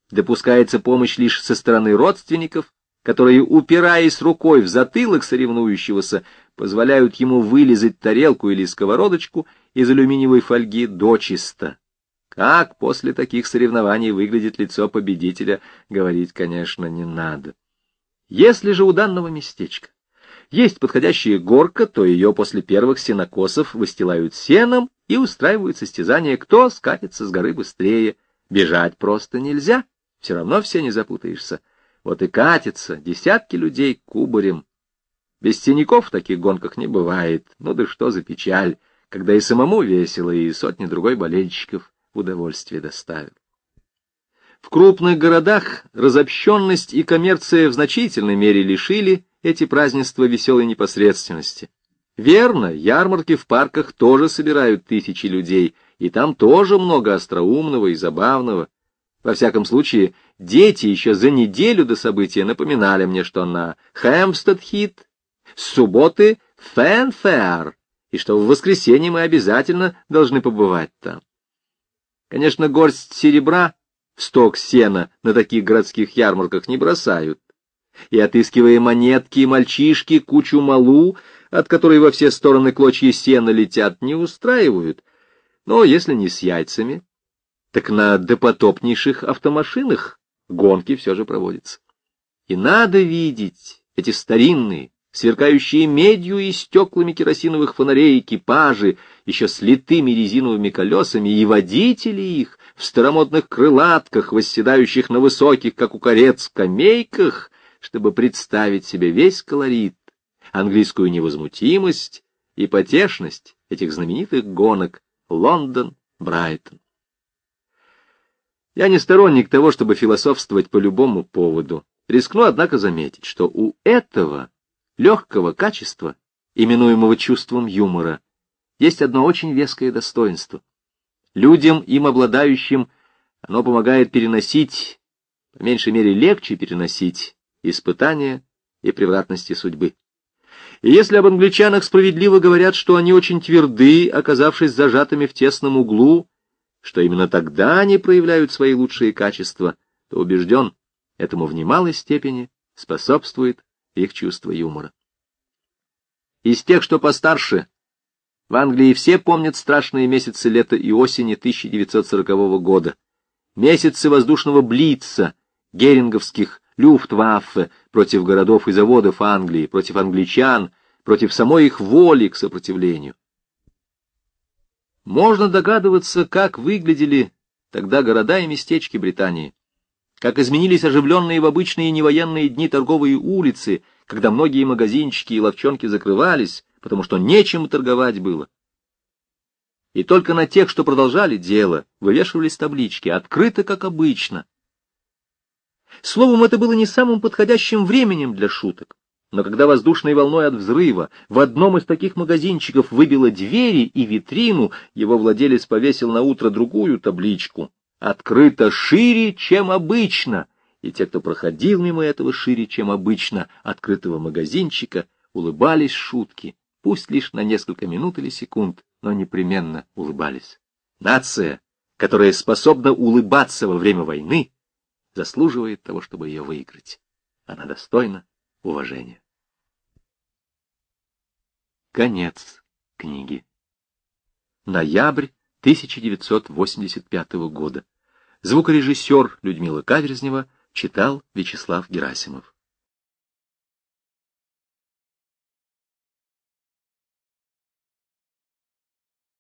Допускается помощь лишь со стороны родственников, которые, упираясь рукой в затылок соревнующегося, позволяют ему вылизать тарелку или сковородочку из алюминиевой фольги дочисто. Как после таких соревнований выглядит лицо победителя, говорить, конечно, не надо. Если же у данного местечка есть подходящая горка, то ее после первых сенокосов выстилают сеном и устраивают состязание, кто скатится с горы быстрее. Бежать просто нельзя, все равно все не запутаешься. Вот и катятся десятки людей кубарем. Без синяков в таких гонках не бывает. Ну да что за печаль, когда и самому весело, и сотни другой болельщиков удовольствие доставят. В крупных городах разобщенность и коммерция в значительной мере лишили эти празднества веселой непосредственности. Верно, ярмарки в парках тоже собирают тысячи людей, и там тоже много остроумного и забавного. Во всяком случае, дети еще за неделю до события напоминали мне, что на Хэмпстед-Хит с субботы Фэн-Фэр, и что в воскресенье мы обязательно должны побывать там. Конечно, горсть серебра в сток сена на таких городских ярмарках не бросают. И, отыскивая монетки, мальчишки кучу малу, от которой во все стороны клочья сена летят, не устраивают. Но если не с яйцами, так на допотопнейших автомашинах гонки все же проводятся. И надо видеть эти старинные, сверкающие медью и стеклами керосиновых фонарей экипажи, еще с литыми резиновыми колесами, и водители их в старомодных крылатках, восседающих на высоких, как у карет, скамейках, чтобы представить себе весь колорит, английскую невозмутимость и потешность этих знаменитых гонок Лондон-Брайтон. Я не сторонник того, чтобы философствовать по любому поводу. Рискну, однако, заметить, что у этого легкого качества, именуемого чувством юмора, есть одно очень веское достоинство. Людям, им обладающим, оно помогает переносить, по меньшей мере легче переносить, испытания и превратности судьбы. И если об англичанах справедливо говорят, что они очень тверды, оказавшись зажатыми в тесном углу, что именно тогда они проявляют свои лучшие качества, то убежден, этому в немалой степени способствует их чувство юмора. Из тех, что постарше, в Англии все помнят страшные месяцы лета и осени 1940 года, месяцы воздушного блица, геринговских Люфтваффе против городов и заводов Англии, против англичан, против самой их воли к сопротивлению. Можно догадываться, как выглядели тогда города и местечки Британии, как изменились оживленные в обычные невоенные дни торговые улицы, когда многие магазинчики и лавчонки закрывались, потому что нечем торговать было. И только на тех, что продолжали дело, вывешивались таблички «Открыто, как обычно». Словом, это было не самым подходящим временем для шуток. Но когда воздушной волной от взрыва в одном из таких магазинчиков выбило двери и витрину, его владелец повесил на утро другую табличку «Открыто шире, чем обычно», и те, кто проходил мимо этого шире, чем обычно, открытого магазинчика, улыбались шутки, пусть лишь на несколько минут или секунд, но непременно улыбались. Нация, которая способна улыбаться во время войны, заслуживает того, чтобы ее выиграть. Она достойна уважения. Конец книги. Ноябрь 1985 года. Звукорежиссер Людмила Каверзнева читал Вячеслав Герасимов.